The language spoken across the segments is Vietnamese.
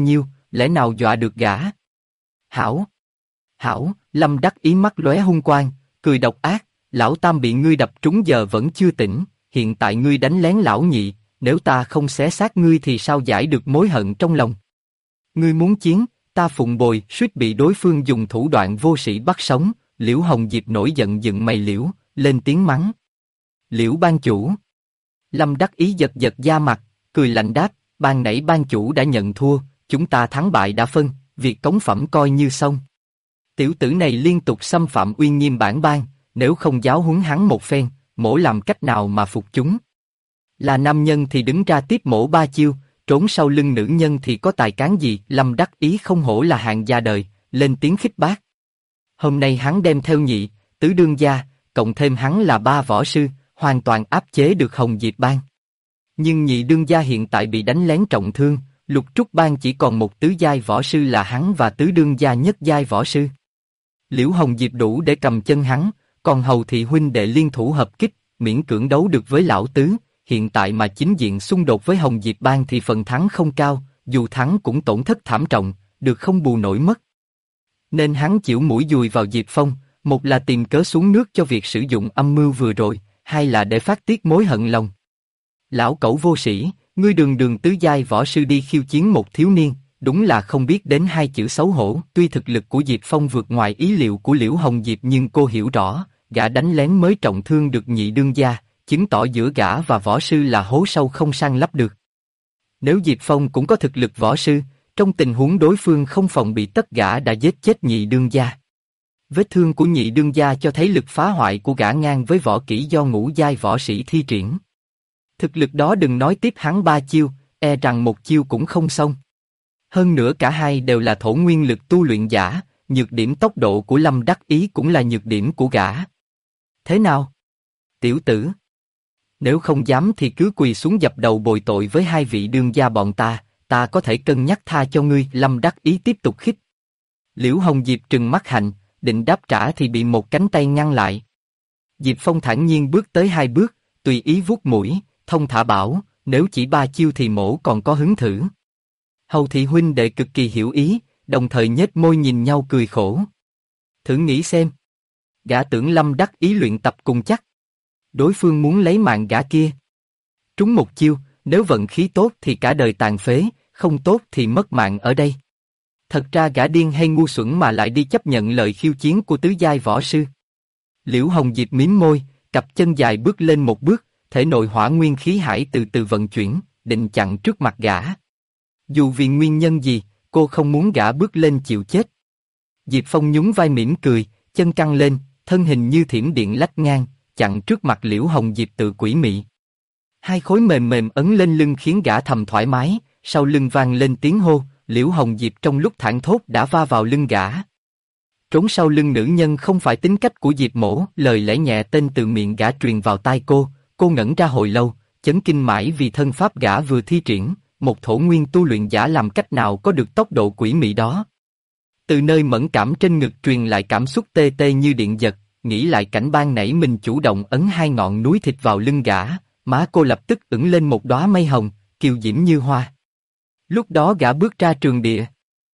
nhiêu, lẽ nào dọa được gã? Hảo! Hảo! Lâm Đắc Ý mắt lóe hung quang, cười độc ác, lão tam bị ngươi đập trúng giờ vẫn chưa tỉnh, hiện tại ngươi đánh lén lão nhị, nếu ta không xé xác ngươi thì sao giải được mối hận trong lòng? Ngươi muốn chiến, ta phụng bồi, suýt bị đối phương dùng thủ đoạn vô sĩ bắt sống. Liễu Hồng Diệp nổi giận dựng mày liễu, lên tiếng mắng. Liễu ban chủ. Lâm Đắc Ý giật giật da mặt, cười lạnh đáp, ban nãy ban chủ đã nhận thua, chúng ta thắng bại đã phân, việc cống phẩm coi như xong. Tiểu tử này liên tục xâm phạm uy nghiêm bản ban, nếu không giáo huấn hắn một phen, mổ làm cách nào mà phục chúng. Là nam nhân thì đứng ra tiếp mổ ba chiêu, trốn sau lưng nữ nhân thì có tài cán gì? Lâm Đắc Ý không hổ là hạng gia đời, lên tiếng khích bác. Hôm nay hắn đem theo nhị, tứ đương gia, cộng thêm hắn là ba võ sư, hoàn toàn áp chế được Hồng Diệp Bang. Nhưng nhị đương gia hiện tại bị đánh lén trọng thương, Lục Trúc Bang chỉ còn một tứ giai võ sư là hắn và tứ đương gia nhất giai võ sư. Liễu Hồng Diệp đủ để cầm chân hắn, còn Hầu thị huynh đệ liên thủ hợp kích, miễn cưỡng đấu được với lão tứ. Hiện tại mà chính diện xung đột với Hồng Diệp Bang thì phần thắng không cao, dù thắng cũng tổn thất thảm trọng, được không bù nổi mất. Nên hắn chịu mũi dùi vào Diệp Phong, một là tìm cớ xuống nước cho việc sử dụng âm mưu vừa rồi, hai là để phát tiết mối hận lòng. Lão cẩu vô sĩ, ngươi đường đường tứ giai võ sư đi khiêu chiến một thiếu niên, đúng là không biết đến hai chữ xấu hổ. Tuy thực lực của Diệp Phong vượt ngoài ý liệu của Liễu Hồng Diệp nhưng cô hiểu rõ, gã đánh lén mới trọng thương được nhị đương gia, chứng tỏ giữa gã và võ sư là hố sâu không san lấp được. Nếu Diệp Phong cũng có thực lực võ sư, trong tình huống đối phương không phòng bị tất gã đã giết chết nhị đương gia. Vết thương của nhị đương gia cho thấy lực phá hoại của gã ngang với võ kỹ do ngũ giai võ sĩ thi triển. Thực lực đó đừng nói tiếp hắn ba chiêu, e rằng một chiêu cũng không xong. Hơn nữa cả hai đều là thổ nguyên lực tu luyện giả, nhược điểm tốc độ của Lâm Đắc Ý cũng là nhược điểm của gã. Thế nào? Tiểu tử! Nếu không dám thì cứ quỳ xuống dập đầu bồi tội với hai vị đương gia bọn ta có thể cân nhắc tha cho ngươi. Lâm Đắc Ý tiếp tục khích. Liễu Hồng Diệp trừng mắt hạnh, định đáp trả thì bị một cánh tay ngăn lại. Diệp Phong thản nhiên bước tới hai bước, tùy ý vuốt mũi, thông thả bảo, nếu chỉ ba chiêu thì mổ còn có hứng thử. Hầu thị huynh đệ cực kỳ hiểu ý, đồng thời nhếch môi nhìn nhau cười khổ. Thử nghĩ xem. Gã tưởng Lâm Đắc Ý luyện tập cùng chắc. Đối phương muốn lấy mạng gã kia. Trúng một chiêu, nếu vận khí tốt thì cả đời tàn phế, không tốt thì mất mạng ở đây. Thật ra gã điên hay ngu xuẩn mà lại đi chấp nhận lời khiêu chiến của tứ giai võ sư. Liễu Hồng Diệp mím môi, cặp chân dài bước lên một bước, thể nội hỏa nguyên khí hải từ từ vận chuyển, định chặn trước mặt gã. Dù vì nguyên nhân gì, cô không muốn gã bước lên chịu chết. Diệp Phong nhún vai mỉm cười, chân căng lên, thân hình như thiểm điện lách ngang, chặn trước mặt Liễu Hồng Diệp tự quỷ mị. Hai khối mềm mềm ấn lên lưng khiến gã thầm thoải mái, sau lưng vang lên tiếng hô, Liễu Hồng Diệp trong lúc thảng thốt đã va vào lưng gã. Trốn sau lưng nữ nhân không phải tính cách của Diệp Mổ, lời lẽ nhẹ tên từ miệng gã truyền vào tai cô ngẩn ra hồi lâu, chấn kinh mãi vì thân pháp gã vừa thi triển, một thổ nguyên tu luyện giả làm cách nào có được tốc độ quỷ mị đó. Từ nơi mẫn cảm trên ngực truyền lại cảm xúc tê tê như điện giật, nghĩ lại cảnh ban nãy mình chủ động ấn hai ngọn núi thịt vào lưng gã, má cô lập tức ửng lên một đóa mây hồng, kiều diễm như hoa. Lúc đó gã bước ra trường địa.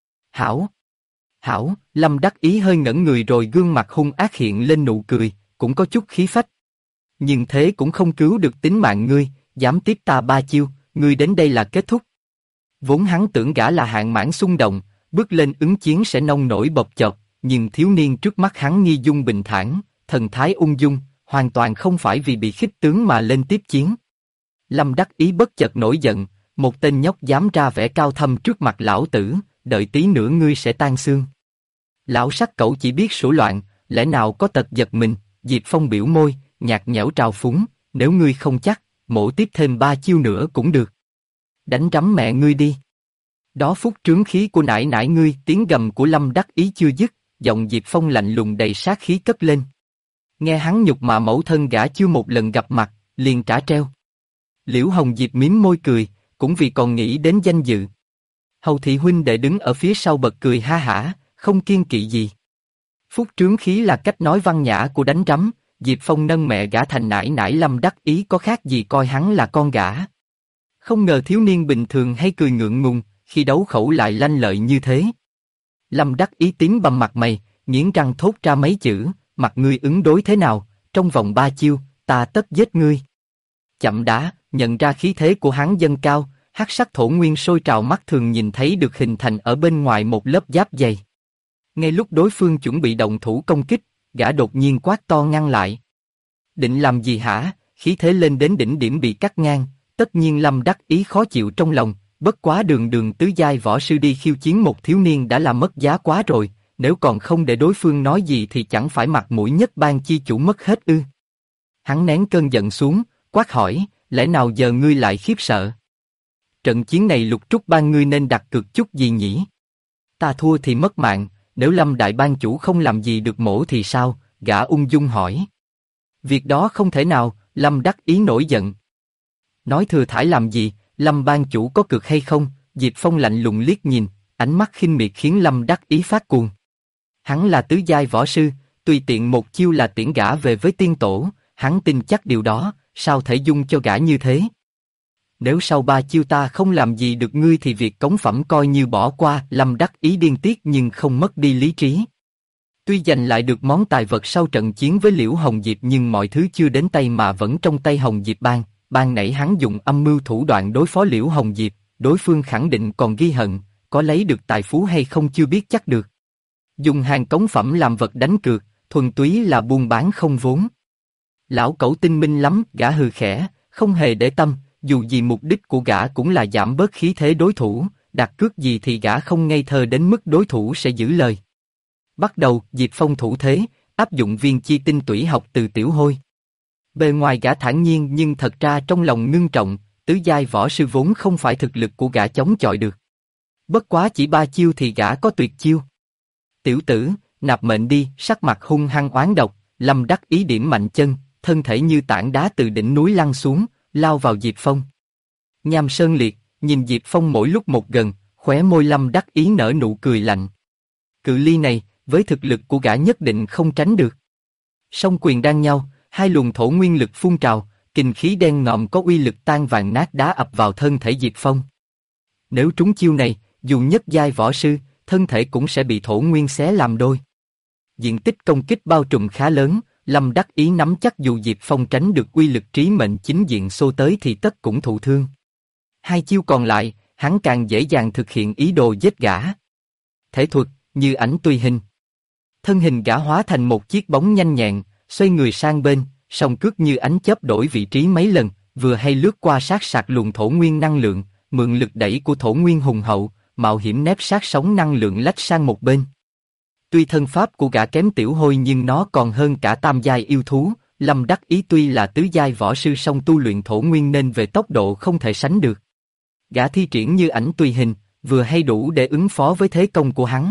Hảo! Hảo! Lâm Đắc Ý hơi ngẩn người rồi gương mặt hung ác hiện lên nụ cười, cũng có chút khí phách. Nhưng thế cũng không cứu được tính mạng ngươi, dám tiếp ta ba chiêu, ngươi đến đây là kết thúc. Vốn hắn tưởng gã là hạng mãn xung động, bước lên ứng chiến sẽ nông nổi bộc chộp, nhưng thiếu niên trước mắt hắn nghi dung bình thản, thần thái ung dung, hoàn toàn không phải vì bị khích tướng mà lên tiếp chiến. Lâm Đắc Ý bất chợt nổi giận, một tên nhóc dám ra vẻ cao thâm trước mặt lão tử, đợi tí nữa ngươi sẽ tan xương. Lão sắc cẩu chỉ biết sủa loạn, lẽ nào có tật giật mình? Diệp Phong biểu môi, nhạt nhẽo trào phúng, nếu ngươi không chắc, mổ tiếp thêm ba chiêu nữa cũng được. Đánh rắm mẹ ngươi đi. Đó phúc trướng khí của nải nải ngươi. Tiếng gầm của Lâm Đắc Ý chưa dứt, giọng Diệp Phong lạnh lùng đầy sát khí cất lên. Nghe hắn nhục mạ mẫu thân gã chưa một lần gặp mặt, liền trả treo. Liễu Hồng Diệp mím môi cười, cũng vì còn nghĩ đến danh dự. Hầu thị huynh đệ đứng ở phía sau bật cười ha hả, không kiêng kỵ gì. Phúc trướng khí là cách nói văn nhã của đánh rắm. Diệp Phong nâng mẹ gã thành nải nải. Lâm Đắc Ý có khác gì coi hắn là con gã. Không ngờ thiếu niên bình thường hay cười ngượng ngùng, khi đấu khẩu lại lanh lợi như thế. Lâm Đắc Ý tím bầm mặt mày, nghiến răng thốt ra mấy chữ, mặt ngươi ứng đối thế nào, trong vòng 3 chiêu, ta tất giết ngươi. Chậm đã, nhận ra khí thế của hắn dâng cao, hắc sắc thổ nguyên sôi trào mắt thường nhìn thấy được hình thành ở bên ngoài một lớp giáp dày. Ngay lúc đối phương chuẩn bị động thủ công kích, gã đột nhiên quát to ngăn lại. Định làm gì hả? Khí thế lên đến đỉnh điểm bị cắt ngang, tất nhiên Lâm Đắc Ý khó chịu trong lòng, bất quá đường đường tứ giai võ sư đi khiêu chiến một thiếu niên đã là mất giá quá rồi, nếu còn không để đối phương nói gì thì chẳng phải mặt mũi nhất bang chi chủ mất hết ư. Hắn nén cơn giận xuống, quát hỏi, lẽ nào giờ ngươi lại khiếp sợ? Trận chiến này Lục Trúc Bang ngươi nên đặt cược chút gì nhỉ? Ta thua thì mất mạng, nếu Lâm đại bang chủ không làm gì được mổ thì sao? Gã ung dung hỏi. Việc đó không thể nào, Lâm Đắc Ý nổi giận. Nói thừa thãi làm gì, Lâm bang chủ có cược hay không? Diệp Phong lạnh lùng liếc nhìn, ánh mắt khinh miệt khiến Lâm Đắc Ý phát cuồng. Hắn là tứ giai võ sư, tùy tiện một chiêu là tiễn gã về với tiên tổ, hắn tin chắc điều đó, sao thể dung cho gã như thế? Nếu sau 3 chiêu ta không làm gì được ngươi thì việc cống phẩm coi như bỏ qua. Lâm Đắc Ý điên tiết nhưng không mất đi lý trí. Tuy giành lại được món tài vật sau trận chiến với Liễu Hồng Diệp nhưng mọi thứ chưa đến tay mà vẫn trong tay Hồng Diệp Bang. Ban nãy hắn dùng âm mưu thủ đoạn đối phó Liễu Hồng Diệp, đối phương khẳng định còn ghi hận, có lấy được tài phú hay không chưa biết chắc được. Dùng hàng cống phẩm làm vật đánh cược, thuần túy là buôn bán không vốn. Lão cẩu tinh minh lắm, gã hừ khẽ, không hề để tâm, dù gì mục đích của gã cũng là giảm bớt khí thế đối thủ, đặt cược gì thì gã không ngây thơ đến mức đối thủ sẽ giữ lời. Bắt đầu, Diệp Phong thủ thế, áp dụng viên chi tinh tủy học từ tiểu hôi. Bề ngoài gã thản nhiên nhưng thật ra trong lòng ngưng trọng, tứ giai võ sư vốn không phải thực lực của gã chống chọi được. Bất quá chỉ 3 chiêu thì gã có tuyệt chiêu. Tiểu tử, nạp mệnh đi, sắc mặt hung hăng oán độc, Lâm Đắc Ý điểm mạnh chân, thân thể như tảng đá từ đỉnh núi lăn xuống, lao vào Diệp Phong. Nham Sơn Liệt, nhìn Diệp Phong mỗi lúc một gần, khóe môi Lâm Đắc Ý nở nụ cười lạnh. Cự ly này, với thực lực của gã nhất định không tránh được. Song quyền đan nhau, hai luồng thổ nguyên lực phun trào, kình khí đen ngòm có uy lực tan vàng nát đá ập vào thân thể Diệp Phong. Nếu trúng chiêu này, dù nhất giai võ sư, thân thể cũng sẽ bị thổ nguyên xé làm đôi. Diện tích công kích bao trùm khá lớn, Lâm Đắc Ý nắm chắc dù Diệp Phong tránh được uy lực trí mệnh chính diện xô tới thì tất cũng thụ thương. 2 chiêu còn lại, hắn càng dễ dàng thực hiện ý đồ giết gã. Thể thuật, như ảnh tùy hình. Thân hình gã hóa thành một chiếc bóng nhanh nhẹn, xoay người sang bên, song cước như ánh chớp đổi vị trí mấy lần, vừa hay lướt qua sát sạc luồng thổ nguyên năng lượng, mượn lực đẩy của thổ nguyên hùng hậu, mạo hiểm nép sát sóng năng lượng lách sang một bên. Tuy thân pháp của gã kém tiểu hôi nhưng nó còn hơn cả tam giai yêu thú. Lâm Đắc Ý tuy là tứ giai võ sư song tu luyện thổ nguyên nên về tốc độ không thể sánh được. Gã thi triển như ảnh tùy hình, vừa hay đủ để ứng phó với thế công của hắn.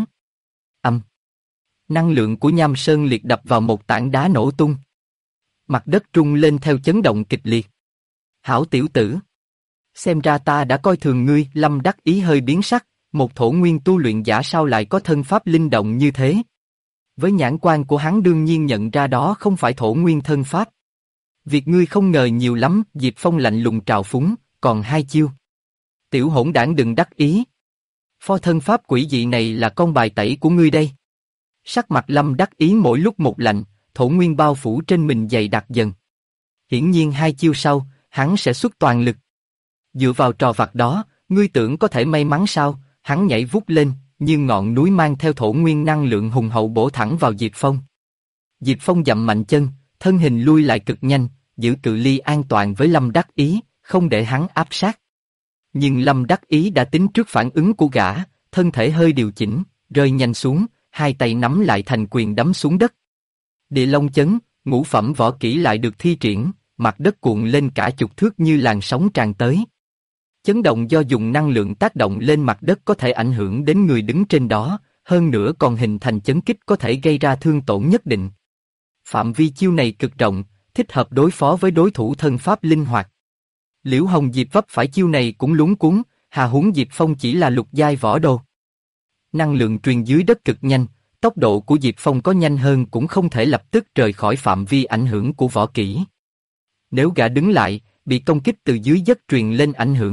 Năng lượng của Nham Sơn Liệt đập vào một tảng đá nổ tung. Mặt đất rung lên theo chấn động kịch liệt. Hảo tiểu tử, xem ra ta đã coi thường ngươi. Lâm Đắc Ý hơi biến sắc, một thổ nguyên tu luyện giả sao lại có thân pháp linh động như thế? Với nhãn quan của hắn đương nhiên nhận ra đó không phải thổ nguyên thân pháp. Việc ngươi không ngờ nhiều lắm. Diệp Phong lạnh lùng trào phúng, còn 2 chiêu. Tiểu hỗn đản đừng đắc ý. Pho thân pháp quỷ dị này là con bài tẩy của ngươi đây. Sắc mặt Lâm Đắc Ý mỗi lúc một lạnh, thổ nguyên bao phủ trên mình dày đặc dần. Hiển nhiên 2 chiêu sau, hắn sẽ xuất toàn lực. Dựa vào trò vặt đó, ngươi tưởng có thể may mắn sao? Hắn nhảy vút lên, như ngọn núi mang theo thổ nguyên năng lượng hùng hậu bổ thẳng vào Diệp Phong. Diệp Phong dậm mạnh chân, thân hình lui lại cực nhanh, giữ cự ly an toàn với Lâm Đắc Ý, không để hắn áp sát. Nhưng Lâm Đắc Ý đã tính trước phản ứng của gã, thân thể hơi điều chỉnh, rơi nhanh xuống, hai tay nắm lại thành quyền đấm xuống đất. Địa Long chấn, ngũ phẩm võ kỹ lại được thi triển, mặt đất cuộn lên cả chục thước như làn sóng tràn tới. Chấn động do dùng năng lượng tác động lên mặt đất có thể ảnh hưởng đến người đứng trên đó, hơn nữa còn hình thành chấn kích có thể gây ra thương tổn nhất định. Phạm vi chiêu này cực rộng, thích hợp đối phó với đối thủ thân pháp linh hoạt. Liễu Hồng Diệp vấp phải chiêu này cũng luống cuống, hà huống Diệp Phong chỉ là lục giai võ đồ. Năng lượng truyền dưới đất cực nhanh, tốc độ của Diệp Phong có nhanh hơn cũng không thể lập tức rời khỏi phạm vi ảnh hưởng của võ kỹ. Nếu gã đứng lại, bị công kích từ dưới đất truyền lên ảnh hưởng,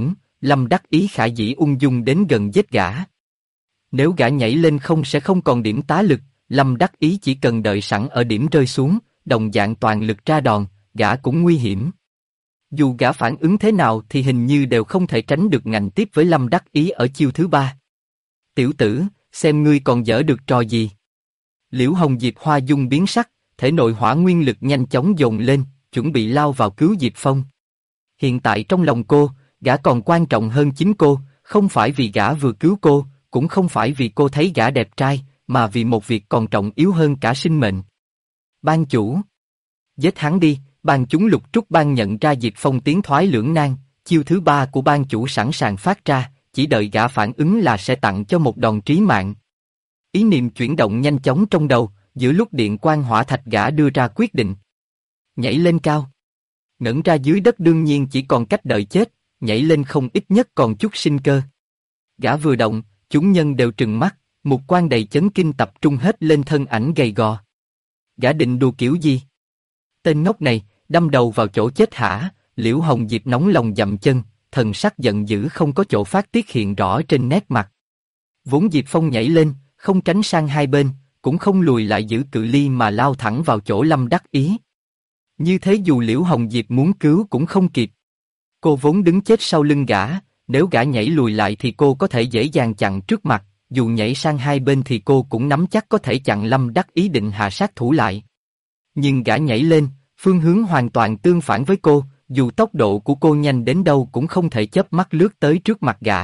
Lâm Đắc Ý khả dĩ ung dung đến gần giết gã. Nếu gã nhảy lên sẽ không còn điểm tá lực, Lâm Đắc Ý chỉ cần đợi sẵn ở điểm rơi xuống, đồng dạng toàn lực ra đòn, gã cũng nguy hiểm. Dù gã phản ứng thế nào thì hình như đều không thể tránh được ngạnh tiếp với Lâm Đắc Ý ở chiêu thứ ba. Tiểu tử, xem ngươi còn dở được trò gì. Liễu Hồng Diệp Hoa dung biến sắc, thể nội hỏa nguyên lực nhanh chóng dồn lên, chuẩn bị lao vào cứu Diệp Phong. Hiện tại trong lòng cô, gã còn quan trọng hơn chính cô, không phải vì gã vừa cứu cô, cũng không phải vì cô thấy gã đẹp trai, mà vì một việc còn trọng yếu hơn cả sinh mệnh. Ban chủ, giết hắn đi. Ban chúng Lục Trúc Ban nhận ra Diệp Phong tiến thoái lưỡng nan, chiêu thứ ba của ban chủ sẵn sàng phát ra, chỉ đợi gã phản ứng là sẽ tặng cho một đòn trí mạng. Ý niệm chuyển động nhanh chóng trong đầu, giữa lúc điện quang hỏa thạch gã đưa ra quyết định. Nhảy lên cao. Ngẩng ra dưới đất đương nhiên chỉ còn cách đợi chết, nhảy lên không ít nhất còn chút sinh cơ. Gã vừa động, chúng nhân đều trừng mắt, mục quan đầy chấn kinh tập trung hết lên thân ảnh gầy gò. Gã định đùa kiểu gì? Tên ngốc này, đâm đầu vào chỗ chết hả? Liễu Hồng Diệp nóng lòng dậm chân, thần sắc giận dữ không có chỗ phát tiết hiện rõ trên nét mặt. Vốn Diệp Phong nhảy lên, không tránh sang hai bên, cũng không lùi lại giữ cự ly mà lao thẳng vào chỗ Lâm Đắc Ý. Như thế dù Liễu Hồng Diệp muốn cứu cũng không kịp. Cô vốn đứng chết sau lưng gã, nếu gã nhảy lùi lại thì cô có thể dễ dàng chặn trước mặt, dù nhảy sang hai bên thì cô cũng nắm chắc có thể chặn Lâm Đắc Ý định hạ sát thủ lại. Nhưng gã nhảy lên, phương hướng hoàn toàn tương phản với cô, dù tốc độ của cô nhanh đến đâu cũng không thể chớp mắt lướt tới trước mặt gã.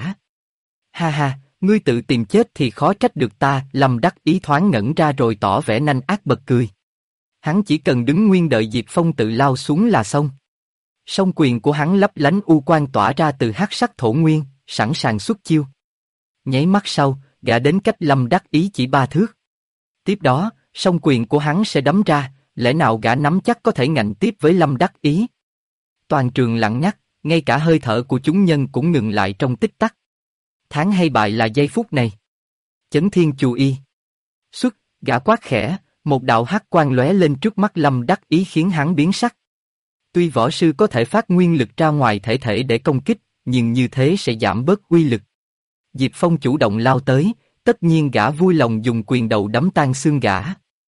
Ha ha, ngươi tự tìm chết thì khó trách được ta. Lâm Đắc Ý thoáng ngẩn ra rồi tỏ vẻ nanh ác bật cười. Hắn chỉ cần đứng nguyên đợi Diệp Phong tự lao xuống là xong. Song quyền của hắn lấp lánh u quang tỏa ra từ hắc sắc thổ nguyên, sẵn sàng xuất chiêu. Nháy mắt sau, gã đến cách Lâm Đắc Ý chỉ 3 thước. Tiếp đó, song quyền của hắn sẽ đấm ra, lẽ nào gã nắm chắc có thể ngạnh tiếp với Lâm Đắc Ý? Toàn trường lặng ngắt, ngay cả hơi thở của chúng nhân cũng ngừng lại trong tích tắc. Thắng hay bại là giây phút này. Chấn Thiên Chù Y. Xuất, gã quát khẽ, một đạo hắc quang lóe lên trước mắt Lâm Đắc Ý khiến hắn biến sắc. Tuy võ sư có thể phát nguyên lực ra ngoài thể thể để công kích, nhưng như thế sẽ giảm bớt uy lực. Diệp Phong chủ động lao tới, tất nhiên gã vui lòng dùng quyền đầu đấm tan xương gã.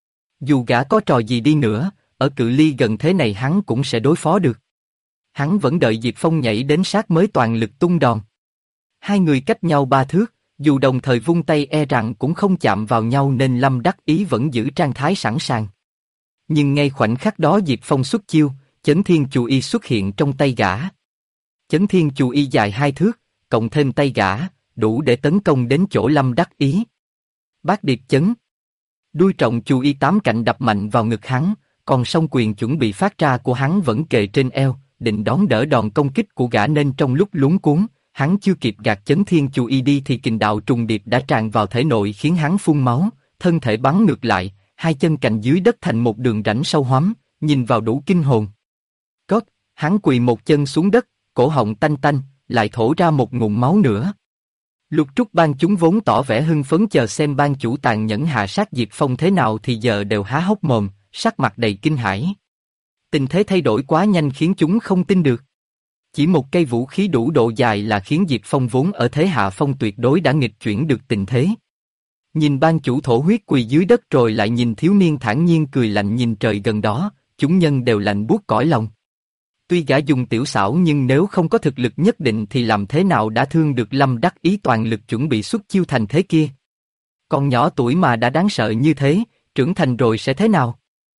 Dù gã có trò gì đi nữa, ở cự ly gần thế này hắn cũng sẽ đối phó được. Hắn vẫn đợi Diệp Phong nhảy đến sát mới toàn lực tung đòn. Hai người cách nhau 3 thước, dù đồng thời vung tay e rằng cũng không chạm vào nhau nên Lâm Đắc Ý vẫn giữ trạng thái sẵn sàng. Nhưng ngay khoảnh khắc đó Diệp Phong xuất chiêu, Chấn Thiên Chù Y xuất hiện trong tay gã. Chấn Thiên Chù Y dài 2 thước, cộng thêm tay gã, đủ để tấn công đến chỗ Lâm Đắc Ý. Bát Điệp Chấn. Đuôi trọng Chù Y 8 cạnh đập mạnh vào ngực hắn, còn song quyền chuẩn bị phát ra của hắn vẫn kề trên eo, định đón đỡ đòn công kích của gã nên trong lúc luống cuống, hắn chưa kịp gạt Chấn Thiên Chù Y đi thì kình đạo trùng điệp đã tràn vào thể nội khiến hắn phun máu, thân thể bắn ngược lại, hai chân cạnh dưới đất thành một đường rãnh sâu hoắm, nhìn vào đủ kinh hồn. Cốt, hắn quỳ một chân xuống đất, cổ họng tanh tanh, lại thổ ra một ngụm máu nữa. Lục Trúc Ban chúng vốn tỏ vẻ hưng phấn chờ xem ban chủ tàn nhẫn hạ sát Diệp Phong thế nào thì giờ đều há hốc mồm, sắc mặt đầy kinh hãi. Tình thế thay đổi quá nhanh khiến chúng không tin được. Chỉ một cây vũ khí đủ độ dài là khiến Diệp Phong vốn ở thế hạ phong tuyệt đối đã nghịch chuyển được tình thế. Nhìn ban chủ thổ huyết quỳ dưới đất rồi lại nhìn thiếu niên thản nhiên cười lạnh nhìn trời gần đó, chúng nhân đều lạnh buốt cõi lòng. Tuy gã dùng tiểu xảo nhưng nếu không có thực lực nhất định thì làm thế nào đã thương được Lâm Đắc Ý toàn lực chuẩn bị xuất chiêu thành thế kia. Còn nhỏ tuổi mà đã đáng sợ như thế, trưởng thành rồi sẽ thế nào?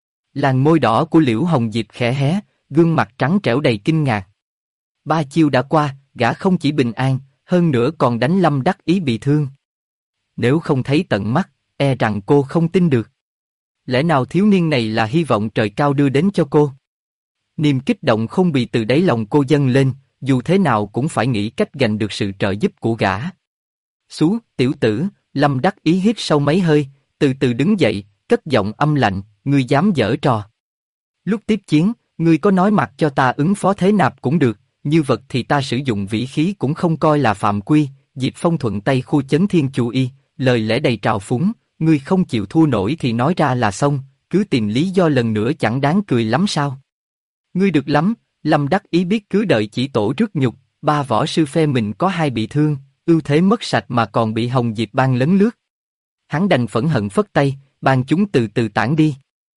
Làn môi đỏ của Liễu Hồng Diệp khẽ hé, gương mặt trắng trẻo đầy kinh ngạc. 3 chiêu đã qua, gã không chỉ bình an, hơn nữa còn đánh Lâm Đắc Ý bị thương. Nếu không thấy tận mắt, e rằng cô không tin được. Lẽ nào thiếu niên này là hy vọng trời cao đưa đến cho cô? Niềm kích động không bị từ đáy lòng cô dâng lên, dù thế nào cũng phải nghĩ cách giành được sự trợ giúp của gã. Xú, tiểu tử, Lâm Đắc Ý hít sâu mấy hơi, từ từ đứng dậy, cất giọng âm lạnh, ngươi dám giở trò. Lúc tiếp chiến, ngươi có nói mặt cho ta ứng phó thế nạp cũng được, như vật thì ta sử dụng vĩ khí cũng không coi là phạm quy. Diệp Phong thuận tay khu Chấn Thiên Chù Y, lời lẽ đầy trào phúng, ngươi không chịu thua nổi thì nói ra là xong, cứ tìm lý do lần nữa chẳng đáng cười lắm sao? Ngươi được lắm, Lâm Đắc Ý biết cứ đợi chỉ tổ rước nhục, ba võ sư phe mình có hai bị thương, ưu thế mất sạch mà còn bị Hồng Diệp Bang lấn lướt. Hắn đành phẫn hận phất tay, ban chúng từ từ tản đi.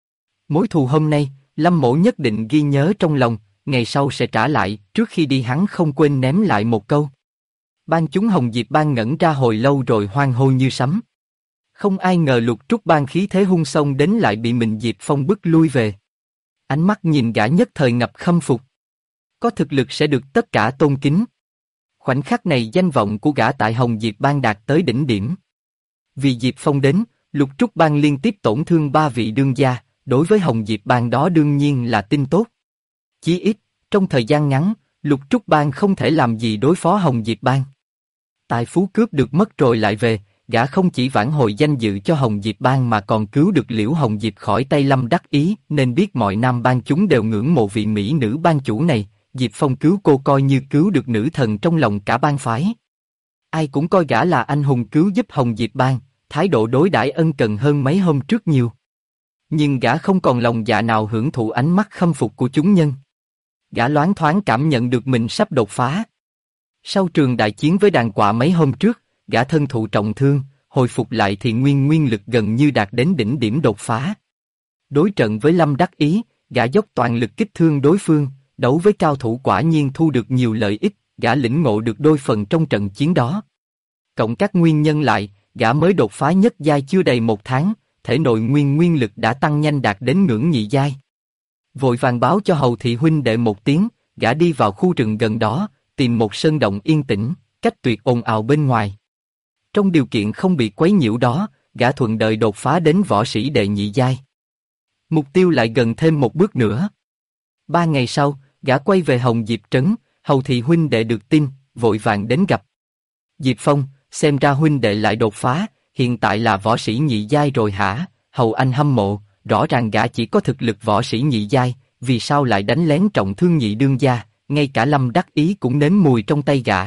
Mối thù hôm nay, Lâm Mỗ nhất định ghi nhớ trong lòng, ngày sau sẽ trả lại. Trước khi đi hắn không quên ném lại một câu. Ban chúng Hồng Diệp Bang ngẩn ra hồi lâu rồi hoan hô như sấm. Không ai ngờ Lục Trúc Bang khí thế hung xông đến lại bị mình Diệp Phong bức lui về. Ánh mắt nhìn gã nhất thời ngập khâm phục. Có thực lực sẽ được tất cả tôn kính. Khoảnh khắc này danh vọng của gã tại Hồng Diệp Bang đạt tới đỉnh điểm. Vì Diệp Phong đến, Lục Trúc Bang liên tiếp tổn thương ba vị đương gia, đối với Hồng Diệp Bang đó đương nhiên là tin tốt. Chí ít, trong thời gian ngắn, Lục Trúc Bang không thể làm gì đối phó Hồng Diệp Bang. Tài phú cướp được mất rồi lại về, gã không chỉ vãn hồi danh dự cho Hồng Diệp Bang mà còn cứu được Liễu Hồng Diệp khỏi tay Lâm Đắc Ý, nên biết mọi nam bang chúng đều ngưỡng mộ vị mỹ nữ bang chủ này. Diệp Phong cứu cô coi như cứu được nữ thần trong lòng cả bang phái. Ai cũng coi gã là anh hùng cứu giúp Hồng Diệp Bang, thái độ đối đãi ân cần hơn mấy hôm trước nhiều. Nhưng gã không còn lòng dạ nào hưởng thụ ánh mắt khâm phục của chúng nhân. Gã loáng thoáng cảm nhận được mình sắp đột phá. Sau trường đại chiến với đàn quạ mấy hôm trước, gã thân thụ trọng thương, hồi phục lại thì nguyên lực gần như đạt đến đỉnh điểm đột phá. Đối trận với Lâm Đắc Ý, gã dốc toàn lực kích thương đối phương, đấu với cao thủ quả nhiên thu được nhiều lợi ích, gã lĩnh ngộ được đôi phần trong trận chiến đó. Cộng các nguyên nhân lại, gã mới đột phá nhất giai chưa đầy một tháng, thể nội nguyên lực đã tăng nhanh đạt đến ngưỡng nhị giai. Vội vàng báo cho Hầu thị huynh đệ một tiếng, gã đi vào khu rừng gần đó, tìm một sơn động yên tĩnh, cách tuyệt ồn ào bên ngoài. Trong điều kiện không bị quấy nhiễu đó, gã thuận đời đột phá đến võ sĩ đệ nhị giai. Mục tiêu lại gần thêm một bước nữa. 3 ngày sau, gã quay về Hồng Diệp Trấn, Hầu thị huynh đệ được tin, vội vàng đến gặp. Diệp Phong, xem ra huynh đệ lại đột phá, hiện tại là võ sĩ nhị giai rồi hả? Hầu anh hâm mộ, rõ ràng gã chỉ có thực lực võ sĩ nhị giai, vì sao lại đánh lén trọng thương nhị đương gia, ngay cả Lâm Đắc Ý cũng nếm mùi trong tay gã.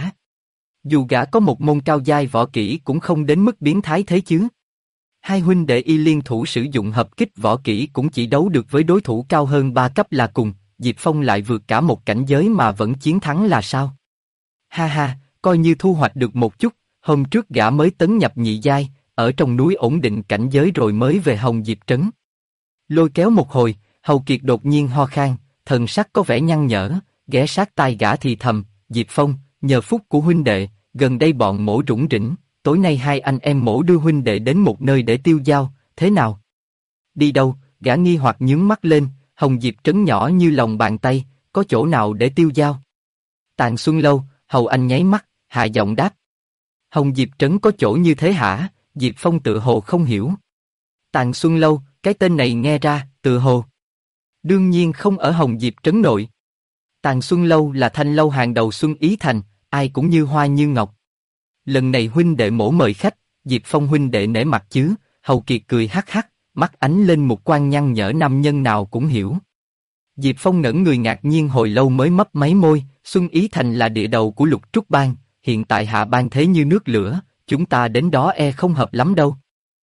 Dù gã có một môn cao giai võ kỹ cũng không đến mức biến thái thế chứ. Hai huynh đệ y liên thủ sử dụng hợp kích võ kỹ cũng chỉ đấu được với đối thủ cao hơn 3 cấp là cùng, Diệp Phong lại vượt cả một cảnh giới mà vẫn chiến thắng là sao? Ha ha, coi như thu hoạch được một chút, hôm trước gã mới tấn nhập nhị giai, ở trong núi ổn định cảnh giới rồi mới về Hồng Diệp Trấn. Lôi kéo một hồi, Hầu Kiệt đột nhiên ho khan, thần sắc có vẻ nhăn nhở, ghé sát tai gã thì thầm, Diệp Phong, nhờ phúc của huynh đệ, gần đây bọn mỗ rủng rỉnh, tối nay hai anh em mỗ đưa huynh đệ đến một nơi để tiêu dao, thế nào? Đi đâu? Gã nghi hoặc nhướng mắt lên, Hồng Diệp Trấn nhỏ như lòng bàn tay, có chỗ nào để tiêu dao? Tàn Xuân Lâu, Hầu anh nháy mắt, hạ giọng đáp. Hồng Diệp Trấn có chỗ như thế hả? Diệp Phong tự hồ không hiểu. Tàn Xuân Lâu, cái tên này nghe ra, tự hồ. Đương nhiên không ở Hồng Diệp Trấn nội. Tàn Xuân Lâu là thanh lâu hàng đầu Xuân Ý Thành, ai cũng như hoa như ngọc. Lần này huynh đệ mổ mời khách, Diệp Phong huynh đệ nể mặt chứ? Hầu Kiệt cười hắc hắc, mắt ánh lên một quan nhăn nhở nam nhân nào cũng hiểu. Diệp Phong ngẩn người ngạc nhiên hồi lâu mới mấp máy môi, Xuân Ý Thành là địa đầu của Lục Trúc Bang, hiện tại Hạ Bang thế như nước lửa, chúng ta đến đó e không hợp lắm đâu.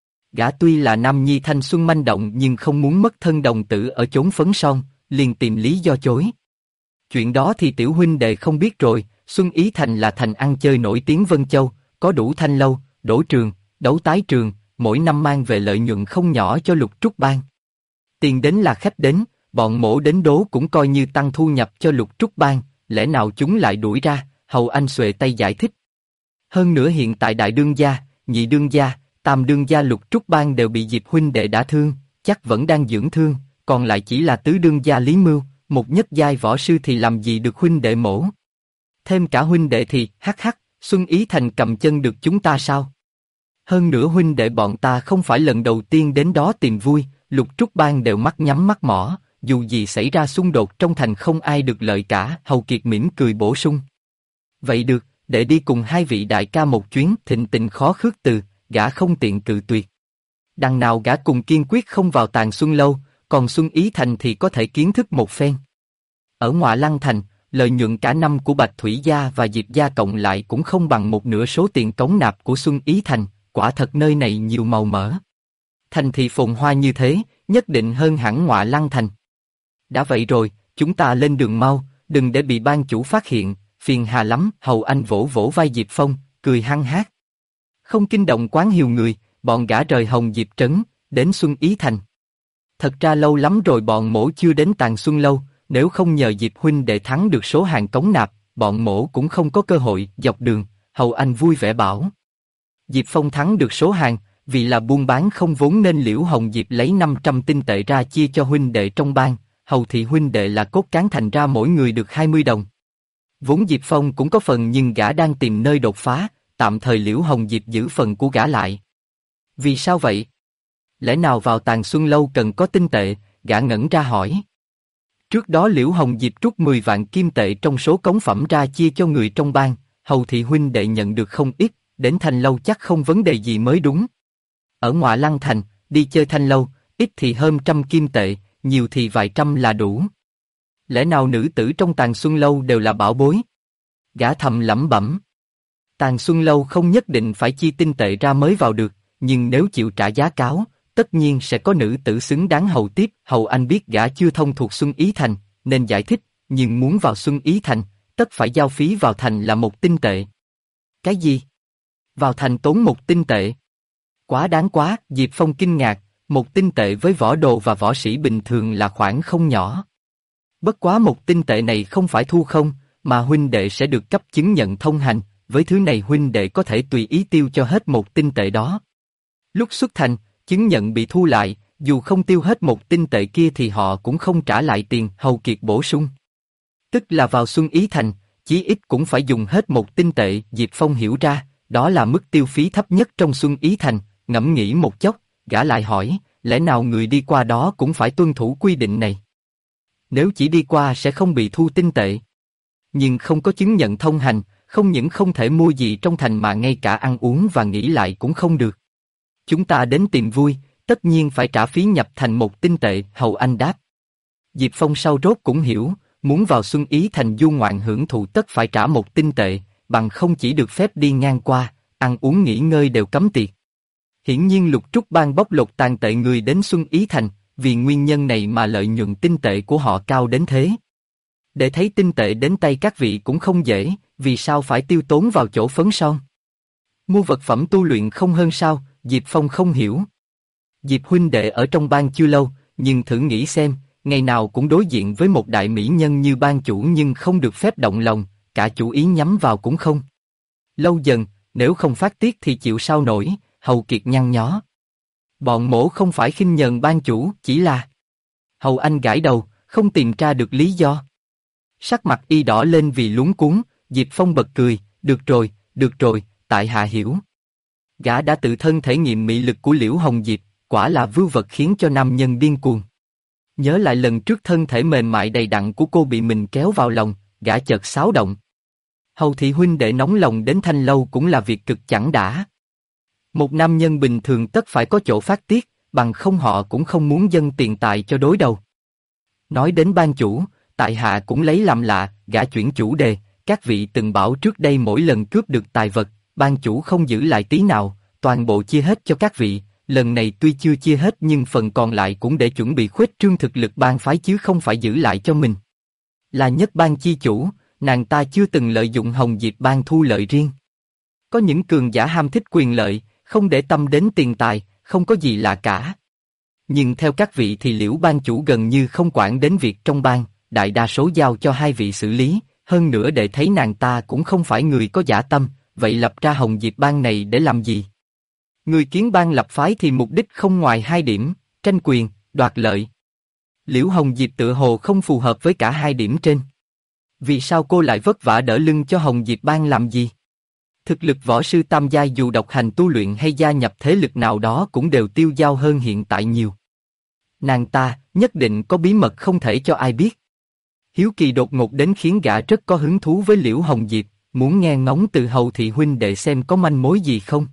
Gã tuy là nam nhi thanh xuân manh động nhưng không muốn mất thân đồng tử ở chốn phấn son, liền tìm lý do chối. Chuyện đó thì tiểu huynh đệ không biết rồi, Xuân Ý Thành là thành ăn chơi nổi tiếng Vân Châu, có đủ thanh lâu, đổ trường, đấu tái trường, mỗi năm mang về lợi nhuận không nhỏ cho Lục Trúc Bang. Tiền đến là khách đến, bọn mổ đến đố cũng coi như tăng thu nhập cho Lục Trúc Bang, lẽ nào chúng lại đuổi ra? Hầu anh xuề tay giải thích. Hơn nữa hiện tại đại đương gia, nhị đương gia, tam đương gia Lục Trúc Bang đều bị Diệp huynh đệ đả thương, chắc vẫn đang dưỡng thương, còn lại chỉ là tứ đương gia Lý Mưu, một nhất giai võ sư thì làm gì được huynh đệ mổ. Thêm cả huynh đệ thì, hắc hắc, Xuân Ý Thành cầm chân được chúng ta sao? Hơn nữa huynh đệ bọn ta không phải lần đầu tiên đến đó tìm vui, Lục Trúc Bang đều mắt nhắm mắt mở, dù gì xảy ra xung đột trong thành không ai được lợi cả. Hầu Kiệt mỉm cười bổ sung. Vậy được, để đi cùng hai vị đại ca một chuyến. Thịnh Tình khó khước từ, gã không tiện cự tuyệt. Đằng nào gã cùng kiên quyết không vào Tàn Xuân Lâu, còn Xuân Ý Thành thì có thể kiến thức một phen. Ở Ngọa Lăng Thành, lợi nhuận cả năm của Bạch Thủy Gia và Diệp Gia cộng lại cũng không bằng một nửa số tiền cống nạp của Xuân Ý Thành, quả thật nơi này nhiều màu mỡ. Thành thị phồn hoa như thế, nhất định hơn hẳn Ngọa Lăng Thành. Đã vậy rồi, chúng ta lên đường mau, đừng để bị ban chủ phát hiện, phiền hà lắm. Hầu Anh vỗ vỗ vai Diệp Phong, cười hăng hát. Không kinh động quán hiều người, bọn gã rời Hồng Diệp Trấn, đến Xuân Ý Thành. Thật ra lâu lắm rồi bọn mỗ chưa đến Tàng Xuân Lâu, nếu không nhờ Diệp huynh để thắng được số hàng cống nạp, bọn mỗ cũng không có cơ hội. Dọc đường, Hầu Anh vui vẻ bảo. Diệp Phong thắng được số hàng, vì là buôn bán không vốn nên Liễu Hồng Diệp lấy 500 tinh tệ ra chia cho huynh đệ trong bang, Hầu thị huynh đệ là cốt cán thành ra mỗi người được 20 đồng. Vốn Diệp Phong cũng có phần nhưng gã đang tìm nơi đột phá, tạm thời Liễu Hồng Diệp giữ phần của gã lại. Vì sao vậy? Lẽ nào vào Tàng Xuân Lâu cần có tinh tệ? Gã ngẩn ra hỏi. Trước đó Liễu Hồng Diệp rút 10 vạn kim tệ trong số cống phẩm ra chia cho người trong bang, Hầu thị huynh đệ nhận được không ít, đến Thanh Lâu chắc không vấn đề gì mới đúng. Ở Ngoại Lăng Thành, đi chơi Thanh Lâu, ít thì hơn 100 kim tệ, nhiều thì vài trăm là đủ. Lẽ nào nữ tử trong Tàng Xuân Lâu đều là bảo bối? Gã thầm lẩm bẩm. Tàng Xuân Lâu không nhất định phải chi tinh tệ ra mới vào được, nhưng nếu chịu trả giá cao, tất nhiên sẽ có nữ tử xứng đáng hầu tiếp. Hầu Anh biết gã chưa thông thuộc Xuân Ý Thành, nên giải thích, nhưng muốn vào Xuân Ý Thành, tất phải giao phí vào thành là 1 tinh tệ. Cái gì? Vào thành tốn 1 tinh tệ? Quá đáng quá. Diệp Phong kinh ngạc, 1 tinh tệ với võ đồ và võ sĩ bình thường là khoản không nhỏ. Bất quá 1 tinh tệ này không phải thu không, mà huynh đệ sẽ được cấp chứng nhận thông hành, với thứ này huynh đệ có thể tùy ý tiêu cho hết 1 tinh tệ đó. Lúc xuất thành, chứng nhận bị thu lại, dù không tiêu hết 1 tinh tệ kia thì họ cũng không trả lại tiền. Hầu Kiệt bổ sung. Tức là vào Xuân Ý Thành, chí ít cũng phải dùng hết 1 tinh tệ. Diệp Phong hiểu ra, đó là mức tiêu phí thấp nhất trong Xuân Ý Thành. Ngẫm nghĩ một chốc, gã lại hỏi, lẽ nào người đi qua đó cũng phải tuân thủ quy định này? Nếu chỉ đi qua sẽ không bị thu tinh tệ. Nhưng không có chứng nhận thông hành, không những không thể mua gì trong thành mà ngay cả ăn uống và nghỉ lại cũng không được. Chúng ta đến tìm vui, tất nhiên phải trả phí nhập thành 1 tinh tệ. Hầu Anh đáp. Diệp Phong sau rốt cũng hiểu, muốn vào Xuân Ý Thành du ngoạn hưởng thụ tất phải trả 1 tinh tệ, bằng không chỉ được phép đi ngang qua, ăn uống nghỉ ngơi đều cấm tiệt. Hiển nhiên Lục Trúc Bang bóc lột tàn tệ người đến Xuân Ý Thành, vì nguyên nhân này mà lợi nhuận tinh tệ của họ cao đến thế. Để thấy tinh tệ đến tay các vị cũng không dễ, vì sao phải tiêu tốn vào chỗ phấn son? Mua vật phẩm tu luyện không hơn sao? Diệp Phong không hiểu. Diệp huynh đệ ở trong bang chưa lâu, nhưng thử nghĩ xem, ngày nào cũng đối diện với một đại mỹ nhân như bang chủ nhưng không được phép động lòng, cả chủ ý nhắm vào cũng không. Lâu dần, nếu không phát tiết thì chịu sao nổi. Hầu Kiệt nhăn nhó. Bọn mỗ không phải khinh nhờn ban chủ, chỉ là... Hầu Anh gãi đầu, không tìm ra được lý do. Sắc mặt y đỏ lên vì luống cuống. Diệp Phong bật cười, được rồi, tại hạ hiểu. Gã đã tự thân thể nghiệm mị lực của Liễu Hồng Diệp, quả là vưu vật khiến cho nam nhân điên cuồng. Nhớ lại lần trước thân thể mềm mại đầy đặn của cô bị mình kéo vào lòng, gã chợt xáo động. Hầu thị huynh đệ nóng lòng đến Thanh Lâu cũng là việc cực chẳng đã. Một nam nhân bình thường tất phải có chỗ phát tiết, bằng không họ cũng không muốn dâng tiền tài cho đối đầu. Nói đến ban chủ, tại hạ cũng lấy làm lạ. Gã chuyển chủ đề, các vị từng bảo trước đây mỗi lần cướp được tài vật, ban chủ không giữ lại tí nào, toàn bộ chia hết cho các vị. Lần này tuy chưa chia hết nhưng phần còn lại cũng để chuẩn bị khuếch trương thực lực bang phái chứ không phải giữ lại cho mình. Là nhất bang chi chủ, nàng ta chưa từng lợi dụng Hồng Diệp bang thu lợi riêng. Có những cường giả ham thích quyền lợi, không để tâm đến tiền tài, không có gì lạ cả. Nhưng theo các vị thì Liễu ban chủ gần như không quản đến việc trong bang, đại đa số giao cho 2 vị xử lý, hơn nữa để thấy nàng ta cũng không phải người có dã tâm, vậy lập ra Hồng Diệp bang này để làm gì? Người kiến bang lập phái thì mục đích không ngoài 2 điểm, tranh quyền, đoạt lợi. Liễu Hồng Diệp tựa hồ không phù hợp với cả 2 điểm trên. Vì sao cô lại vất vả đỡ lưng cho Hồng Diệp bang làm gì? Thực lực võ sư tam giai dù độc hành tu luyện hay gia nhập thế lực nào đó cũng đều tiêu dao hơn hiện tại nhiều. Nàng ta nhất định có bí mật không thể cho ai biết. Hiếu kỳ đột ngột đến khiến gã rất có hứng thú với Liễu Hồng Diệp, muốn nghe ngóng từ Hầu thị huynh đệ xem có manh mối gì không.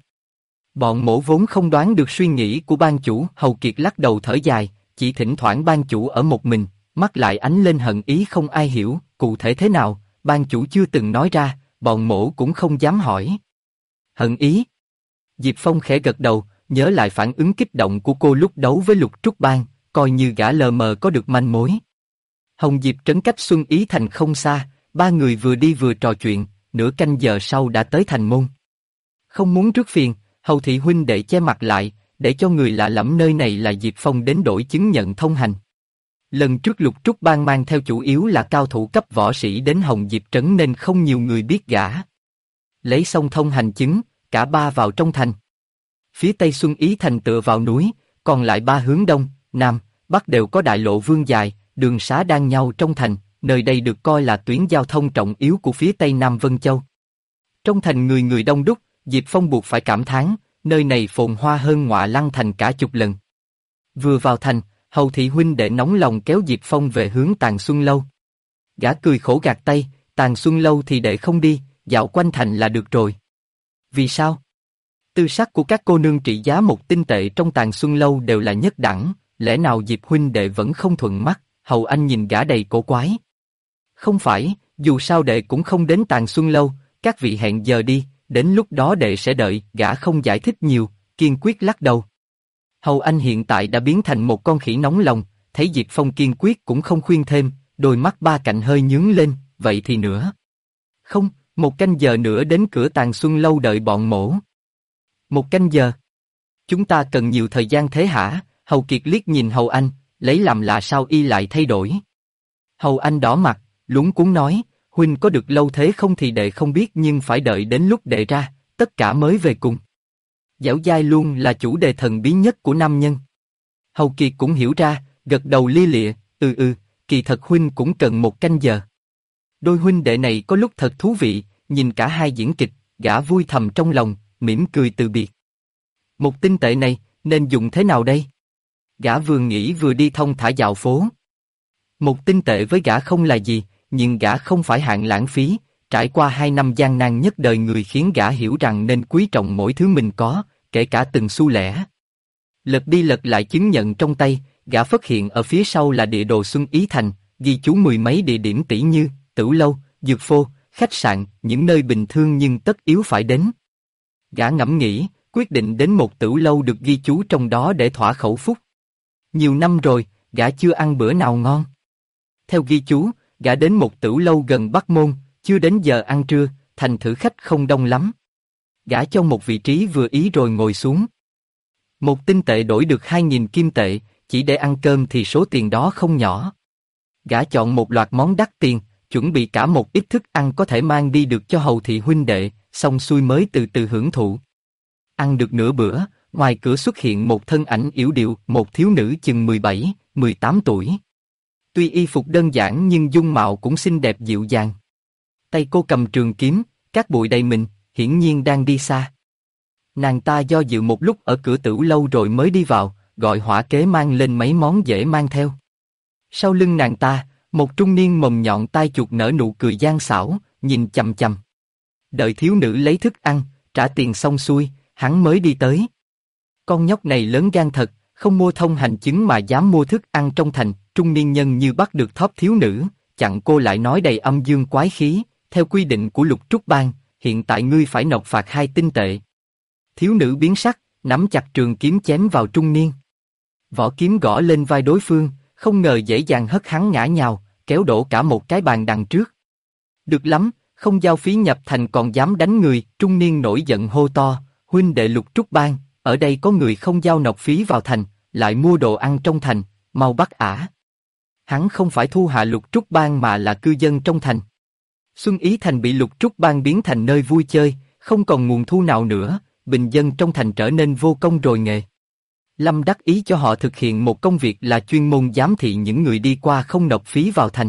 Bọn mỗ vốn không đoán được suy nghĩ của ban chủ. Hầu Kiệt lắc đầu thở dài, chỉ thỉnh thoảng ban chủ ở một mình, mắt lại ánh lên hận ý không ai hiểu, cụ thể thế nào, ban chủ chưa từng nói ra, bọn mỗ cũng không dám hỏi. Hận ý? Diệp Phong khẽ gật đầu, nhớ lại phản ứng kích động của cô lúc đấu với Lục Trúc Bang, coi như gã lờ mờ có được manh mối. Hồng Diệp trấn cách Xuân Ý Thành không xa, ba người vừa đi vừa trò chuyện, nửa canh giờ sau đã tới thành môn. Không muốn rước phiền, Hầu thị huynh đệ che mặt lại, để cho người lạ lẫm nơi này là Diệp Phong đến đổi chứng nhận thông hành. Lần trước Lục Trúc Bang mang theo chủ yếu là cao thủ cấp võ sĩ đến Hồng Diệp Trấn nên không nhiều người biết gã. Lấy xong thông hành chứng, cả ba vào trong thành. Phía tây Xuân Ý thành tựa vào núi, còn lại ba hướng đông, nam, bắc đều có đại lộ vương dài, đường xá đan nhau trong thành, nơi đây được coi là tuyến giao thông trọng yếu của phía tây Nam Vân Châu. Trong thành người người đông đúc, Diệp Phong buộc phải cảm thán, nơi này phồn hoa hơn Ngọa Lăng thành cả chục lần. Vừa vào thành, Hầu thị huynh đệ nóng lòng kéo Diệp Phong về hướng Tàn Xuân Lâu. Gã cười khổ gạt tay, Tàn Xuân Lâu thì đệ không đi, dạo quanh thành là được rồi. Vì sao? Tư sắc của các cô nương trị giá 1 tinh tệ trong Tàn Xuân Lâu đều là nhất đẳng, lẽ nào Diệp huynh đệ vẫn không thuận mắt? Hầu Anh nhìn gã đầy cổ quái. Không phải, dù sao đệ cũng không đến Tàn Xuân Lâu, các vị hẹn giờ đi, đến lúc đó đệ sẽ đợi. Gã không giải thích nhiều, kiên quyết lắc đầu. Hầu Anh hiện tại đã biến thành một con khỉ nóng lòng, thấy Diệp Phong kiên quyết cũng không khuyên thêm, đôi mắt ba cạnh hơi nhướng lên, vậy thì nữa. Không, 1 canh giờ nữa đến cửa Tàn Xuân Lâu đợi bọn mổ. 1 canh giờ? Chúng ta cần nhiều thời gian thế hả? Hầu Kiệt liếc nhìn Hầu Anh, lấy làm lạ sao y lại thay đổi. Hầu Anh đỏ mặt, lúng cuống nói, huynh có được lâu thế không thì đệ không biết nhưng phải đợi đến lúc đệ ra, tất cả mới về cùng. Dẻo dai luôn là chủ đề thần bí nhất của nam nhân. Hầu Kiệt cũng hiểu ra, gật đầu lia lịa, kỳ thật huynh cũng cần 1 canh giờ. Đôi huynh đệ này có lúc thật thú vị, nhìn cả hai diễn kịch, gã vui thầm trong lòng, mỉm cười từ biệt. 1 tinh tệ này, nên dùng thế nào đây? Gã vừa nghĩ vừa đi thong thả dạo phố. 1 tinh tệ với gã không là gì, nhưng gã không phải hạng lãng phí, trải qua 2 năm gian nan nhất đời người khiến gã hiểu rằng nên quý trọng mỗi thứ mình có, kể cả từng xu lẻ. Lật đi lật lại chứng nhận trong tay, gã phát hiện ở phía sau là địa đồ Xuân Ý Thành, ghi chú 10 mấy địa điểm tỷ như Tửu Lâu, Dược Phô, khách sạn, những nơi bình thường nhưng tất yếu phải đến. Gã ngẫm nghĩ, quyết định đến một Tửu Lâu được ghi chú trong đó để thỏa khẩu phúc. Nhiều năm rồi, gã chưa ăn bữa nào ngon. Theo ghi chú, gã đến một Tửu Lâu gần Bắc Môn, chưa đến giờ ăn trưa, thành thử khách không đông lắm. Gã cho một vị trí vừa ý rồi ngồi xuống. 1 tinh tệ đổi được 2.000 kim tệ, chỉ để ăn cơm thì số tiền đó không nhỏ. Gã chọn một loạt món đắt tiền, chuẩn bị cả một ít thức ăn có thể mang đi được cho Hầu thị huynh đệ, xong xuôi mới từ từ hưởng thụ. Ăn được nửa bữa, ngoài cửa xuất hiện một thân ảnh yểu điệu, một thiếu nữ chừng 17, 18 tuổi. Tuy y phục đơn giản nhưng dung mạo cũng xinh đẹp dịu dàng. Tay cô cầm trường kiếm, cát bụi đầy mình, hiển nhiên đang đi xa. Nàng ta do dự một lúc ở cửa Tửu Lâu rồi mới đi vào, gọi hỏa kế mang lên mấy món dễ mang theo. Sau lưng nàng ta, một trung niên mồm nhọn tai chuột nở nụ cười gian xảo, nhìn chằm chằm. Đợi thiếu nữ lấy thức ăn, trả tiền xong xuôi, hắn mới đi tới. Con nhóc này lớn gan thật, không mua thông hành chứng mà dám mua thức ăn trong thành. Trung niên nhân như bắt được thóp thiếu nữ, chặn cô lại nói đầy âm dương quái khí, theo quy định của Lục Trúc Bang, hiện tại ngươi phải nộp phạt 2 tinh tệ. Thiếu nữ biến sắc, nắm chặt trường kiếm chém vào trung niên. Vỏ kiếm gõ lên vai đối phương, không ngờ dễ dàng hất hắn ngã nhào, kéo đổ cả một cái bàn đằng trước. Được lắm, không giao phí nhập thành còn dám đánh người. Trung niên nổi giận hô to, huynh đệ Lục Trúc Bang, ở đây có người không giao nộp phí vào thành, lại mua đồ ăn trong thành, mau bắt ả. Hắn không phải thu hạ Lục Trúc Bang mà là cư dân trong thành. Xuân Ý Thành bị Lục Trúc Bang biến thành nơi vui chơi, không còn nguồn thu nào nữa, bình dân trong thành trở nên vô công rồi nghề. Lâm đắc ý cho họ thực hiện một công việc là chuyên môn giám thị những người đi qua không nộp phí vào thành.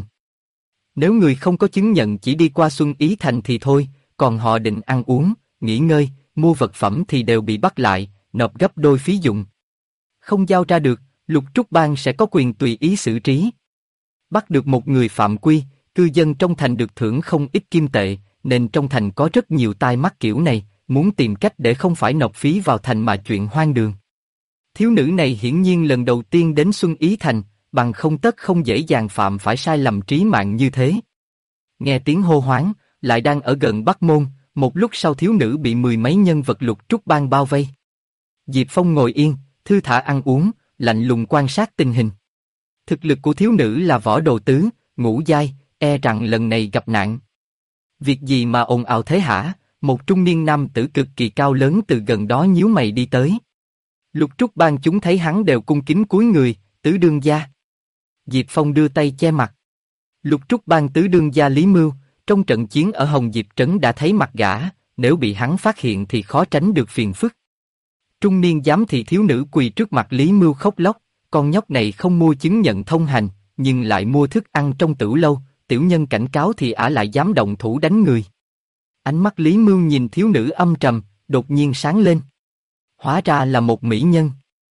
Nếu người không có chứng nhận chỉ đi qua Xuân Ý Thành thì thôi, còn họ định ăn uống, nghỉ ngơi, mua vật phẩm thì đều bị bắt lại, nộp gấp đôi phí dụng. Không giao ra được, Lục Trúc Bang sẽ có quyền tùy ý xử trí. Bắt được một người phạm quy, cư dân trong thành được thưởng không ít kim tệ, nên trong thành có rất nhiều tai mắt kiểu này, muốn tìm cách để không phải nộp phí vào thành mà chuyện hoang đường. Thiếu nữ này hiển nhiên lần đầu tiên đến Xuân Ý Thành, bằng không tất không dễ dàng phạm phải sai lầm trí mạng như thế. Nghe tiếng hô hoáng, lại đang ở gần Bắc Môn, một lúc sau thiếu nữ bị 10 mấy nhân vật Lục Trúc Bang bao vây. Diệp Phong ngồi yên, thư thả ăn uống, lạnh lùng quan sát tình hình. Thực lực của thiếu nữ là võ đồ tứ, ngũ giai, e rằng lần này gặp nạn. Việc gì mà ồn ào thế hả? Một trung niên nam tử cực kỳ cao lớn từ gần đó nhíu mày đi tới. Lục Trúc Bang chúng thấy hắn đều cung kính cúi người, tứ đương gia. Diệp Phong đưa tay che mặt. Lục Trúc Bang tứ đương gia Lý Mưu, trong trận chiến ở Hồng Diệp Trấn đã thấy mặt gã, nếu bị hắn phát hiện thì khó tránh được phiền phức. Trung niên giám thị thiếu nữ quỳ trước mặt Lý Mưu khóc lóc, con nhóc này không mua chứng nhận thông hành, nhưng lại mua thức ăn trong tửu lâu, tiểu nhân cảnh cáo thì ả lại dám động thủ đánh người. Ánh mắt Lý Mưu nhìn thiếu nữ âm trầm, đột nhiên sáng lên. Hóa ra là một mỹ nhân.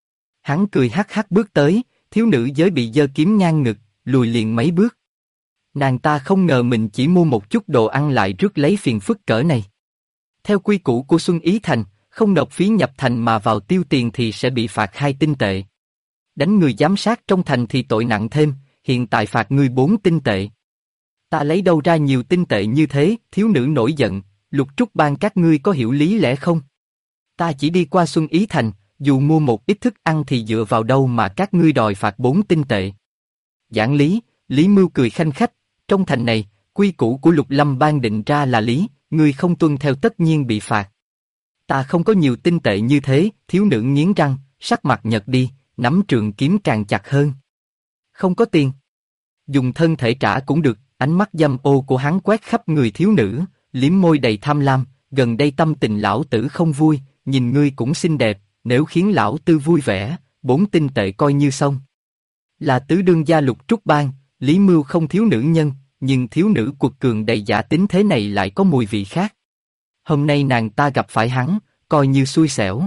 Hắn cười hắc hắc bước tới, thiếu nữ giới bị giơ kiếm ngang ngực, lùi liền mấy bước. Nàng ta không ngờ mình chỉ mua một chút đồ ăn lại rước lấy phiền phức cỡ này. Theo quy củ của Xuân Ý Thành, không nộp phí nhập thành mà vào tiêu tiền thì sẽ bị phạt 2 tinh tệ. Đánh người giám sát trong thành thì tội nặng thêm, hiện tại phạt ngươi 4 tinh tệ. Ta lấy đâu ra nhiều tinh tệ như thế? Thiếu nữ nổi giận, Lục Trúc Bang các ngươi có hiểu lý lẽ không? Ta chỉ đi qua Xuân Ý Thành, dù mua một ít thức ăn thì dựa vào đâu mà các ngươi đòi phạt 4 tinh tệ? Giảng lý, Lý Mưu cười khanh khách, trong thành này, quy củ của Lục Lâm Bang định ra là lý, ngươi không tuân theo tất nhiên bị phạt. Ta không có nhiều tinh tệ như thế, thiếu nữ nghiến răng, sắc mặt nhợt đi, nắm trường kiếm càng chặt hơn. Không có tiền. Dùng thân thể trả cũng được, ánh mắt dâm ô của hắn quét khắp người thiếu nữ, liếm môi đầy tham lam, gần đây tâm tình lão tử không vui, nhìn ngươi cũng xinh đẹp, nếu khiến lão tư vui vẻ, 4 tinh tệ coi như xong. Là tứ đương gia Lục Trúc Bang, Lý Mưu không thiếu nữ nhân, nhưng thiếu nữ cuột cường đầy giả tính thế này lại có mùi vị khác. Hôm nay nàng ta gặp phải hắn, coi như xui xẻo.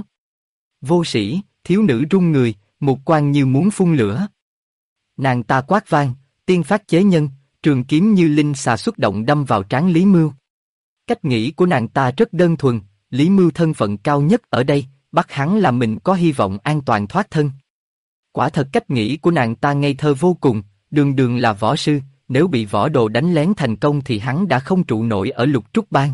Vô sĩ, thiếu nữ run người, một quan như muốn phun lửa. Nàng ta quát vang, tiên phát chế nhân, trường kiếm như linh xà xuất động đâm vào trán Lý Mưu. Cách nghĩ của nàng ta rất đơn thuần, Lý Mưu thân phận cao nhất ở đây, bắt hắn là mình có hy vọng an toàn thoát thân. Quả thật cách nghĩ của nàng ta ngây thơ vô cùng, đường đường là võ sư, nếu bị võ đồ đánh lén thành công thì hắn đã không trụ nổi ở Lục Trúc Bang.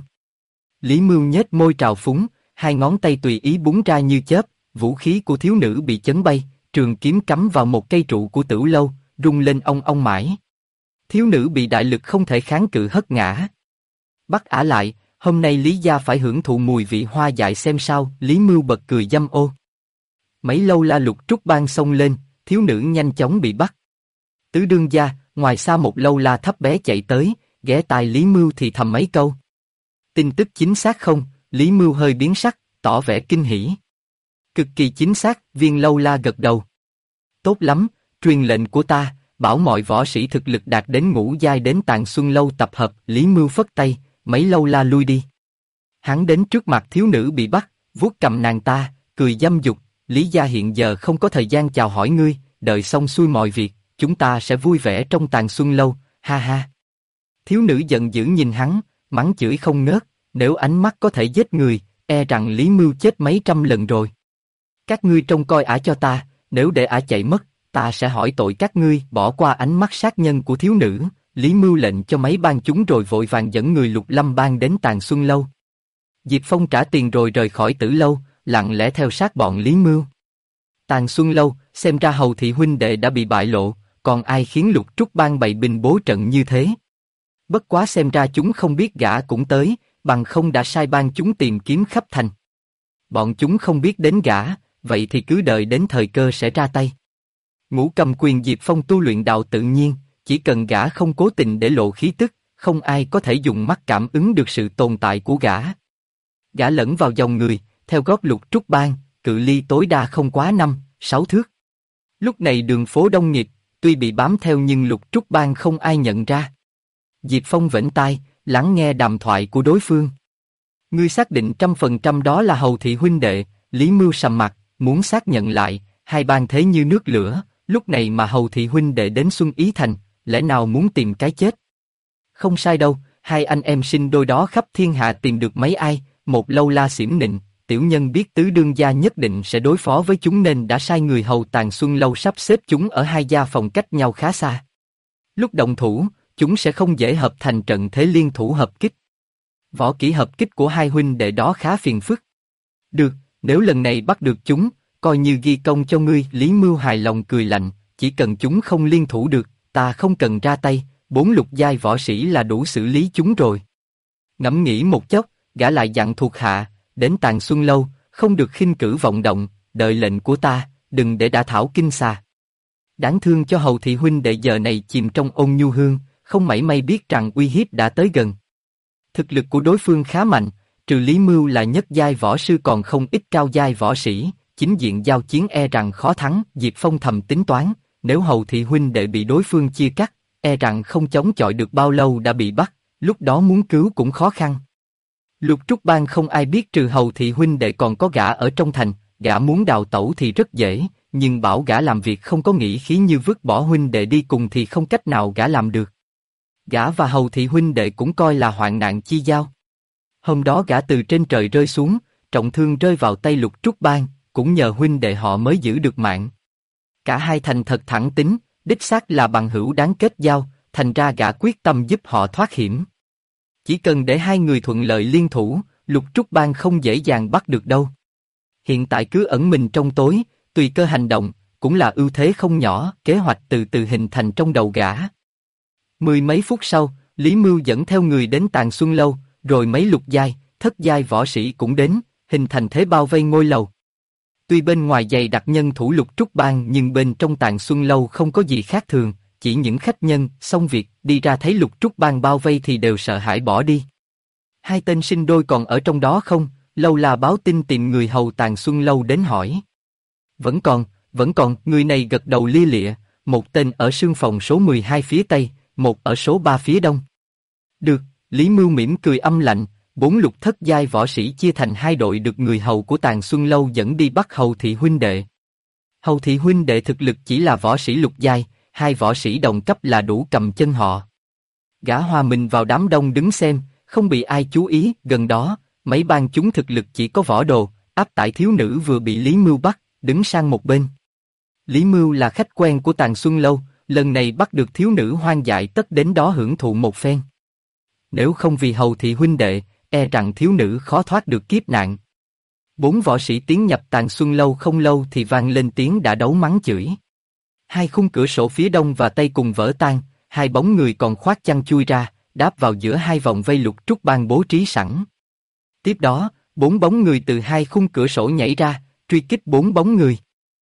Lý Mưu nhếch môi trào phúng, hai ngón tay tùy ý búng ra như chớp, vũ khí của thiếu nữ bị chấn bay, trường kiếm cắm vào một cây trụ của tửu lâu, rung lên ong ong mãi. Thiếu nữ bị đại lực không thể kháng cự hất ngã. Bắt ả lại, hôm nay Lý gia phải hưởng thụ mùi vị hoa dại xem sao. Lý Mưu bật cười dâm ô. Mấy lâu la Lục Trúc Bang xông lên, thiếu nữ nhanh chóng bị bắt. Tứ đương gia, ngoài xa một lâu la thấp bé chạy tới, ghé tai Lý Mưu thì thầm mấy câu. Tin tức chính xác không? Lý Mưu hơi biến sắc, tỏ vẻ kinh hỉ. Cực kỳ chính xác, viên lâu la gật đầu. Tốt lắm, truyền lệnh của ta, bảo mọi võ sĩ thực lực đạt đến ngũ giai đến Tàng Xuân Lâu tập hợp. Lý Mưu phất tay, mấy lâu la lui đi. Hắn đến trước mặt thiếu nữ bị bắt, vuốt cầm nàng ta, cười dâm dục. Lý gia hiện giờ không có thời gian chào hỏi ngươi, đợi xong xuôi mọi việc, chúng ta sẽ vui vẻ trong Tàng Xuân Lâu, ha ha. Thiếu nữ giận dữ nhìn hắn, mắng chửi không ngớt, nếu ánh mắt có thể giết người, e rằng Lý Mưu chết mấy trăm lần rồi. Các ngươi trông coi ả cho ta, nếu để ả chạy mất, ta sẽ hỏi tội các ngươi. Bỏ qua ánh mắt sát nhân của thiếu nữ, Lý Mưu lệnh cho mấy bang chúng rồi vội vàng dẫn người Lục Lâm Bang đến Tàng Xuân Lâu. Diệp Phong trả tiền rồi rời khỏi Tử Lâu, lặng lẽ theo sát bọn Lý Mưu. Tàng Xuân Lâu, xem ra Hầu thị huynh đệ đã bị bại lộ, còn ai khiến Lục Trúc Bang bày binh bố trận như thế? Bất quá xem ra chúng không biết gã cũng tới, bằng không đã sai bang chúng tìm kiếm khắp thành. Bọn chúng không biết đến gã, vậy thì cứ đợi đến thời cơ sẽ ra tay. Ngũ Cầm Quyền Diệp Phong tu luyện đạo tự nhiên, chỉ cần gã không cố tình để lộ khí tức, không ai có thể dùng mắt cảm ứng được sự tồn tại của gã. Gã lẫn vào dòng người, theo gót Lục Trúc Bang, cự ly tối đa không quá 5-6 thước. Lúc này đường phố đông nghịt, tuy bị bám theo nhưng Lục Trúc Bang không ai nhận ra. Diệp Phong vểnh tai, lắng nghe đàm thoại của đối phương. Ngươi xác định 100% đó là Hầu thị huynh đệ? Lý Mưu sầm mặt, muốn xác nhận lại, hai bang thế như nước lửa, lúc này mà Hầu thị huynh đệ đến Xuân Ý Thành, lẽ nào muốn tìm cái chết? Không sai đâu, hai anh em sinh đôi đó khắp thiên hạ tìm được mấy ai? Một lâu la xỉm nịnh, tiểu nhân biết tứ đương gia nhất định sẽ đối phó với chúng nên đã sai người hầu Tàng Xuân Lâu sắp xếp chúng ở hai gia phòng cách nhau khá xa. Lúc động thủ, chúng sẽ không dễ hợp thành trận thế liên thủ hợp kích. Võ kỹ hợp kích của hai huynh đệ đó khá phiền phức. Được, nếu lần này bắt được chúng, coi như ghi công cho ngươi. Lý Mưu hài lòng cười lạnh, chỉ cần chúng không liên thủ được, ta không cần ra tay, 4 lục giai võ sĩ là đủ xử lý chúng rồi. Ngẫm nghĩ một chốc, gã lại dặn thuộc hạ, đến Tàn Xuân Lâu, không được khinh cử vọng động, đợi lệnh của ta, đừng để đả thảo kinh xà. Đáng thương cho Hầu thị huynh đệ giờ này chìm trong ôn nhu hương, không mảy may biết rằng uy hiếp đã tới gần. Thực lực của đối phương khá mạnh, trừ Lý Mưu là nhất giai võ sư còn không ít cao giai võ sĩ, chính diện giao chiến e rằng khó thắng. Diệp Phong thầm tính toán, nếu Hầu thị huynh đệ bị đối phương chia cắt, e rằng không chống chọi được bao lâu đã bị bắt, lúc đó muốn cứu cũng khó khăn. Lục Trúc Bang không ai biết trừ Hầu thị huynh đệ còn có gã ở trong thành, gã muốn đào tẩu thì rất dễ, nhưng bảo gã làm việc không có nghĩa khí như vứt bỏ huynh đệ đi cùng thì không cách nào gã làm được. Gã và Hầu thị huynh đệ cũng coi là hoạn nạn chi giao. Hôm đó gã từ trên trời rơi xuống, trọng thương rơi vào tay Lục Trúc Bang, cũng nhờ huynh đệ họ mới giữ được mạng. Cả hai thành thật thẳng tính, đích xác là bằng hữu đáng kết giao, thành ra gã quyết tâm giúp họ thoát hiểm. Chỉ cần để hai người thuận lợi liên thủ, Lục Trúc Bang không dễ dàng bắt được đâu. Hiện tại cứ ẩn mình trong tối, tùy cơ hành động, cũng là ưu thế không nhỏ. Kế hoạch từ từ hình thành trong đầu gã. Mười mấy phút sau, Lý Mưu dẫn theo người đến Tàn Xuân Lâu, rồi mấy lục giai, thất giai võ sĩ cũng đến, hình thành thế bao vây ngôi lầu. Tuy bên ngoài dày đặc nhân thủ Lục Trúc Bang nhưng bên trong Tàn Xuân Lâu không có gì khác thường, chỉ những khách nhân xong việc đi ra thấy Lục Trúc Bang bao vây thì đều sợ hãi bỏ đi. Hai tên sinh đôi còn ở trong đó không? Lâu là báo tin tìm người hầu Tàn Xuân Lâu đến hỏi. Vẫn còn, người này gật đầu lia lịa, một tên ở sương phòng số 12 phía tây, một ở số 3 phía đông. Được, Lý Mưu mỉm cười âm lạnh, 4 lục thất giai võ sĩ chia thành hai đội được người hầu của Tàn Xuân Lâu dẫn đi bắt Hầu thị huynh đệ. Hầu thị huynh đệ thực lực chỉ là võ sĩ lục giai, hai võ sĩ đồng cấp là đủ cầm chân họ. Gã hòa mình vào đám đông đứng xem, không bị ai chú ý. Gần đó, mấy bang chúng thực lực chỉ có võ đồ, áp tải thiếu nữ vừa bị Lý Mưu bắt, đứng sang một bên. Lý Mưu là khách quen của Tàn Xuân Lâu, lần này bắt được thiếu nữ hoang dại tất đến đó hưởng thụ một phen. Nếu không vì Hầu thị huynh đệ, e rằng thiếu nữ khó thoát được kiếp nạn. 4 võ sĩ tiến nhập Tàn Xuân Lâu không lâu thì vang lên tiếng đã đấu mắng chửi. Hai khung cửa sổ phía đông và tây cùng vỡ tan, hai bóng người còn khoác chăn chui ra, đáp vào giữa hai vòng vây Lục Trúc Bang bố trí sẵn. Tiếp đó, 4 bóng người từ hai khung cửa sổ nhảy ra, truy kích 4 bóng người.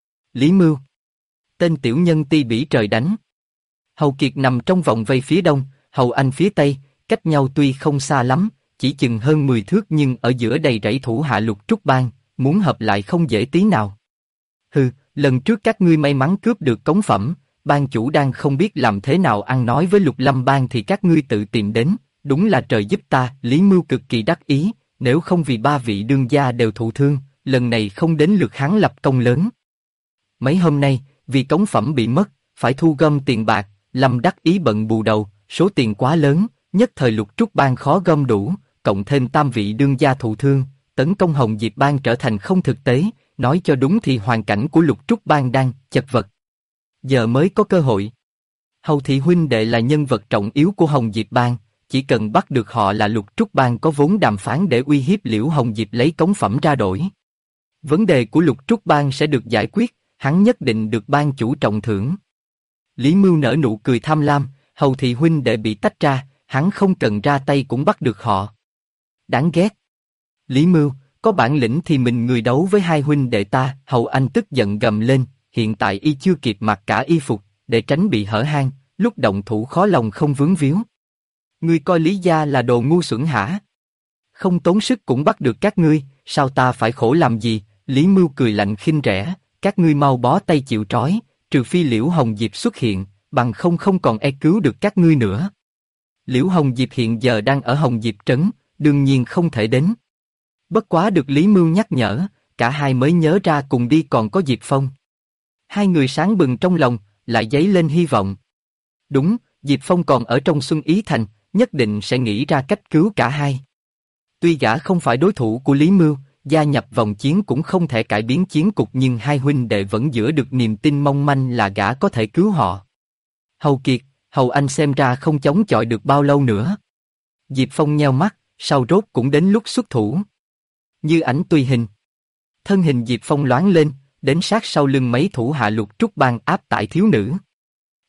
Lý Mưu, tên tiểu nhân ti bỉ trời đánh. Hầu Kiệt nằm trong vòng vây phía đông, Hầu Anh phía tây, cách nhau tuy không xa lắm, chỉ chừng hơn 10 thước nhưng ở giữa đầy rẫy thủ hạ Lục Trúc Bang, muốn hợp lại không dễ tí nào. Hừ, lần trước các ngươi may mắn cướp được cống phẩm, ban chủ đang không biết làm thế nào ăn nói với Lục Lâm Bang thì các ngươi tự tìm đến, đúng là trời giúp ta. Lý Mưu cực kỳ đắc ý, nếu không vì 3 vị đương gia đều thụ thương, lần này không đến lượt hắn lập công lớn. Mấy hôm nay, vì cống phẩm bị mất, phải thu gom tiền bạc, Lâm đắc ý bận bù đầu, số tiền quá lớn, nhất thời Lục Trúc Bang khó gom đủ, cộng thêm 3 vị đương gia thụ thương, tấn công Hồng Diệp Bang trở thành không thực tế, nói cho đúng thì hoàn cảnh của Lục Trúc Bang đang chật vật. Giờ mới có cơ hội. Hầu thị huynh đệ là nhân vật trọng yếu của Hồng Diệp Bang, chỉ cần bắt được họ là Lục Trúc Bang có vốn đàm phán để uy hiếp Liễu Hồng Diệp lấy cống phẩm ra đổi. Vấn đề của Lục Trúc Bang sẽ được giải quyết, hắn nhất định được ban chủ trọng thưởng. Lý Mưu nở nụ cười tham lam, Hầu thị huynh đệ bị tách ra, hắn không cần ra tay cũng bắt được họ. Đáng ghét. Lý Mưu, có bản lĩnh thì mình người đấu với hai huynh đệ ta. Hầu Anh tức giận gầm lên, hiện tại y chưa kịp mặc cả y phục, để tránh bị hở hang, lúc động thủ khó lòng không vướng víu. Ngươi coi Lý gia là đồ ngu xuẩn hả? Không tốn sức cũng bắt được các ngươi, sao ta phải khổ làm gì? Lý Mưu cười lạnh khinh rẻ, các ngươi mau bó tay chịu trói, trừ phi Liễu Hồng Diệp xuất hiện, bằng không còn e cứu được các ngươi nữa. Liễu Hồng Diệp hiện giờ đang ở Hồng Diệp Trấn, đương nhiên không thể đến. Bất quá được Lý Mưu nhắc nhở, cả hai mới nhớ ra cùng đi còn có Diệp Phong. Hai người sáng bừng trong lòng, lại dấy lên hy vọng. Đúng, Diệp Phong còn ở trong Xuân Ý Thành, nhất định sẽ nghĩ ra cách cứu cả hai. Tuy gã không phải đối thủ của Lý Mưu, gia nhập vòng chiến cũng không thể cải biến chiến cục nhưng hai huynh đệ vẫn giữ được niềm tin mong manh là gã có thể cứu họ. Hầu Kiệt, Hầu Anh xem ra không chống chọi được bao lâu nữa. Diệp Phong nheo mắt, sau rốt cũng đến lúc xuất thủ. Như ảnh tùy hình. Thân hình Diệp Phong loáng lên, đến sát sau lưng mấy thủ hạ Lục Trúc Bang áp tải thiếu nữ.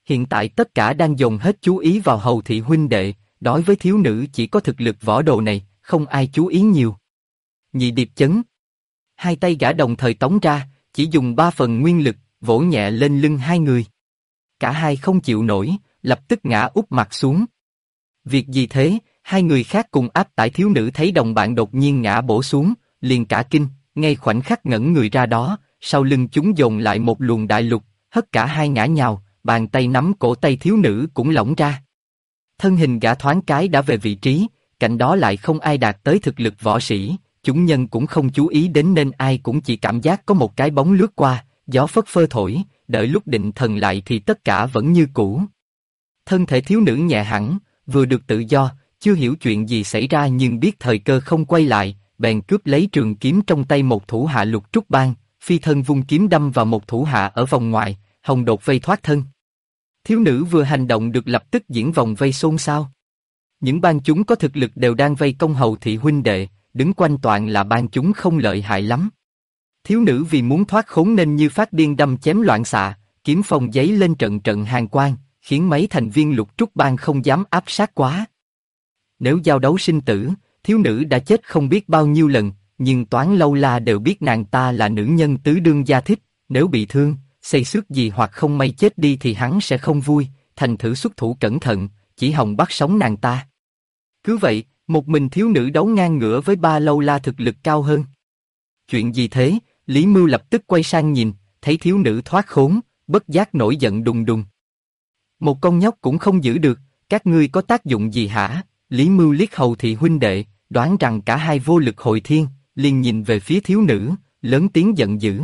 Hiện tại tất cả đang dồn hết chú ý vào Hầu thị huynh đệ, đối với thiếu nữ chỉ có thực lực võ đồ này, không ai chú ý nhiều. Nhị điệp chấn. Hai tay gã đồng thời tống ra, chỉ dùng 3 phần nguyên lực, vỗ nhẹ lên lưng hai người. Cả hai không chịu nổi, lập tức ngã úp mặt xuống. Việc gì thế? Hai người khác cùng áp tải thiếu nữ thấy đồng bạn đột nhiên ngã bổ xuống, liền cả kinh, ngay khoảnh khắc ngẩn người ra đó, sau lưng chúng dồn lại một luồng đại lục, hất cả hai ngã nhào, bàn tay nắm cổ tay thiếu nữ cũng lỏng ra. Thân hình gã thoáng cái đã về vị trí, cạnh đó lại không ai đạt tới thực lực võ sĩ, chúng nhân cũng không chú ý đến nên ai cũng chỉ cảm giác có một cái bóng lướt qua, gió phất phơ thổi, đợi lúc định thần lại thì tất cả vẫn như cũ. Thân thể thiếu nữ nhẹ hẳn, vừa được tự do, chưa hiểu chuyện gì xảy ra nhưng biết thời cơ không quay lại, bèn cướp lấy trường kiếm trong tay một thủ hạ Lục Trúc Bang, phi thân vung kiếm đâm vào một thủ hạ ở vòng ngoài, hồng đột vây thoát thân. Thiếu nữ vừa hành động được lập tức diễn vòng vây xôn xao. Những bang chúng có thực lực đều đang vây công Hầu thị huynh đệ, đứng quanh toàn là bang chúng không lợi hại lắm. Thiếu nữ vì muốn thoát khốn nên như phát điên đâm chém loạn xạ, kiếm phong giấy lên trận trận hàn quang, khiến mấy thành viên Lục Trúc Bang không dám áp sát quá. Nếu giao đấu sinh tử, thiếu nữ đã chết không biết bao nhiêu lần, nhưng Toán Lâu La đều biết nàng ta là nữ nhân tứ đương gia thích, nếu bị thương, xây xước gì hoặc không may chết đi thì hắn sẽ không vui, thành thử xuất thủ cẩn thận, chỉ hòng bắt sống nàng ta. Cứ vậy, một mình thiếu nữ đấu ngang ngửa với 3 Lâu La thực lực cao hơn. Chuyện gì thế? Lý Mưu lập tức quay sang nhìn, thấy thiếu nữ thoát khốn, bất giác nổi giận đùng đùng. Một con nhóc cũng không giữ được, các ngươi có tác dụng gì hả? Lý Mưu liếc Hầu thị huynh đệ, đoán rằng cả hai vô lực hồi thiên, liền nhìn về phía thiếu nữ, lớn tiếng giận dữ.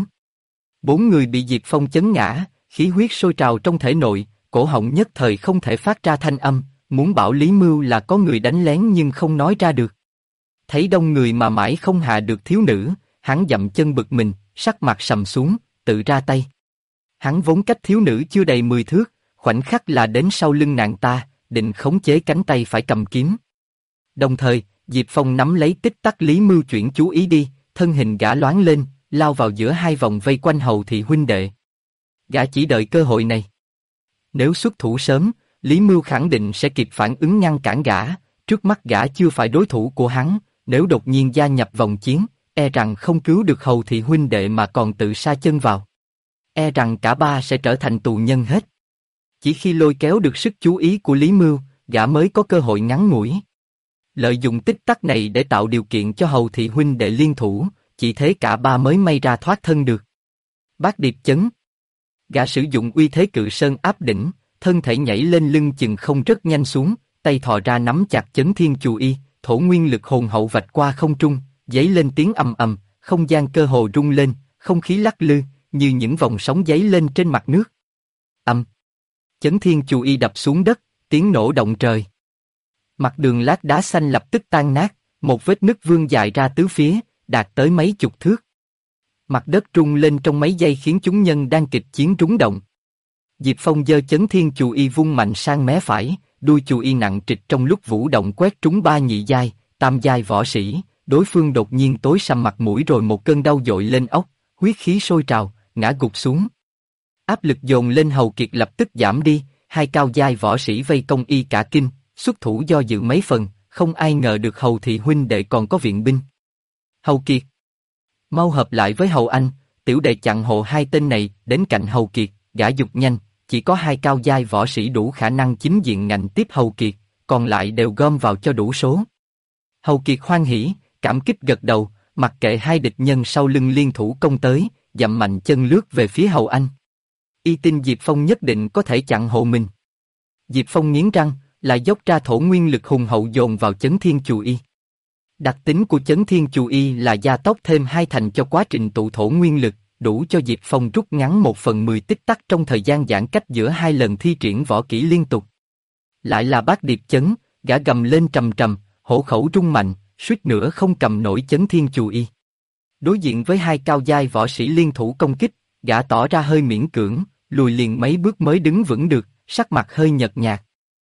4 người bị Diệp Phong chấn ngã, khí huyết sôi trào trong thể nội, cổ họng nhất thời không thể phát ra thanh âm, muốn bảo Lý Mưu là có người đánh lén nhưng không nói ra được. Thấy đông người mà mãi không hạ được thiếu nữ, hắn dậm chân bực mình, sắc mặt sầm xuống, tự ra tay. Hắn vốn cách thiếu nữ chưa đầy 10 thước, khoảnh khắc là đến sau lưng nàng ta, định khống chế cánh tay phải cầm kiếm. Đồng thời, Diệp Phong nắm lấy tích tắc Lý Mưu chuyển chú ý đi, thân hình gã loáng lên, lao vào giữa hai vòng vây quanh Hầu thị huynh đệ. Gã chỉ đợi cơ hội này. Nếu xuất thủ sớm, Lý Mưu khẳng định sẽ kịp phản ứng ngăn cản gã, trước mắt gã chưa phải đối thủ của hắn, nếu đột nhiên gia nhập vòng chiến, e rằng không cứu được Hầu thị huynh đệ mà còn tự sa chân vào. E rằng cả ba sẽ trở thành tù nhân hết. Chỉ khi lôi kéo được sức chú ý của Lý Mưu, gã mới có cơ hội ngắn ngủi. Lợi dụng tích tắc này để tạo điều kiện cho Hầu thị huynh đệ liên thủ, chỉ thế cả ba mới may ra thoát thân được. Bát điệp chấn. Gã sử dụng uy thế cự sơn áp đỉnh, thân thể nhảy lên lưng chừng không rất nhanh xuống, tay thò ra nắm chặt chấn thiên chù y, thổ nguyên lực hồn hậu vạch qua không trung, giấy lên tiếng ầm ầm, không gian cơ hồ rung lên, không khí lắc lư, như những vòng sóng giấy lên trên mặt nước. Âm. Chấn thiên chù y đập xuống đất, tiếng nổ động trời. Mặt đường lát đá xanh lập tức tan nát, một vết nứt vươn dài ra tứ phía, đạt tới mấy chục thước. Mặt đất rung lên trong mấy giây khiến chúng nhân đang kịch chiến rúng động. Diệp Phong giơ chấn thiên chù y vung mạnh sang mé phải, đuôi chù y nặng trịch trong lúc vũ động quét trúng 3 nhị giai, tam giai võ sĩ, đối phương đột nhiên tối sầm mặt mũi rồi một cơn đau dội lên óc, huyết khí sôi trào, ngã gục xuống. Áp lực dồn lên Hầu Kiệt lập tức giảm đi, hai cao giai võ sĩ vây công y cả kinh, xuất thủ do dự mấy phần, không ai ngờ được Hầu thị huynh đệ còn có viện binh. Hầu Kiệt, mau hợp lại với Hầu Anh, tiểu đệ chặn hộ hai tên này, đến cạnh Hầu Kiệt, gã dục nhanh, chỉ có hai cao giai võ sĩ đủ khả năng chính diện ngạnh tiếp Hầu Kiệt, còn lại đều gom vào cho đủ số. Hầu Kiệt hoan hỉ, cảm kích gật đầu, mặc kệ hai địch nhân sau lưng liên thủ công tới, dậm mạnh chân lướt về phía Hầu Anh. Y tin Diệp Phong nhất định có thể chặn hộ mình. Diệp Phong nghiến răng, lại dốc ra thổ nguyên lực hùng hậu dồn vào chấn thiên chù y. Đặc tính của chấn thiên chù y là gia tốc thêm 2 thành cho quá trình tụ thổ nguyên lực, đủ cho Diệp Phong rút ngắn 1/10 tích tắc trong thời gian giãn cách giữa 2 lần thi triển võ kỹ liên tục. Lại là bát điệp chấn, gã gầm lên trầm trầm, hổ khẩu rung mạnh, suýt nữa không cầm nổi chấn thiên chù y. Đối diện với hai cao giai võ sĩ liên thủ công kích, gã tỏ ra hơi miễn cưỡng, lùi liền mấy bước mới đứng vững được, sắc mặt hơi nhợt nhạt.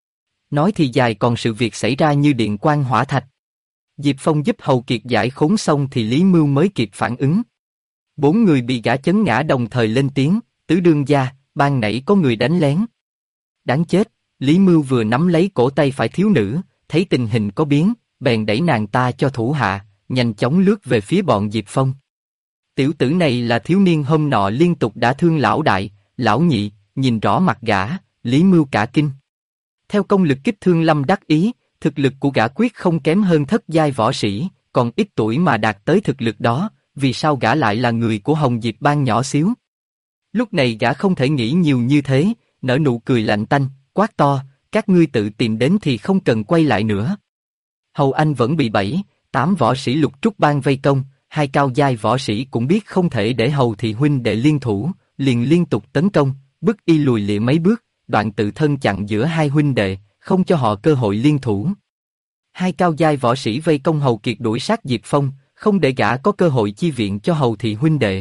Nói thì dài còn sự việc xảy ra như điện quang hỏa thạch. Diệp Phong giúp Hầu Kiệt giải khốn xong thì Lý Mưu mới kịp phản ứng. 4 người bị gã chấn ngã đồng thời lên tiếng, tứ đương gia, ban nãy có người đánh lén. Đáng chết, Lý Mưu vừa nắm lấy cổ tay phải thiếu nữ, thấy tình hình có biến, bèn đẩy nàng ta cho thủ hạ, nhanh chóng lướt về phía bọn Diệp Phong. Tiểu tử này là thiếu niên hôm nọ liên tục đã thương lão đại, lão nhị, nhìn rõ mặt gã, Lý Mưu cả kinh. Theo công lực kích thương Lâm Đắc Ý, thực lực của gã quyết không kém hơn thất giai võ sĩ, còn ít tuổi mà đạt tới thực lực đó, vì sao gã lại là người của Hồng Diệp Bang nhỏ xíu? Lúc này gã không thể nghĩ nhiều như thế, nở nụ cười lạnh tanh, quát to, các ngươi tự tìm đến thì không cần quay lại nữa. Hầu Anh vẫn bị 7-8 võ sĩ Lục Trúc Bang vây công, hai cao giai võ sĩ cũng biết không thể để Hầu thị huynh đệ liên thủ, liền liên tục tấn công, bức y lùi lịa mấy bước, đoạn tự thân chặn giữa hai huynh đệ, không cho họ cơ hội liên thủ. Hai cao giai võ sĩ vây công Hầu Kiệt đuổi sát Diệp Phong, không để gã có cơ hội chi viện cho Hầu thị huynh đệ.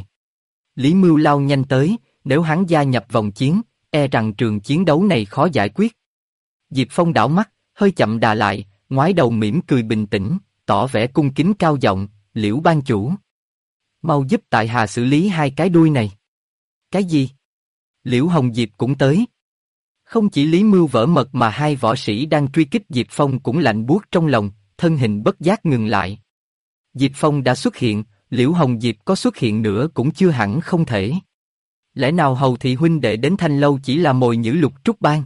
Lý Mưu lao nhanh tới, nếu hắn gia nhập vòng chiến, e rằng trường chiến đấu này khó giải quyết. Diệp Phong đảo mắt, hơi chậm đà lại, ngoái đầu mỉm cười bình tĩnh, tỏ vẻ cung kính cao giọng, Liễu ban chủ, mau giúp tại hạ xử lý hai cái đuôi này. Cái gì? Liễu Hồng Diệp cũng tới. Không chỉ Lý Mưu vỡ mật mà hai võ sĩ đang truy kích Diệp Phong cũng lạnh buốt trong lòng, thân hình bất giác ngừng lại. Diệp Phong đã xuất hiện, Liễu Hồng Diệp có xuất hiện nữa cũng chưa hẳn không thể. Lẽ nào Hầu thị huynh đệ đến Thanh Lâu chỉ là mồi nhử Lục Trúc Bang?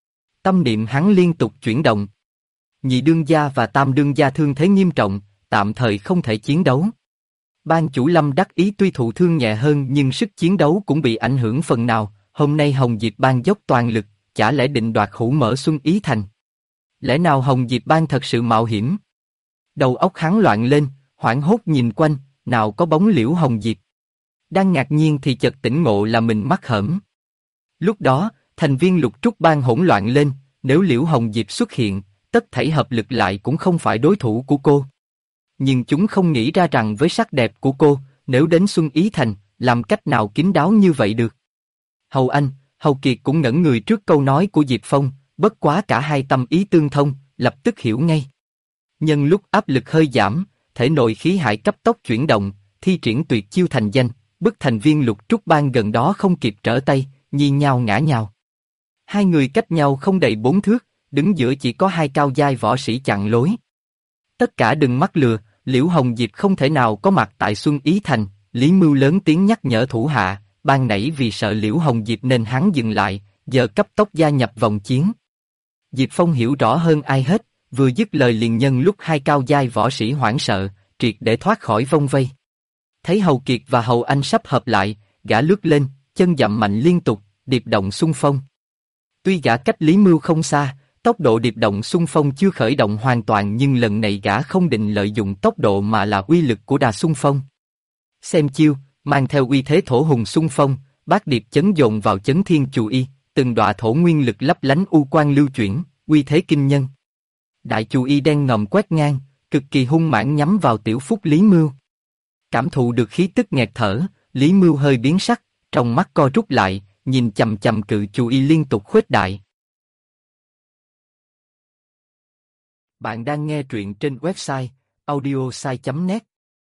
Tâm niệm hắn liên tục chuyển động. Nhị đương gia và tam đương gia thương thế nghiêm trọng, tạm thời không thể chiến đấu. Ban chủ Lâm Đắc Ý tuy thụ thương nhẹ hơn nhưng sức chiến đấu cũng bị ảnh hưởng phần nào. Hôm nay Hồng Diệp Bang dốc toàn lực, chả lẽ định đoạt Hữu Mở Xuân Ý Thành? Lẽ nào Hồng Diệp Bang thật sự mạo hiểm? Đầu óc hắn loạn lên, hoảng hốt nhìn quanh, nào có bóng Liễu Hồng Diệp. Đang ngạc nhiên thì chợt tỉnh ngộ là mình mắc hởm. Lúc đó, thành viên Lục Trúc Bang hỗn loạn lên, nếu Liễu Hồng Diệp xuất hiện, tất thảy hợp lực lại cũng không phải đối thủ của cô. Nhưng chúng không nghĩ ra rằng với sắc đẹp của cô, nếu đến Xuân Ý Thành, làm cách nào kín đáo như vậy được. Hầu Anh, Hầu Kiệt cũng ngẩn người trước câu nói của Diệp Phong, bất quá cả hai tâm ý tương thông, lập tức hiểu ngay. Nhân lúc áp lực hơi giảm, thể nội khí hải cấp tốc chuyển động, thi triển tuyệt chiêu thành danh, bức thành viên Lục Trúc Bang gần đó không kịp trở tay, nhi nhao ngã nhào. Hai người cách nhau không đầy 4 thước, đứng giữa chỉ có hai cao giai võ sĩ chặn lối. Tất cả đừng mắc lừa, Liễu Hồng Diệp không thể nào có mặt tại Xuân Ý Thành. Lý Mưu lớn tiếng nhắc nhở thủ hạ, ban nãy vì sợ Liễu Hồng Diệp nên hắn dừng lại, giờ cấp tốc gia nhập vòng chiến. Diệp Phong hiểu rõ hơn ai hết, vừa dứt lời liền nhân lúc hai cao giai võ sĩ hoảng sợ, triệt để thoát khỏi vòng vây. Thấy Hầu Kiệt và Hầu Anh sắp hợp lại, gã lướt lên, chân dậm mạnh liên tục, điệp động xung phong. Tuy gã cách Lý Mưu không xa, tốc độ điệp động xung phong chưa khởi động hoàn toàn nhưng lần này gã không định lợi dụng tốc độ mà là uy lực của đà xung phong. Xem chiêu, mang theo uy thế thổ hùng xung phong, bát điệp chấn dồn vào chấn thiên chù y, từng đọa thổ nguyên lực lấp lánh u quang lưu chuyển, uy thế kinh nhân. Đại chù y đen ngòm quét ngang, cực kỳ hung mãnh nhắm vào tiểu phúc Lý Mưu. Cảm thụ được khí tức nghẹt thở, Lý Mưu hơi biến sắc, trong mắt co rút lại, nhìn chằm chằm cự chù y liên tục khuếch đại. Bạn đang nghe truyện trên website audiosai.net.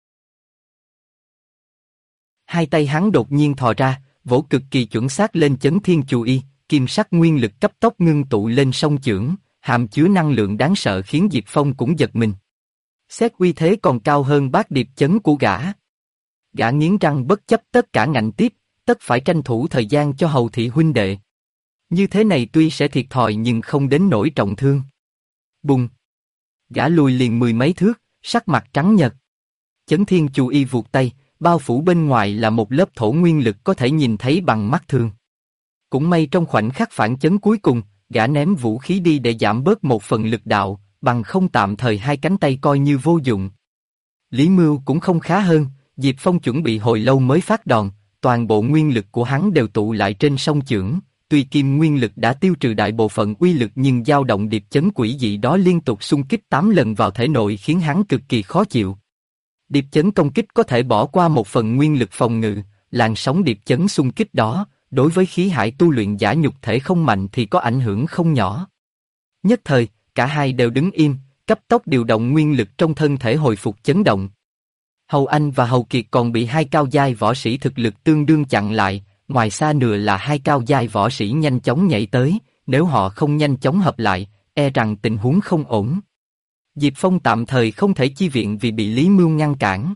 Hai tay hắn đột nhiên thò ra, vỗ cực kỳ chuẩn xác lên chấn thiên chù y, kim sắc nguyên lực cấp tốc ngưng tụ lên song chưởng, hàm chứa năng lượng đáng sợ khiến Diệp Phong cũng giật mình. Xét uy thế còn cao hơn bát điệp chấn của gã. Gã nghiến răng bất chấp tất cả ngạnh tiếp, tất phải tranh thủ thời gian cho Hầu thị huynh đệ. Như thế này tuy sẽ thiệt thòi nhưng không đến nỗi trọng thương. Bùng! Gã lùi liền mười mấy thước, sắc mặt trắng nhợt. Chấn thiên chù y vuột tay, bao phủ bên ngoài là một lớp thổ nguyên lực có thể nhìn thấy bằng mắt thường. Cũng may trong khoảnh khắc phản chấn cuối cùng, gã ném vũ khí đi để giảm bớt một phần lực đạo, bằng không tạm thời hai cánh tay coi như vô dụng. Lý Mưu cũng không khá hơn, Diệp Phong chuẩn bị hồi lâu mới phát đòn, toàn bộ nguyên lực của hắn đều tụ lại trên song chưởng. Tuy kim nguyên lực đã tiêu trừ đại bộ phận uy lực nhưng dao động điệp chấn quỷ dị đó liên tục xung kích 8 lần vào thể nội khiến hắn cực kỳ khó chịu. Điệp chấn công kích có thể bỏ qua một phần nguyên lực phòng ngự, làn sóng điệp chấn xung kích đó, đối với khí hải tu luyện giả nhục thể không mạnh thì có ảnh hưởng không nhỏ. Nhất thời, cả hai đều đứng im, cấp tốc điều động nguyên lực trong thân thể hồi phục chấn động. Hầu Anh và Hầu Kiệt còn bị hai cao giai võ sĩ thực lực tương đương chặn lại, ngoài xa nửa là hai cao giai võ sĩ nhanh chóng nhảy tới, nếu họ không nhanh chóng hợp lại, e rằng tình huống không ổn. Diệp Phong tạm thời không thể chi viện vì bị Lý Mưu ngăn cản.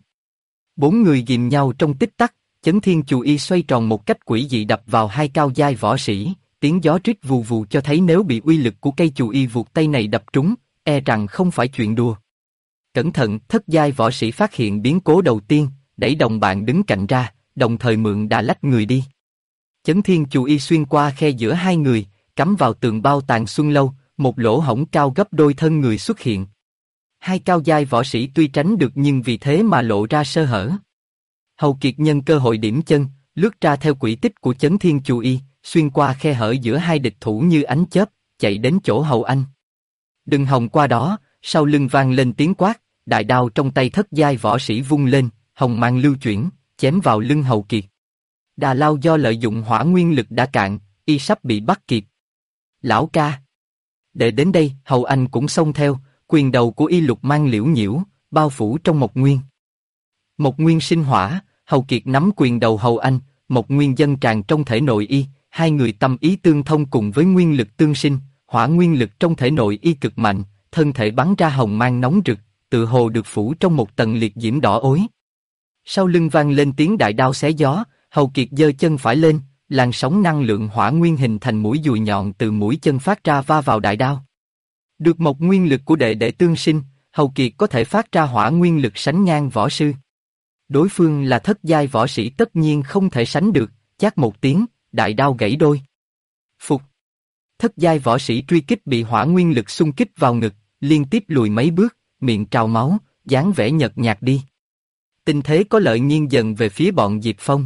Bốn người ghìm nhau trong tích tắc, Chấn Thiên Chù Y xoay tròn một cách quỷ dị đập vào hai cao giai võ sĩ, tiếng gió rít vù vù cho thấy nếu bị uy lực của cây chù y vuột tay này đập trúng, e rằng không phải chuyện đùa. Cẩn thận, thất giai võ sĩ phát hiện biến cố đầu tiên, đẩy đồng bạn đứng cạnh ra, đồng thời mượn đà lách người đi. Chấn Thiên Chù Y xuyên qua khe giữa hai người, cắm vào tường bao tàn xuân lâu, một lỗ hổng cao gấp đôi thân người xuất hiện. Hai cao giai võ sĩ tuy tránh được nhưng vì thế mà lộ ra sơ hở. Hầu Kiệt nhân cơ hội điểm chân, lướt ra theo quỹ tích của Chấn Thiên Chù Y, xuyên qua khe hở giữa hai địch thủ như ánh chớp, chạy đến chỗ Hầu Anh. Đừng hòng qua đó, sau lưng vang lên tiếng quát, đại đao trong tay thất giai võ sĩ vung lên, hồng mang lưu chuyển, chém vào lưng Hầu Kiệt. Đà Lao do lợi dụng hỏa nguyên lực đã cạn, y sắp bị bắt kịp. Lão ca! Để đến đây, Hầu Anh cũng xông theo, quyền đầu của y lục mang liễu nhiễu, bao phủ trong Mộc Nguyên. Mộc Nguyên sinh hỏa, Hầu Kiệt nắm quyền đầu Hầu Anh, Mộc Nguyên dâng tràn trong thể nội y, hai người tâm ý tương thông cùng với nguyên lực tương sinh, hỏa nguyên lực trong thể nội y cực mạnh, thân thể bắn ra hồng mang nóng rực, tự hồ được phủ trong một tầng liệt diễm đỏ ối. Sau lưng vang lên tiếng đại đao xé gió, Hầu Kiệt giơ chân phải lên, làn sóng năng lượng hỏa nguyên hình thành mũi dùi nhọn từ mũi chân phát ra va vào đại đao. Được một nguyên lực của đệ đệ tương sinh, Hầu Kiệt có thể phát ra hỏa nguyên lực sánh ngang võ sư. Đối phương là thất giai võ sĩ tất nhiên không thể sánh được, chát một tiếng, đại đao gãy đôi. Phục. Thất giai võ sĩ truy kích bị hỏa nguyên lực xung kích vào ngực, liên tiếp lùi mấy bước, miệng trào máu, dáng vẻ nhợt nhạt đi. Tình thế có lợi nghiêng dần về phía bọn Diệp Phong.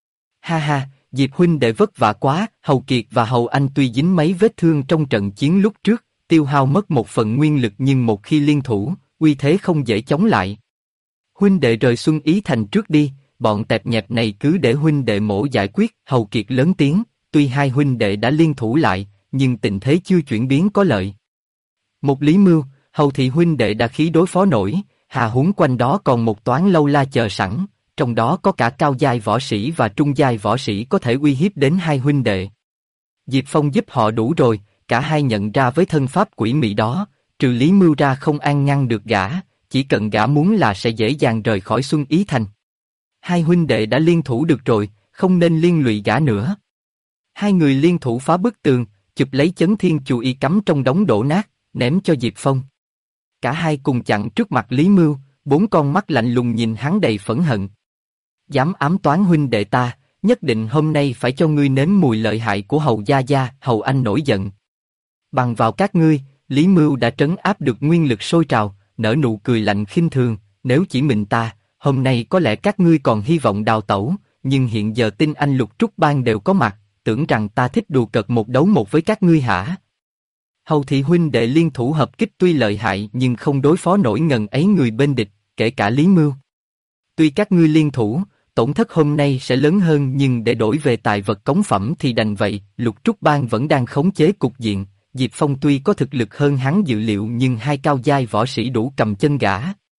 Ha ha, Diệp huynh đệ vất vả quá, Hầu Kiệt và Hầu Anh tuy dính mấy vết thương trong trận chiến lúc trước, tiêu hao mất một phần nguyên lực nhưng một khi liên thủ, uy thế không dễ chống lại. Huynh đệ rời Xuân Ý Thành trước đi, bọn tẹp nhẹp này cứ để huynh đệ mổ giải quyết. Hầu Kiệt lớn tiếng, tuy hai huynh đệ đã liên thủ lại, nhưng tình thế chưa chuyển biến có lợi. Một Lý Mưu, Hầu thị huynh đệ đã khí đối phó nổi, hà huống quanh đó còn một toán lâu la chờ sẵn, trong đó có cả cao giai võ sĩ và trung giai võ sĩ có thể uy hiếp đến hai huynh đệ. Diệp Phong giúp họ đủ rồi, cả hai nhận ra với thân pháp quỷ mị đó, trừ Lý Mưu ra không an ngăn được gã, chỉ cần gã muốn là sẽ dễ dàng rời khỏi Xuân Ý Thành. Hai huynh đệ đã liên thủ được rồi, không nên liên lụy gã nữa. Hai người liên thủ phá bức tường, chụp lấy Chấn Thiên Chù Y cắm trong đống đổ nát, ném cho Diệp Phong. Cả hai cùng chặn trước mặt Lý Mưu, bốn con mắt lạnh lùng nhìn hắn đầy phẫn hận. Dám ám toán huynh đệ ta, nhất định hôm nay phải cho ngươi nếm mùi lợi hại của Hầu gia gia. Hầu Anh nổi giận. Bằng vào các ngươi, Lý Mưu đã trấn áp được nguyên lực sôi trào, nở nụ cười lạnh khinh thường, nếu chỉ mình ta, hôm nay có lẽ các ngươi còn hy vọng đào tẩu, nhưng hiện giờ tin anh Lục Trúc Bang đều có mặt, tưởng rằng ta thích đùa cợt một đấu một với các ngươi hả? Hầu thị huynh đệ liên thủ hợp kích tuy lợi hại nhưng không đối phó nổi ngần ấy người bên địch, kể cả Lý Mưu. Tuy các ngươi liên thủ, tổn thất hôm nay sẽ lớn hơn nhưng để đổi về tài vật cống phẩm thì đành vậy. Lục Trúc Bang vẫn đang khống chế cục diện, Diệp Phong tuy có thực lực hơn hắn dự liệu nhưng hai cao giai võ sĩ đủ cầm chân gã.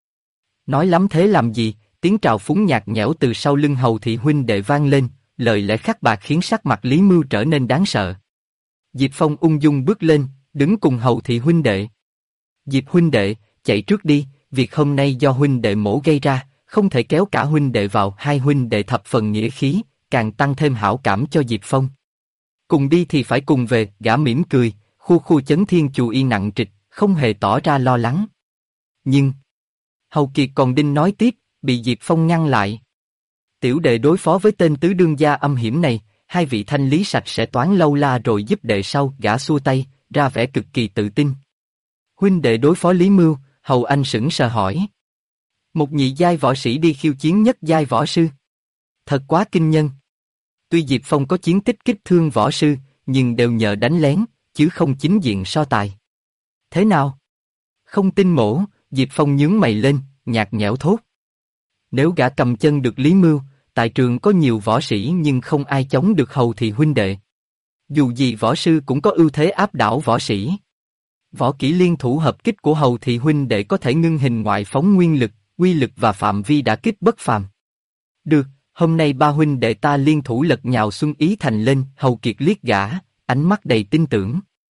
Nói lắm thế làm gì? Tiếng trào phúng nhạt nhẽo từ sau lưng Hầu thị huynh đệ vang lên, lời lẽ khắc bạc khiến sắc mặt Lý Mưu trở nên đáng sợ. Diệp Phong ung dung bước lên, đứng cùng Hầu thị huynh đệ. Diệp huynh đệ, chạy trước đi, việc hôm nay do huynh đệ mổ gây ra, không thể kéo cả huynh đệ vào. Hai huynh đệ thập phần nghĩa khí, càng tăng thêm hảo cảm cho Diệp Phong. Cùng đi thì phải cùng về, gã mỉm cười, khu khu Chấn Thiên Chù Y nặng trịch, không hề tỏ ra lo lắng. Nhưng Hầu Kiệt còn định nói tiếp, bị Diệp Phong ngăn lại. Tiểu đệ đối phó với tên tứ đương gia âm hiểm này, hai vị thanh lý sạch sẽ toán lâu la rồi giúp đệ sau. Gã xua tay, ra vẻ cực kỳ tự tin. Huynh đệ đối phó Lý Mưu? Hầu Anh sững sờ hỏi. Một nhị giai võ sĩ đi khiêu chiến nhất giai võ sư. Thật quá kinh nhân. Tuy Diệp Phong có chiến tích kích thương võ sư, nhưng đều nhờ đánh lén, chứ không chính diện so tài. Thế nào? Không tin mổ? Diệp Phong nhướng mày lên, nhạt nhẽo thốt. Nếu gã cầm chân được Lý Mưu, tại trường có nhiều võ sĩ nhưng không ai chống được Hầu thị huynh đệ. Dù gì võ sư cũng có ưu thế áp đảo võ sĩ. Võ kỹ liên thủ hợp kích của Hầu thị huynh đệ có thể ngưng hình ngoại phóng nguyên lực, quy lực và phạm vi đả kích bất phàm. Được, hôm nay ba huynh đệ ta liên thủ lật nhào Xuân Ý Thành lên. Hầu Kiệt liếc gã, ánh mắt đầy tin tưởng.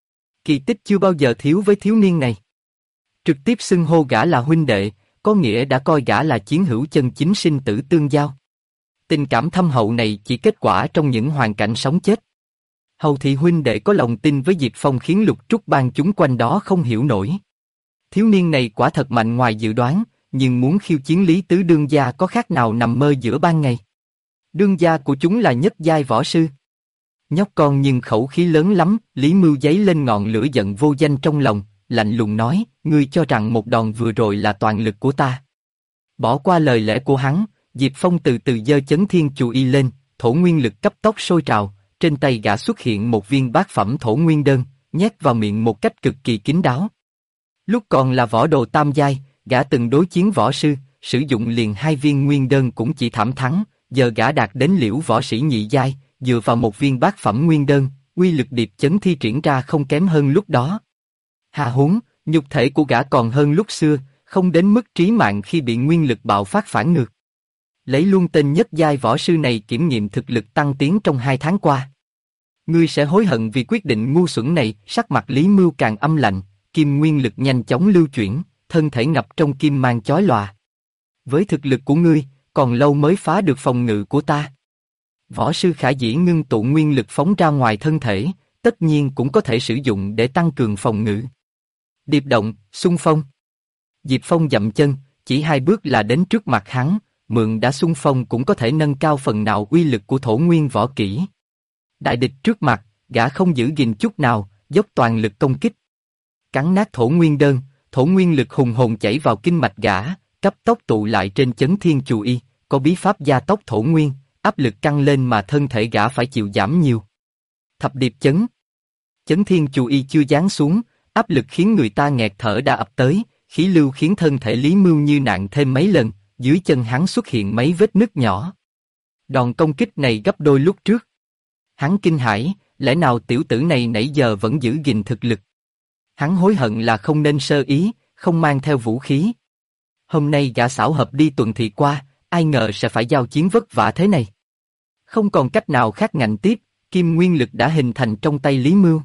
Kỳ Tích chưa bao giờ thiếu với thiếu niên này. Trực tiếp xưng hô gã là huynh đệ, có nghĩa đã coi gã là chiến hữu chân chính sinh tử tương giao. Tình cảm thâm hậu này chỉ kết quả trong những hoàn cảnh sống chết. Hầu thị huynh đệ có lòng tin với Diệp Phong khiến Lục Trúc Bang chúng quanh đó không hiểu nổi. Thiếu niên này quả thật mạnh ngoài dự đoán, nhưng muốn khiêu chiến Lý Tứ đương gia có khác nào nằm mơ giữa ban ngày. Đương gia của chúng là nhất giai võ sư. Nhóc con nhưng khẩu khí lớn lắm, Lý Mưu giấy lên ngọn lửa giận vô danh trong lòng, lạnh lùng nói, ngươi cho rằng một đòn vừa rồi là toàn lực của ta. Bỏ qua lời lẽ của hắn, Diệp Phong từ từ giơ chấn thiên chù y lên, thổ nguyên lực cấp tốc sôi trào, trên tay gã xuất hiện một viên bát phẩm thổ nguyên đơn, nhét vào miệng một cách cực kỳ kín đáo. Lúc còn là võ đồ tam giai, gã từng đối chiến võ sư, sử dụng liền 2 viên nguyên đơn cũng chỉ thảm thắng, giờ gã đạt đến liễu võ sĩ nhị giai, dựa vào một viên bát phẩm nguyên đơn, uy lực điệp chấn thi triển ra không kém hơn lúc đó. Hà huống, nhục thể của gã còn hơn lúc xưa, không đến mức trí mạng khi bị nguyên lực bạo phát phản ngược. Lấy luôn tên nhất giai võ sư này kiểm nghiệm thực lực tăng tiến trong 2 tháng qua. Ngươi sẽ hối hận vì quyết định ngu xuẩn này. Sắc mặt Lý Mưu càng âm lạnh, kim nguyên lực nhanh chóng lưu chuyển, thân thể ngập trong kim mang chói lòa. Với thực lực của ngươi, còn lâu mới phá được phòng ngự của ta. Võ sư khả dĩ ngưng tụ nguyên lực phóng ra ngoài thân thể, tất nhiên cũng có thể sử dụng để tăng cường phòng ngự. Điệp động, xung phong. Diệp Phong dậm chân, chỉ 2 bước là đến trước mặt hắn, mượn đã xung phong cũng có thể nâng cao phần nào uy lực của thổ nguyên võ kỹ. Đại địch trước mặt, gã không giữ gìn chút nào, dốc toàn lực công kích. Cắn nát thổ nguyên đơn, thổ nguyên lực hùng hồn chảy vào kinh mạch gã, cấp tốc tụ lại trên chấn thiên chù y, có bí pháp gia tốc thổ nguyên, áp lực căng lên mà thân thể gã phải chịu giảm nhiều. Thập điệp chấn. Chấn thiên chù y chưa giáng xuống, áp lực khiến người ta nghẹt thở đã ập tới, khí lưu khiến thân thể Lý Mưu như nặng thêm mấy lần, dưới chân hắn xuất hiện mấy vết nứt nhỏ. Đòn công kích này gấp đôi lúc trước. Hắn kinh hãi, lẽ nào tiểu tử này nãy giờ vẫn giữ gìn thực lực. Hắn hối hận là không nên sơ ý, không mang theo vũ khí. Hôm nay gã xảo hợp đi tuần thị qua, ai ngờ sẽ phải giao chiến vất vả thế này. Không còn cách nào khác ngạnh tiếp, kim nguyên lực đã hình thành trong tay Lý Mưu.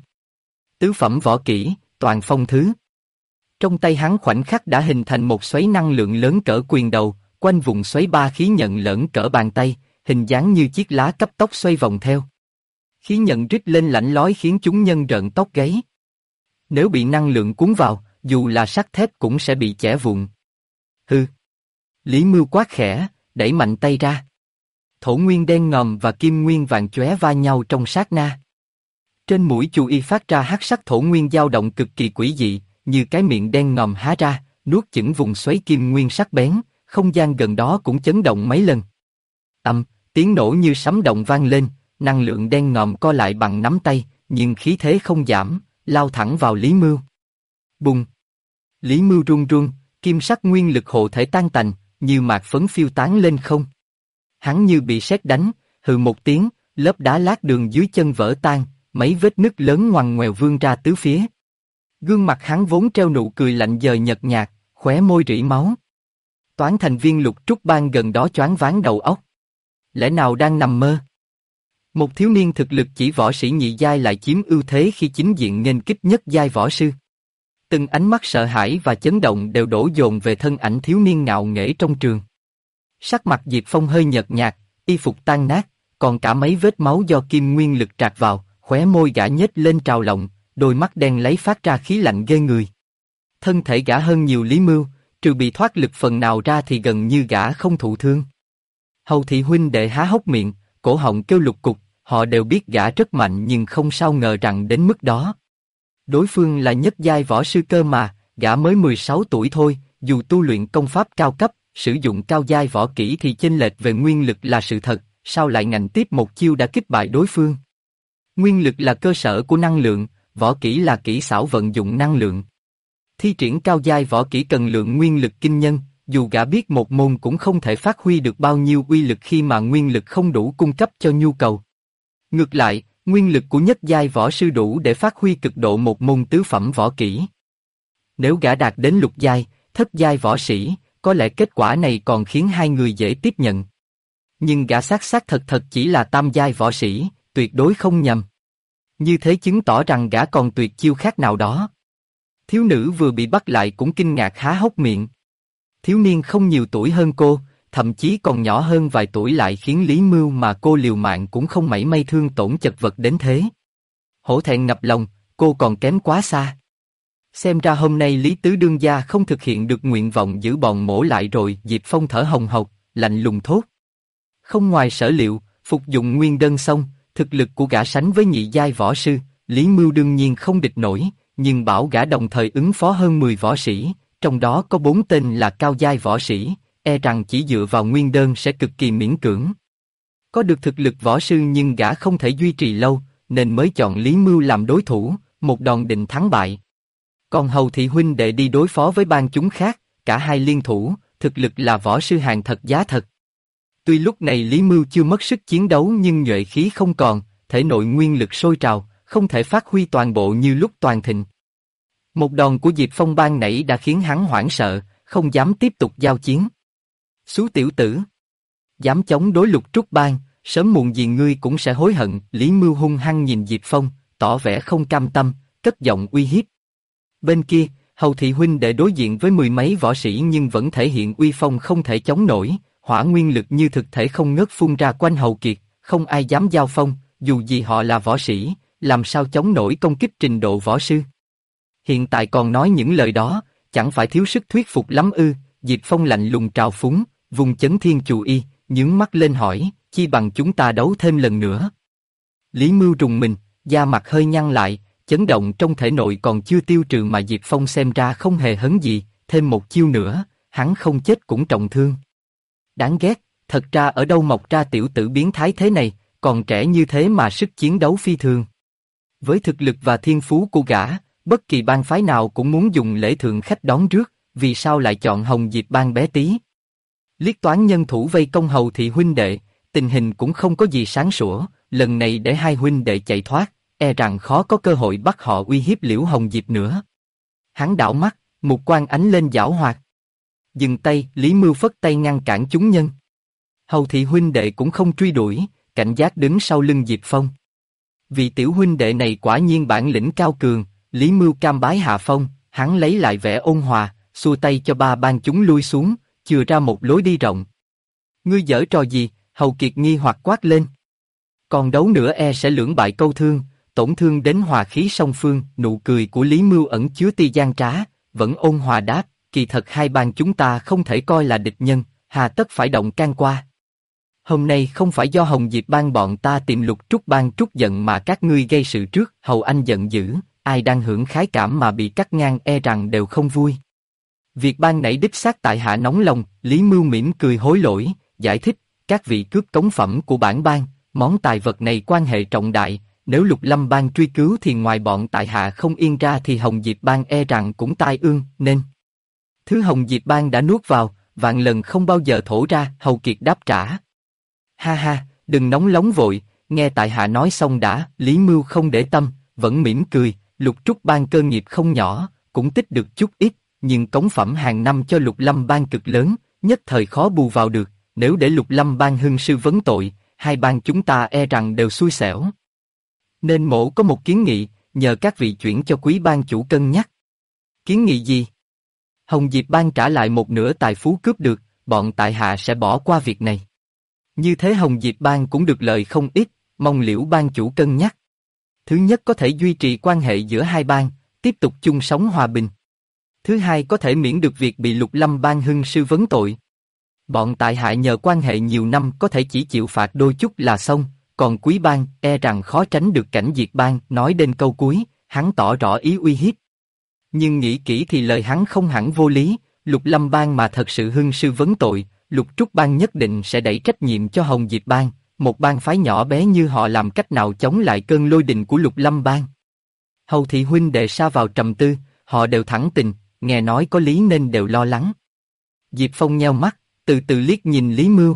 Tứ phẩm võ kỹ, toàn phong thứ. Trong tay hắn khoảnh khắc đã hình thành một xoáy năng lượng lớn cỡ quyền đầu, quanh vùng xoáy ba khí nhận lởn cỡ bàn tay, hình dáng như chiếc lá cấp tốc xoay vòng theo. Khí nhận rít lên lạnh lói khiến chúng nhân rợn tóc gáy. Nếu bị năng lượng cuốn vào, dù là sắt thép cũng sẽ bị chẻ vụn. Hừ. Lý Mưu quát khẽ, đẩy mạnh tay ra. Thổ nguyên đen ngòm và kim nguyên vàng chóe va nhau trong sát na. Trên mũi chù y phát ra hắc sắc thổ nguyên dao động cực kỳ quỷ dị, như cái miệng đen ngòm há ra, nuốt chửng vùng xoáy kim nguyên sắc bén, không gian gần đó cũng chấn động mấy lần. Tiếng nổ như sấm động vang lên, năng lượng đen ngòm co lại bằng nắm tay, nhưng khí thế không giảm, lao thẳng vào Lý Mưu. Bùng! Lý Mưu run run, kim sắc nguyên lực hộ thể tan tành, như mạt phấn phiêu tán lên không. Hắn như bị sét đánh, hừ một tiếng, lớp đá lát đường dưới chân vỡ tan, mấy vết nứt lớn ngoằn ngoèo vươn ra tứ phía. Gương mặt hắn vốn treo nụ cười lạnh dời nhợt nhạt, khóe môi rỉ máu. Toán thành viên Lục Trúc Bang gần đó choáng váng đầu óc. Lẽ nào đang nằm mơ? Một thiếu niên thực lực chỉ võ sĩ nhị giai lại chiếm ưu thế khi chính diện nghênh kích nhất giai võ sư. Từng ánh mắt sợ hãi và chấn động đều đổ dồn về thân ảnh thiếu niên ngạo nghễ trong trường. Sắc mặt Diệp Phong hơi nhợt nhạt, y phục tan nát, còn cả mấy vết máu do kim nguyên lực trạt vào, khóe môi gã nhếch lên trào lộng, đôi mắt đen lấy phát ra khí lạnh ghê người. Thân thể gã hơn nhiều Lý Mưu, trừ bị thoát lực phần nào ra thì gần như gã không thụ thương. Hầu thị huynh đệ há hốc miệng, cổ họng kêu lục cục, họ đều biết gã rất mạnh nhưng không sao ngờ rằng đến mức đó. Đối phương là nhất giai võ sư cơ mà, gã mới 16 tuổi thôi, dù tu luyện công pháp cao cấp, sử dụng cao giai võ kỹ thì chênh lệch về nguyên lực là sự thật, sao lại ngạnh tiếp một chiêu đã kích bại đối phương. Nguyên lực là cơ sở của năng lượng, võ kỹ là kỹ xảo vận dụng năng lượng. Thi triển cao giai võ kỹ cần lượng nguyên lực kinh nhân, dù gã biết một môn cũng không thể phát huy được bao nhiêu uy lực khi mà nguyên lực không đủ cung cấp cho nhu cầu. Ngược lại, nguyên lực của nhất giai võ sư đủ để phát huy cực độ một môn tứ phẩm võ kỹ. Nếu gã đạt đến lục giai, thất giai võ sĩ, có lẽ kết quả này còn khiến hai người dễ tiếp nhận. Nhưng gã xác xác thật thật chỉ là tam giai võ sĩ, tuyệt đối không nhầm. Như thế chứng tỏ rằng gã còn tuyệt chiêu khác nào đó. Thiếu nữ vừa bị bắt lại cũng kinh ngạc há hốc miệng. Thiếu niên không nhiều tuổi hơn cô, thậm chí còn nhỏ hơn vài tuổi lại khiến Lý Mưu mà cô liều mạng cũng không mảy may thương tổn chật vật đến thế. Hổ thẹn ngập lòng, cô còn kém quá xa. Xem ra hôm nay Lý Tứ đương gia không thực hiện được nguyện vọng giữ bọn mổ lại rồi. Diệp Phong thở hồng hộc, lạnh lùng thốt. Không ngoài sở liệu, phục dụng nguyên đơn xong, thực lực của gã sánh với nhị giai võ sư, Lý Mưu đương nhiên không địch nổi, nhưng bảo gã đồng thời ứng phó hơn 10 võ sĩ, trong đó có 4 tên là cao giai võ sĩ, e rằng chỉ dựa vào nguyên đơn sẽ cực kỳ miễn cưỡng. Có được thực lực võ sư nhưng gã không thể duy trì lâu, nên mới chọn Lý Mưu làm đối thủ, một đòn định thắng bại. Còn Hầu thị huynh đệ đi đối phó với bang chúng khác, cả hai liên thủ, thực lực là võ sư hàng thật giá thật. Tuy lúc này Lý Mưu chưa mất sức chiến đấu nhưng nhuệ khí không còn, thể nội nguyên lực sôi trào, không thể phát huy toàn bộ như lúc toàn thịnh. Một đòn của Diệp Phong ban nãy đã khiến hắn hoảng sợ, không dám tiếp tục giao chiến. Xú tiểu tử! Dám chống đối Lục Trúc Bang, sớm muộn gì ngươi cũng sẽ hối hận. Lý Mưu hung hăng nhìn Diệp Phong, tỏ vẻ không cam tâm, cất giọng uy hiếp. Bên kia, Hầu thị huynh đệ đối diện với 10 mấy võ sĩ nhưng vẫn thể hiện uy phong không thể chống nổi, hỏa nguyên lực như thực thể không ngớt phun ra quanh Hầu Kiệt, không ai dám giao phong, dù gì họ là võ sĩ, làm sao chống nổi công kích trình độ võ sư. Hiện tại còn nói những lời đó, chẳng phải thiếu sức thuyết phục lắm ư? Diệp Phong lạnh lùng trào phúng, vùng chấn thiên chù y, nhướng mắt lên hỏi, chi bằng chúng ta đấu thêm lần nữa. Lý Mưu rùng mình, da mặt hơi nhăn lại, chấn động trong thể nội còn chưa tiêu trừ mà Diệp Phong xem ra không hề hấn gì, thêm một chiêu nữa, hắn không chết cũng trọng thương. Đáng ghét, thật ra ở đâu mọc ra tiểu tử biến thái thế này, còn trẻ như thế mà sức chiến đấu phi thường. Với thực lực và thiên phú của gã, bất kỳ bang phái nào cũng muốn dùng lễ thượng khách đón rước, vì sao lại chọn Hồng Diệp bang bé tí? Liếc toán nhân thủ vây công Hầu thị huynh đệ, tình hình cũng không có gì sáng sủa, lần này để hai huynh đệ chạy thoát, e rằng khó có cơ hội bắt họ uy hiếp Liễu Hồng Diệp nữa. Hắn đảo mắt, mục quang ánh lên giảo hoạt. Dừng tay, Lý Mưu phất tay ngăn cản chúng nhân. Hầu thị huynh đệ cũng không truy đuổi, cảnh giác đứng sau lưng Diệp Phong. Vị tiểu huynh đệ này quả nhiên bản lĩnh cao cường, Lý Mưu cam bái hạ phong, hắn lấy lại vẻ ôn hòa, xua tay cho ba bang chúng lui xuống, chừa ra một lối đi rộng. Ngươi giở trò gì? Hầu Kiệt nghi hoặc quát lên. Còn đấu nữa e sẽ lưỡng bại câu thương, tổn thương đến hòa khí song phương. Nụ cười của Lý Mưu ẩn chứa tia gian trá, vẫn ôn hòa đáp, kỳ thật hai bang chúng ta không thể coi là địch nhân, hà tất phải động can qua. Hôm nay không phải do Hồng Diệp bang bọn ta tìm Lục Trúc bang trút giận mà các ngươi gây sự trước. Hầu anh giận dữ, ai đang hưởng khái cảm mà bị cắt ngang e rằng đều không vui. Việc ban nãy đích xác tại hạ nóng lòng. Lý Mưu mỉm cười hối lỗi, giải thích, các vị cướp cống phẩm của bản bang, món tài vật này quan hệ trọng đại, nếu Lục Lâm bang truy cứu thì ngoài bọn tại hạ không yên ra thì Hồng Diệp bang e rằng cũng tai ương, nên thứ Hồng Diệp bang đã nuốt vào, vạn lần không bao giờ thổ ra. Hầu Kiệt đáp trả. Ha ha, đừng nóng lóng vội, nghe tại hạ nói xong đã. Lý Mưu không để tâm, vẫn mỉm cười, Lục Trúc bang cơ nghiệp không nhỏ, cũng tích được chút ít, nhưng cống phẩm hàng năm cho Lục Lâm bang cực lớn, nhất thời khó bù vào được, nếu để Lục Lâm bang hưng sư vấn tội, hai bang chúng ta e rằng đều xui xẻo. Nên mổ có một kiến nghị, nhờ các vị chuyển cho quý bang chủ cân nhắc. Kiến nghị gì? Hồng Diệp bang trả lại một nửa tài phú cướp được, bọn tại hạ sẽ bỏ qua việc này. Như thế Hồng Diệp bang cũng được lợi không ít, mong Liễu bang chủ cân nhắc. Thứ nhất có thể duy trì quan hệ giữa hai bang, tiếp tục chung sống hòa bình. Thứ hai có thể miễn được việc bị Lục Lâm bang hưng sư vấn tội. Bọn tại hạ nhờ quan hệ nhiều năm có thể chỉ chịu phạt đôi chút là xong, còn quý bang e rằng khó tránh được cảnh diệt bang. Nói đến câu cuối, hắn tỏ rõ ý uy hiếp. Nhưng nghĩ kỹ thì lời hắn không hẳn vô lý, Lục Lâm bang mà thật sự hưng sư vấn tội, Lục Trúc bang nhất định sẽ đẩy trách nhiệm cho Hồng Diệp bang, một bang phái nhỏ bé như họ làm cách nào chống lại cơn lôi đình của Lục Lâm bang. Hầu thị huynh đệ sa vào trầm tư, họ đều thẳng tình, nghe nói có lý nên đều lo lắng. Diệp Phong nheo mắt, từ từ liếc nhìn Lý Mưu.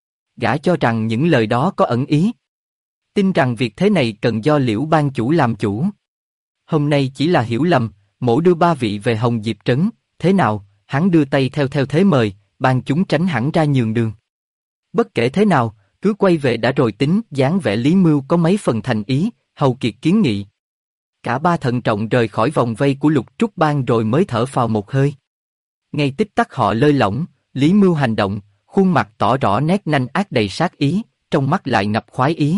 Gã cho rằng những lời đó có ẩn ý. Tin rằng việc thế này cần do Liễu bang chủ làm chủ. Hôm nay chỉ là hiểu lầm, mổ đưa ba vị về Hồng Diệp trấn, thế nào? Hắn đưa tay theo thế mời, bang chúng tránh hẳn ra nhường đường. Bất kể thế nào, cứ quay về đã rồi tính. Dáng vẻ Lý Mưu có mấy phần thành ý, Hầu Kiệt kiến nghị. Cả ba thận trọng rời khỏi vòng vây của Lục Trúc Bang rồi mới thở phào một hơi. Ngay tích tắc họ lơi lỏng, Lý Mưu hành động, khuôn mặt tỏ rõ nét nanh ác đầy sát ý, trong mắt lại ngập khoái ý.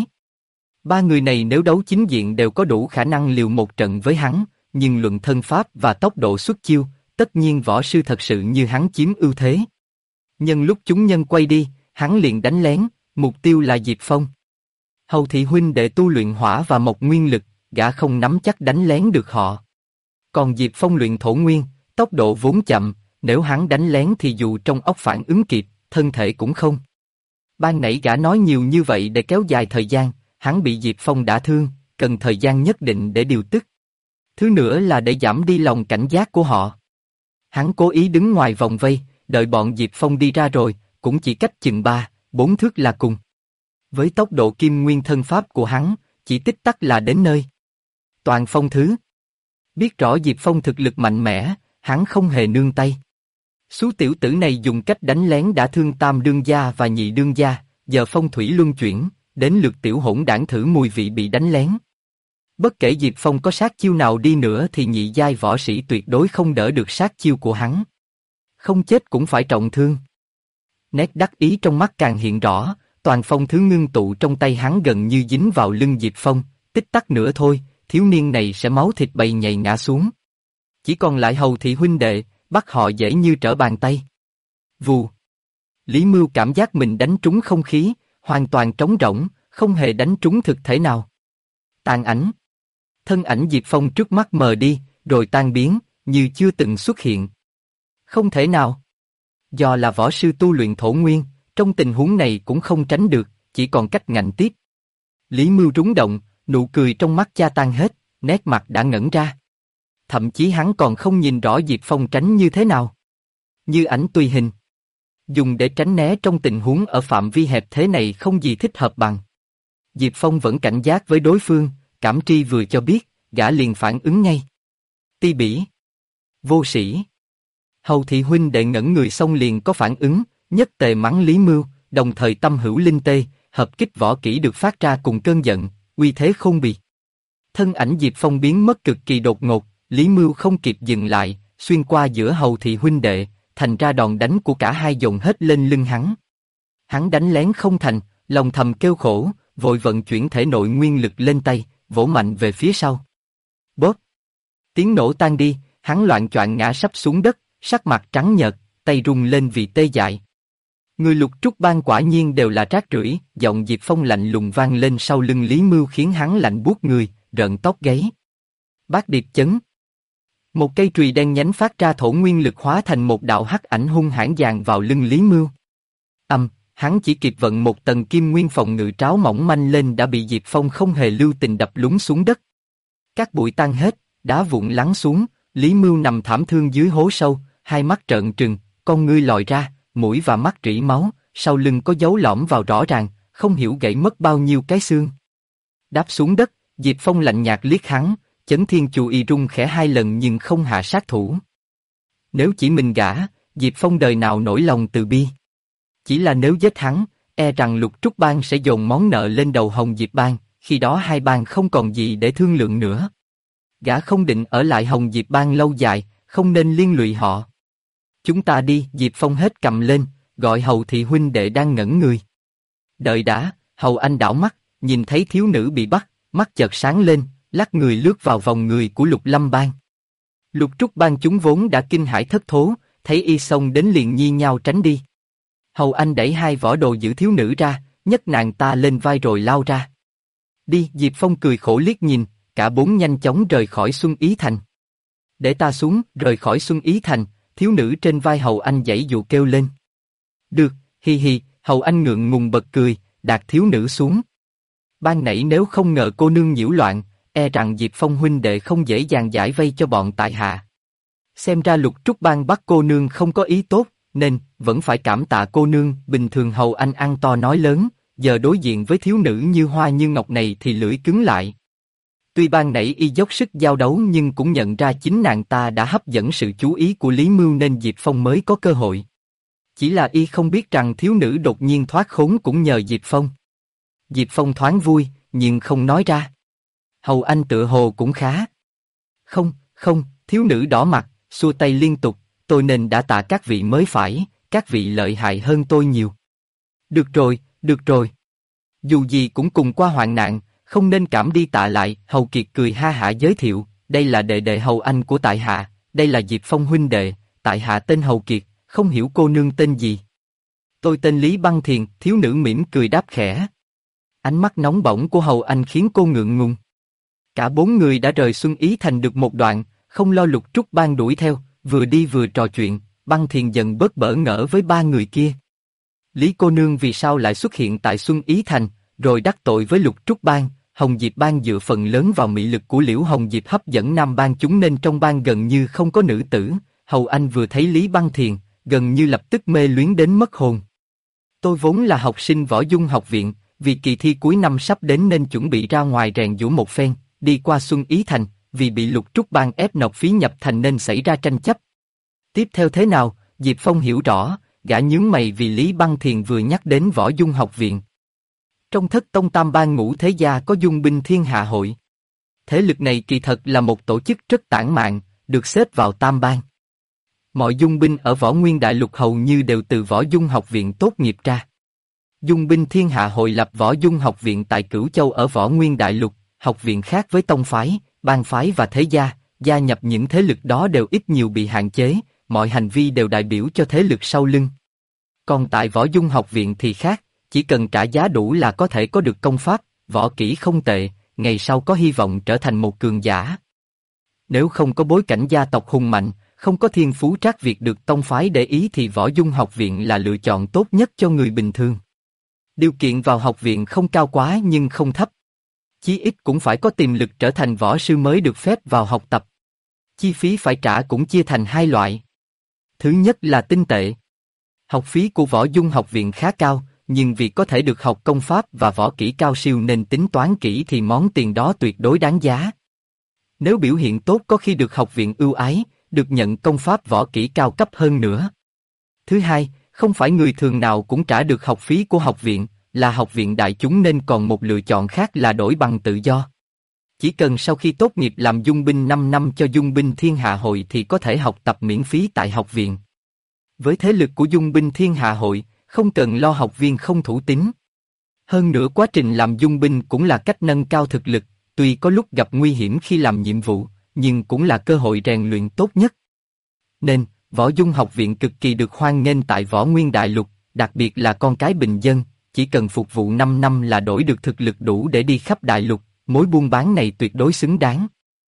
Ba người này nếu đấu chính diện đều có đủ khả năng liều một trận với hắn, nhưng luận thân pháp và tốc độ xuất chiêu, tất nhiên võ sư thật sự như hắn chiếm ưu thế. Nhân lúc chúng nhân quay đi, hắn liền đánh lén, mục tiêu là Diệp Phong. Hầu thị huynh đệ tu luyện hỏa và mộc nguyên lực, gã không nắm chắc đánh lén được họ. Còn Diệp Phong luyện thổ nguyên, tốc độ vốn chậm, nếu hắn đánh lén thì dù trong óc phản ứng kịp, thân thể cũng không. Ban nãy gã nói nhiều như vậy để kéo dài thời gian, hắn bị Diệp Phong đả thương, cần thời gian nhất định để điều tức. Thứ nữa là để giảm đi lòng cảnh giác của họ. Hắn cố ý đứng ngoài vòng vây, đợi bọn Diệp Phong đi ra rồi, cũng chỉ cách chừng 3-4 thước là cùng. Với tốc độ kim nguyên thân pháp của hắn, chỉ tích tắc là đến nơi. Toàn Phong thứ. Biết rõ Diệp Phong thực lực mạnh mẽ, hắn không hề nương tay. Số tiểu tử này dùng cách đánh lén đã thương tam đương gia và nhị đương gia, giờ phong thủy luân chuyển, đến lượt tiểu hỗn đảng thử mùi vị bị đánh lén. Bất kể Diệp Phong có sát chiêu nào đi nữa thì nhị giai võ sĩ tuyệt đối không đỡ được sát chiêu của hắn. Không chết cũng phải trọng thương. Nét đắc ý trong mắt càng hiện rõ, toàn phong thứ ngưng tụ trong tay hắn gần như dính vào lưng Diệp Phong, tích tắc nữa thôi, thiếu niên này sẽ máu thịt bầy nhầy ngã xuống. Chỉ còn lại Hầu thị huynh đệ, bắt họ dễ như trở bàn tay. Vù. Lý Mưu cảm giác mình đánh trúng không khí, hoàn toàn trống rỗng, không hề đánh trúng thực thể nào. Tàn ảnh. Thân ảnh Diệp Phong trước mắt mờ đi, rồi tan biến, như chưa từng xuất hiện. Không thể nào. Do là võ sư tu luyện thổ nguyên, trong tình huống này cũng không tránh được, chỉ còn cách ngạnh tiếp. Lý Mưu rúng động, nụ cười trong mắt cha tan hết, nét mặt đã ngẩn ra. Thậm chí hắn còn không nhìn rõ Diệp Phong tránh như thế nào. Như ảnh tùy hình. Dùng để tránh né trong tình huống ở phạm vi hẹp thế này không gì thích hợp bằng. Diệp Phong vẫn cảnh giác với đối phương, cảm tri vừa cho biết, gã liền phản ứng ngay. Ti bỉ. Vô sĩ. Hầu thị huynh đệ ngẩn người xong liền có phản ứng, nhất tề mắng Lý Mưu, đồng thời tâm hữu linh tê, hợp kích võ kỹ được phát ra cùng cơn giận, uy thế khôn bì. Thân ảnh Diệp Phong biến mất cực kỳ đột ngột, Lý Mưu không kịp dừng lại, xuyên qua giữa hầu thị huynh đệ, thành ra đòn đánh của cả hai dồn hết lên lưng hắn. Hắn đánh lén không thành, lòng thầm kêu khổ, vội vận chuyển thể nội nguyên lực lên tay, vỗ mạnh về phía sau. Bóp! Tiếng nổ tan đi, hắn loạng choạng ngã sắp xuống đất, sắc mặt trắng nhợt, tay rung lên vì tê dại. Người Lục Trúc Bang quả nhiên đều là rác rưởi, giọng Diệp Phong lạnh lùng vang lên sau lưng Lý Mưu khiến hắn lạnh buốt người, rợn tóc gáy. Bát điệp chấn. Một cây chùy đen nhánh phát ra thổ nguyên lực hóa thành một đạo hắc ảnh hung hãn dàn vào lưng Lý Mưu. Hắn chỉ kịp vận một tầng kim nguyên phòng ngự tráo mỏng manh lên đã bị Diệp Phong không hề lưu tình đập lún xuống đất. Các bụi tan hết, đá vụn lắng xuống, Lý Mưu nằm thảm thương dưới hố sâu, hai mắt trợn trừng, con ngươi lòi ra, mũi và mắt rỉ máu, sau lưng có dấu lõm vào rõ ràng, không hiểu gãy mất bao nhiêu cái xương. Đáp xuống đất, Diệp Phong lạnh nhạt liếc hắn, Chấn Thiên Chù Y rung khẽ 2 lần nhưng không hạ sát thủ. Nếu chỉ mình gã, Diệp Phong đời nào nổi lòng từ bi. Chỉ là nếu giết hắn, e rằng Lục Trúc Bang sẽ dồn món nợ lên đầu Hồng Diệp Bang, khi đó hai bang không còn gì để thương lượng nữa. Gã không định ở lại Hồng Diệp Bang lâu dài, không nên liên lụy họ. Chúng ta đi, Diệp Phong hết cầm lên, gọi Hầu thị huynh đệ đang ngẩn người. Đợi đã, Hầu Anh đảo mắt, nhìn thấy thiếu nữ bị bắt, mắt chợt sáng lên, lắc người lướt vào vòng người của Lục Lâm Bang. Lục Trúc Bang chúng vốn đã kinh hãi thất thố, thấy y xông đến liền nhi nhau tránh đi. Hầu Anh đẩy hai võ đồ giữ thiếu nữ ra, nhấc nàng ta lên vai rồi lao ra. Đi, Diệp Phong cười khổ liếc nhìn, cả bốn nhanh chóng rời khỏi Xuân Ý Thành. Để ta xuống, rời khỏi Xuân Ý Thành, thiếu nữ trên vai Hầu Anh giãy dụ kêu lên. Được, hi hi, Hầu Anh ngượng ngùng bật cười, đạp thiếu nữ xuống. Ban nãy nếu không ngờ cô nương nhiễu loạn, e rằng Diệp Phong huynh đệ không dễ dàng giải vây cho bọn tại hạ. Xem ra Lục Trúc Bang bắt cô nương không có ý tốt, nên vẫn phải cảm tạ cô nương. Bình thường Hầu Anh ăn to nói lớn, giờ đối diện với thiếu nữ như hoa như ngọc này thì lưỡi cứng lại. Tuy ban nãy y dốc sức giao đấu nhưng cũng nhận ra chính nàng ta đã hấp dẫn sự chú ý của Lý Mưu nên Diệp Phong mới có cơ hội. Chỉ là y không biết rằng thiếu nữ đột nhiên thoát khốn cũng nhờ Diệp Phong. Diệp Phong thoáng vui, nhưng không nói ra. Hầu Anh tựa hồ cũng khá. Không, không, thiếu nữ đỏ mặt, xua tay liên tục, tôi nên đã tạ các vị mới phải, các vị lợi hại hơn tôi nhiều. Được rồi, được rồi. Dù gì cũng cùng qua hoạn nạn, không nên cảm đi tạ lại. Hầu Kiệt cười ha hả giới thiệu, đây là đệ đệ Hầu Anh của tại hạ, đây là Diệp Phong huynh đệ, tại hạ tên Hầu Kiệt, không hiểu cô nương tên gì. Tôi tên Lý Băng Thiền, thiếu nữ mỉm cười đáp khẽ. Ánh mắt nóng bỏng của Hầu Anh khiến cô ngượng ngùng. Cả bốn người đã rời Xuân Ý Thành được một đoạn, không lo Lục Trúc Bang đuổi theo, vừa đi vừa trò chuyện, Băng Thiền dần bớt bỡ ngỡ với ba người kia. Lý cô nương vì sao lại xuất hiện tại Xuân Ý Thành, rồi đắc tội với Lục Trúc Bang? Hồng Diệp Bang dựa phần lớn vào mị lực của Liễu Hồng Diệp hấp dẫn nam bang chúng nên trong bang gần như không có nữ tử. Hầu Anh vừa thấy Lý Băng Thiền, gần như lập tức mê luyến đến mất hồn. Tôi vốn là học sinh Võ Dung học viện, vì kỳ thi cuối năm sắp đến nên chuẩn bị ra ngoài rèn giũa một phen, đi qua Xuân Ý Thành, vì bị Lục Trúc Bang ép nộp phí nhập thành nên xảy ra tranh chấp. Tiếp theo thế nào, Diệp Phong hiểu rõ, gã nhướng mày vì Lý Băng Thiền vừa nhắc đến Võ Dung học viện. Trong Thất Tông Tam Bang Ngũ Thế Gia có Dung Binh Thiên Hạ Hội. Thế lực này kỳ thật là một tổ chức rất tản mạn, được xếp vào Tam Bang. Mọi dung binh ở Võ Nguyên Đại Lục hầu như đều từ Võ Dung học viện tốt nghiệp ra. Dung Binh Thiên Hạ Hội lập Võ Dung học viện tại Cửu Châu ở Võ Nguyên Đại Lục, học viện khác với tông phái, bang phái và thế gia, gia nhập những thế lực đó đều ít nhiều bị hạn chế, mọi hành vi đều đại biểu cho thế lực sau lưng. Còn tại Võ Dung học viện thì khác, chỉ cần trả giá đủ là có thể có được công pháp, võ kỹ không tệ, ngày sau có hy vọng trở thành một cường giả. Nếu không có bối cảnh gia tộc hùng mạnh, không có thiên phú trác việc được tông phái để ý thì Võ Dung học viện là lựa chọn tốt nhất cho người bình thường. Điều kiện vào học viện không cao quá nhưng không thấp. Chí ít cũng phải có tiềm lực trở thành võ sư mới được phép vào học tập. Chi phí phải trả cũng chia thành hai loại. Thứ nhất là tinh tệ. Học phí của Võ Dung học viện khá cao, nhưng vì có thể được học công pháp và võ kỹ cao siêu nên tính toán kỹ thì món tiền đó tuyệt đối đáng giá. Nếu biểu hiện tốt có khi được học viện ưu ái, được nhận công pháp võ kỹ cao cấp hơn nữa. Thứ hai, không phải người thường nào cũng trả được học phí của học viện, là học viện đại chúng nên còn một lựa chọn khác là đổi bằng tự do. Chỉ cần sau khi tốt nghiệp làm dung binh 5 năm cho Dung Binh Thiên Hạ Hội thì có thể học tập miễn phí tại học viện. Với thế lực của Dung Binh Thiên Hạ Hội, không cần lo học viên không thủ tín. Hơn nữa quá trình làm dung binh cũng là cách nâng cao thực lực, tuy có lúc gặp nguy hiểm khi làm nhiệm vụ, nhưng cũng là cơ hội rèn luyện tốt nhất. Nên, Võ Dung học viện cực kỳ được hoan nghênh tại Võ Nguyên Đại Lục, đặc biệt là con cái bình dân, chỉ cần phục vụ 5 năm là đổi được thực lực đủ để đi khắp đại lục, mối buôn bán này tuyệt đối xứng đáng.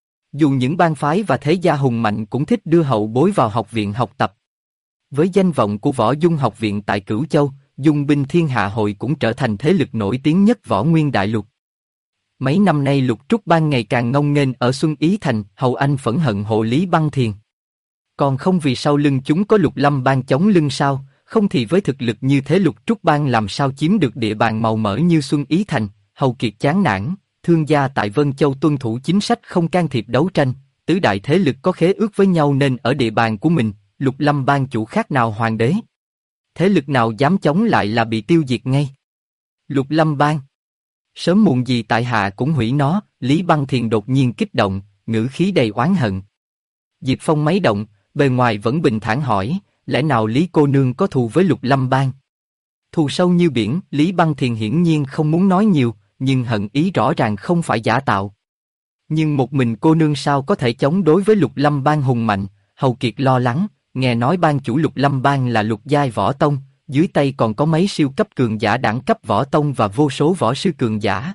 Dù những bang phái và thế gia hùng mạnh cũng thích đưa hậu bối vào học viện học tập. Với danh vọng của Võ Dung học viện tại Cửu Châu, Dung Binh Thiên Hạ Hội cũng trở thành thế lực nổi tiếng nhất Võ Nguyên Đại Lục. Mấy năm nay Lục Trúc Bang ngày càng ngông nghênh ở Xuân Ý Thành, Hầu Anh phẫn hận hộ Lý Băng Thiền. Còn không vì sau lưng chúng có Lục Lâm Bang chống lưng sao, không thì với thực lực như thế Lục Trúc Bang làm sao chiếm được địa bàn màu mỡ như Xuân Ý Thành. Hầu Kiệt chán nản, thương gia tại Vân Châu tuân thủ chính sách không can thiệp đấu tranh, tứ đại thế lực có khế ước với nhau nên ở địa bàn của mình, Lục Lâm Bang chủ khác nào hoàng đế. Thế lực nào dám chống lại là bị tiêu diệt ngay. Lục Lâm Bang. Sớm muộn gì tại hạ cũng hủy nó. Lý Băng Thiền đột nhiên kích động, ngữ khí đầy oán hận. Diệp Phong máy động, bề ngoài vẫn bình thản hỏi, lẽ nào Lý cô nương có thù với Lục Lâm Bang? Thù sâu như biển, Lý Băng Thiền hiển nhiên không muốn nói nhiều, nhưng hận ý rõ ràng không phải giả tạo. Nhưng một mình cô nương sao có thể chống đối với Lục Lâm Bang hùng mạnh? Hầu Kiệt lo lắng, nghe nói ban chủ Lục Lâm Bang là Lục giai võ tông, dưới tay còn có mấy siêu cấp cường giả đẳng cấp võ tông và vô số võ sư cường giả.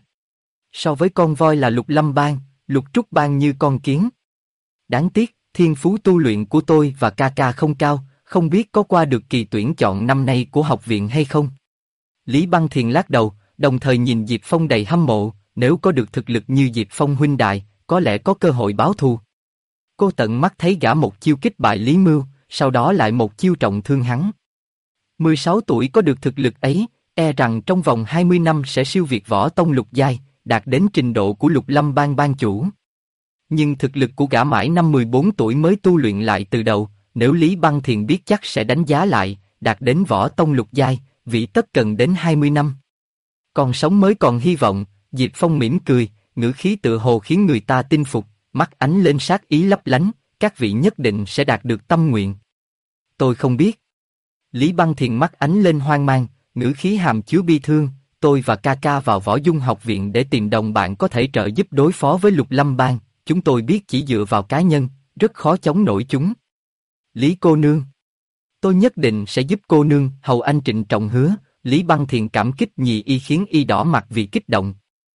So với con voi là Lục Lâm Bang, Lục Trúc Bang như con kiến. Đáng tiếc, thiên phú tu luyện của tôi và ca ca không cao, không biết có qua được kỳ tuyển chọn năm nay của học viện hay không. Lý Băng Thiền lắc đầu, đồng thời nhìn Diệp Phong đầy hâm mộ, nếu có được thực lực như Diệp Phong huynh đài, có lẽ có cơ hội báo thù. Cô tận mắt thấy gã một chiêu kích bại Lý Mưu, sau đó lại một chiêu trọng thương hắn. 16 tuổi có được thực lực ấy, e rằng trong vòng 20 năm sẽ siêu việt võ tông lục giai, đạt đến trình độ của Lục Lâm Bang bang chủ. Nhưng thực lực của gã mãi năm 14 tuổi mới tu luyện lại từ đầu, nếu Lý Băng Thiền biết chắc sẽ đánh giá lại, đạt đến võ tông lục giai, vị tất cần đến 20 năm. Còn sống mới còn hy vọng. Diệp Phong mỉm cười, ngữ khí tựa hồ khiến người ta tin phục, mắt ánh lên sát ý lấp lánh, các vị nhất định sẽ đạt được tâm nguyện. Tôi không biết. Lý Băng Thiền mắt ánh lên hoang mang, ngữ khí hàm chứa bi thương, tôi và ca ca vào Võ Dung học viện để tìm đồng bạn có thể trợ giúp đối phó với Lục Lâm Bang, chúng tôi biết chỉ dựa vào cá nhân, rất khó chống nổi chúng. Lý cô nương. Tôi nhất định sẽ giúp cô nương, Hầu Anh trịnh trọng hứa. Lý Băng Thiền cảm kích nhì y khiến y đỏ mặt vì kích động.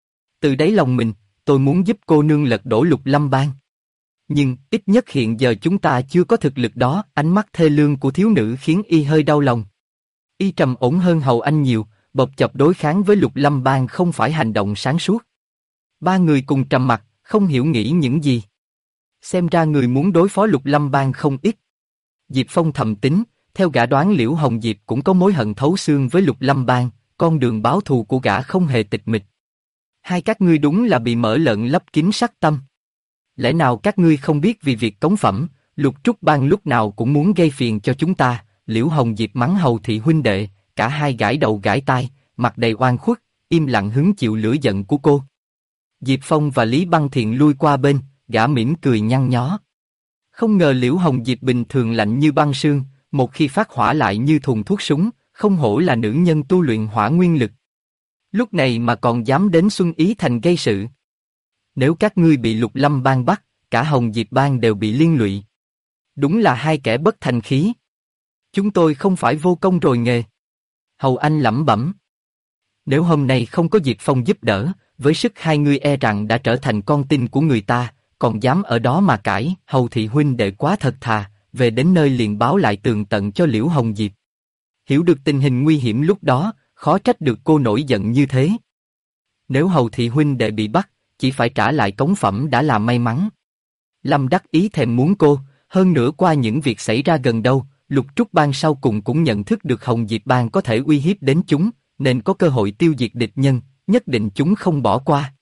Từ đáy lòng mình, tôi muốn giúp cô nương lật đổ Lục Lâm Bang. Nhưng, ít nhất hiện giờ chúng ta chưa có thực lực đó, ánh mắt thê lương của thiếu nữ khiến y hơi đau lòng. Y trầm ổn hơn Hầu Anh nhiều, bộc chập đối kháng với Lục Lâm Bang không phải hành động sáng suốt. Ba người cùng trầm mặt, không hiểu nghĩ những gì. Xem ra người muốn đối phó Lục Lâm Bang không ít. Diệp Phong thầm tính, theo gã đoán Liễu Hồng Diệp cũng có mối hận thấu xương với Lục Lâm Bang, con đường báo thù của gã không hề tịch mịch. Hai các ngươi đúng là bị mở lợn lấp kín sát tâm. Lẽ nào các ngươi không biết vì việc cống phẩm, Lục Trúc Bang lúc nào cũng muốn gây phiền cho chúng ta? Liễu Hồng Diệp mắng Hầu thị huynh đệ, cả hai gãi đầu gãi tai, mặt đầy oan khuất, im lặng hứng chịu lửa giận của cô. Diệp Phong và Lý Băng Thiện lui qua bên, gã mỉm cười nhăn nhó. Không ngờ Liễu Hồng Diệp bình thường lạnh như băng sương, một khi phát hỏa lại như thùng thuốc súng, không hổ là nữ nhân tu luyện hỏa nguyên lực. Lúc này mà còn dám đến Xuân Ý Thành gây sự. Nếu các ngươi bị Lục Lâm Bang bắt, cả Hồng Diệp Bang đều bị liên lụy. Đúng là hai kẻ bất thành khí. Chúng tôi không phải vô công rồi nghề. Hầu Anh lẩm bẩm. Nếu hôm nay không có Diệp Phong giúp đỡ, với sức hai người e rằng đã trở thành con tin của người ta, còn dám ở đó mà cãi. Hầu thị huynh đệ quá thật thà, về đến nơi liền báo lại tường tận cho Liễu Hồng Diệp. Hiểu được tình hình nguy hiểm lúc đó, khó trách được cô nổi giận như thế. Nếu Hầu thị huynh đệ bị bắt, chỉ phải trả lại cống phẩm đã là may mắn. Lâm đắc ý thèm muốn cô, hơn nữa qua những việc xảy ra gần đâu, Lục Trúc Bang sau cùng cũng nhận thức được Hồng Diệp Bang có thể uy hiếp đến chúng, nên có cơ hội tiêu diệt địch nhân, nhất định chúng không bỏ qua.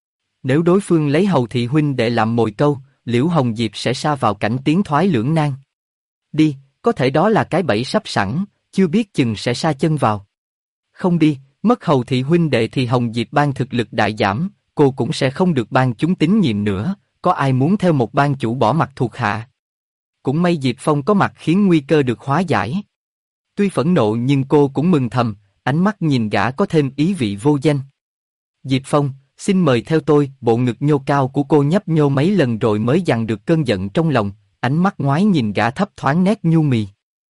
Nếu đối phương lấy Hầu thị huynh để làm mồi câu, Liễu Hồng Diệp sẽ sa vào cảnh tiến thoái lưỡng nan. Đi, có thể đó là cái bẫy sắp sẵn, chưa biết chừng sẽ sa chân vào. Không đi, mất Hầu thị huynh đệ thì Hồng Diệp Bang thực lực đại giảm, cô cũng sẽ không được ban chúng tín nhiệm nữa, có ai muốn theo một ban chủ bỏ mặt thuộc hạ. Cũng may Diệp Phong có mặt khiến nguy cơ được hóa giải. Tuy phẫn nộ nhưng cô cũng mừng thầm, ánh mắt nhìn gã có thêm ý vị vô danh. Diệp Phong, xin mời theo tôi. Bộ ngực nhô cao của cô nhấp nhô mấy lần rồi mới dằn được cơn giận trong lòng, ánh mắt ngoái nhìn gã thấp thoáng nét nhu mì.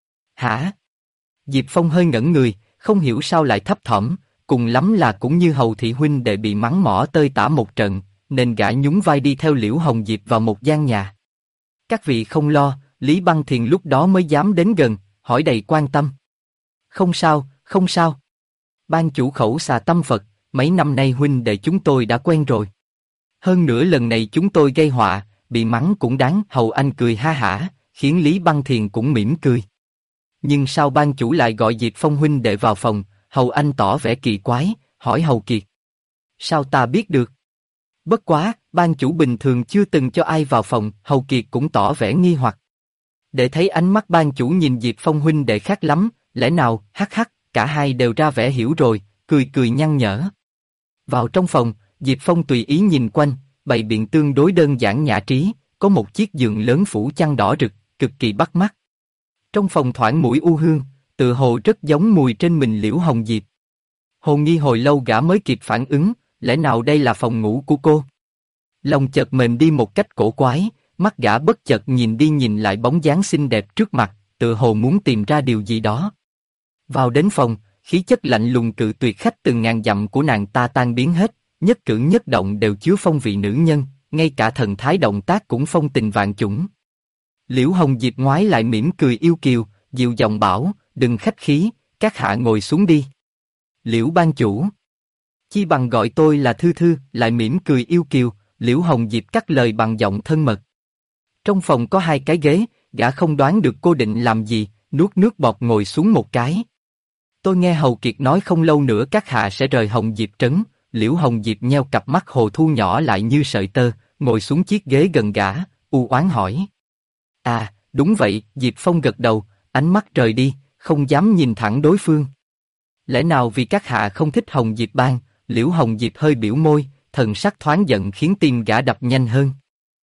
Hả? Diệp Phong hơi ngẩn người, không hiểu sao lại thấp thỏm, cùng lắm là cũng như Hầu thị huynh đệ bị mắng mỏ tơi tả một trận, nên gã nhún vai đi theo Liễu Hồng Diệp vào một gian nhà. Các vị không lo, Lý Băng Thiền lúc đó mới dám đến gần, hỏi đầy quan tâm. Không sao, không sao. Ban chủ khẩu xà tâm Phật, mấy năm nay huynh đệ chúng tôi đã quen rồi. Hơn nữa lần này chúng tôi gây họa, bị mắng cũng đáng. Hầu Anh cười ha hả, khiến Lý Băng Thiền cũng mỉm cười. Nhưng sao ban chủ lại gọi Diệp Phong huynh đệ vào phòng? Hầu Anh tỏ vẻ kỳ quái, hỏi Hầu Kiệt. Sao ta biết được? Bất quá, ban chủ bình thường chưa từng cho ai vào phòng. Hầu Kiệt cũng tỏ vẻ nghi hoặc. Để thấy ánh mắt ban chủ nhìn Diệp Phong huynh đệ khác lắm, lẽ nào? Hắc hắc, cả hai đều ra vẻ hiểu rồi, cười cười nhăn nhở. Vào trong phòng, Diệp Phong tùy ý nhìn quanh, bày biện tương đối đơn giản nhã trí, có một chiếc giường lớn phủ chăn đỏ rực, cực kỳ bắt mắt. Trong phòng thoảng mùi u hương, tựa hồ rất giống mùi trên mình Liễu Hồng Diệp. Hồ nghi hồi lâu gã mới kịp phản ứng, lẽ nào đây là phòng ngủ của cô? Lòng chợt mềm đi một cách cổ quái, mắt gã bất chợt nhìn đi nhìn lại bóng dáng xinh đẹp trước mặt, tựa hồ muốn tìm ra điều gì đó. Vào đến phòng, khí chất lạnh lùng cự tuyệt khách từng ngàn dặm của nàng ta tan biến hết, nhất cử nhất động đều chứa phong vị nữ nhân, ngay cả thần thái động tác cũng phong tình vạn chủng. Liễu Hồng Diệp ngoái lại mỉm cười yêu kiều, dịu giọng bảo, đừng khách khí, các hạ ngồi xuống đi. Liễu ban chủ. Chi bằng gọi tôi là Thư Thư, lại mỉm cười yêu kiều, Liễu Hồng Diệp cắt lời bằng giọng thân mật. Trong phòng có hai cái ghế, gã không đoán được cô định làm gì, nuốt nước bọt ngồi xuống một cái. Tôi nghe Hầu Kiệt nói không lâu nữa các hạ sẽ rời Hồng Diệp trấn. Liễu Hồng Diệp nheo cặp mắt hồ thu nhỏ lại như sợi tơ, ngồi xuống chiếc ghế gần gã, u oán hỏi. À, đúng vậy. Diệp Phong gật đầu, ánh mắt rời đi, không dám nhìn thẳng đối phương. Lẽ nào vì các hạ không thích Hồng Diệp Bang? Liễu Hồng Diệp hơi biểu môi, thần sắc thoáng giận khiến tim gã đập nhanh hơn.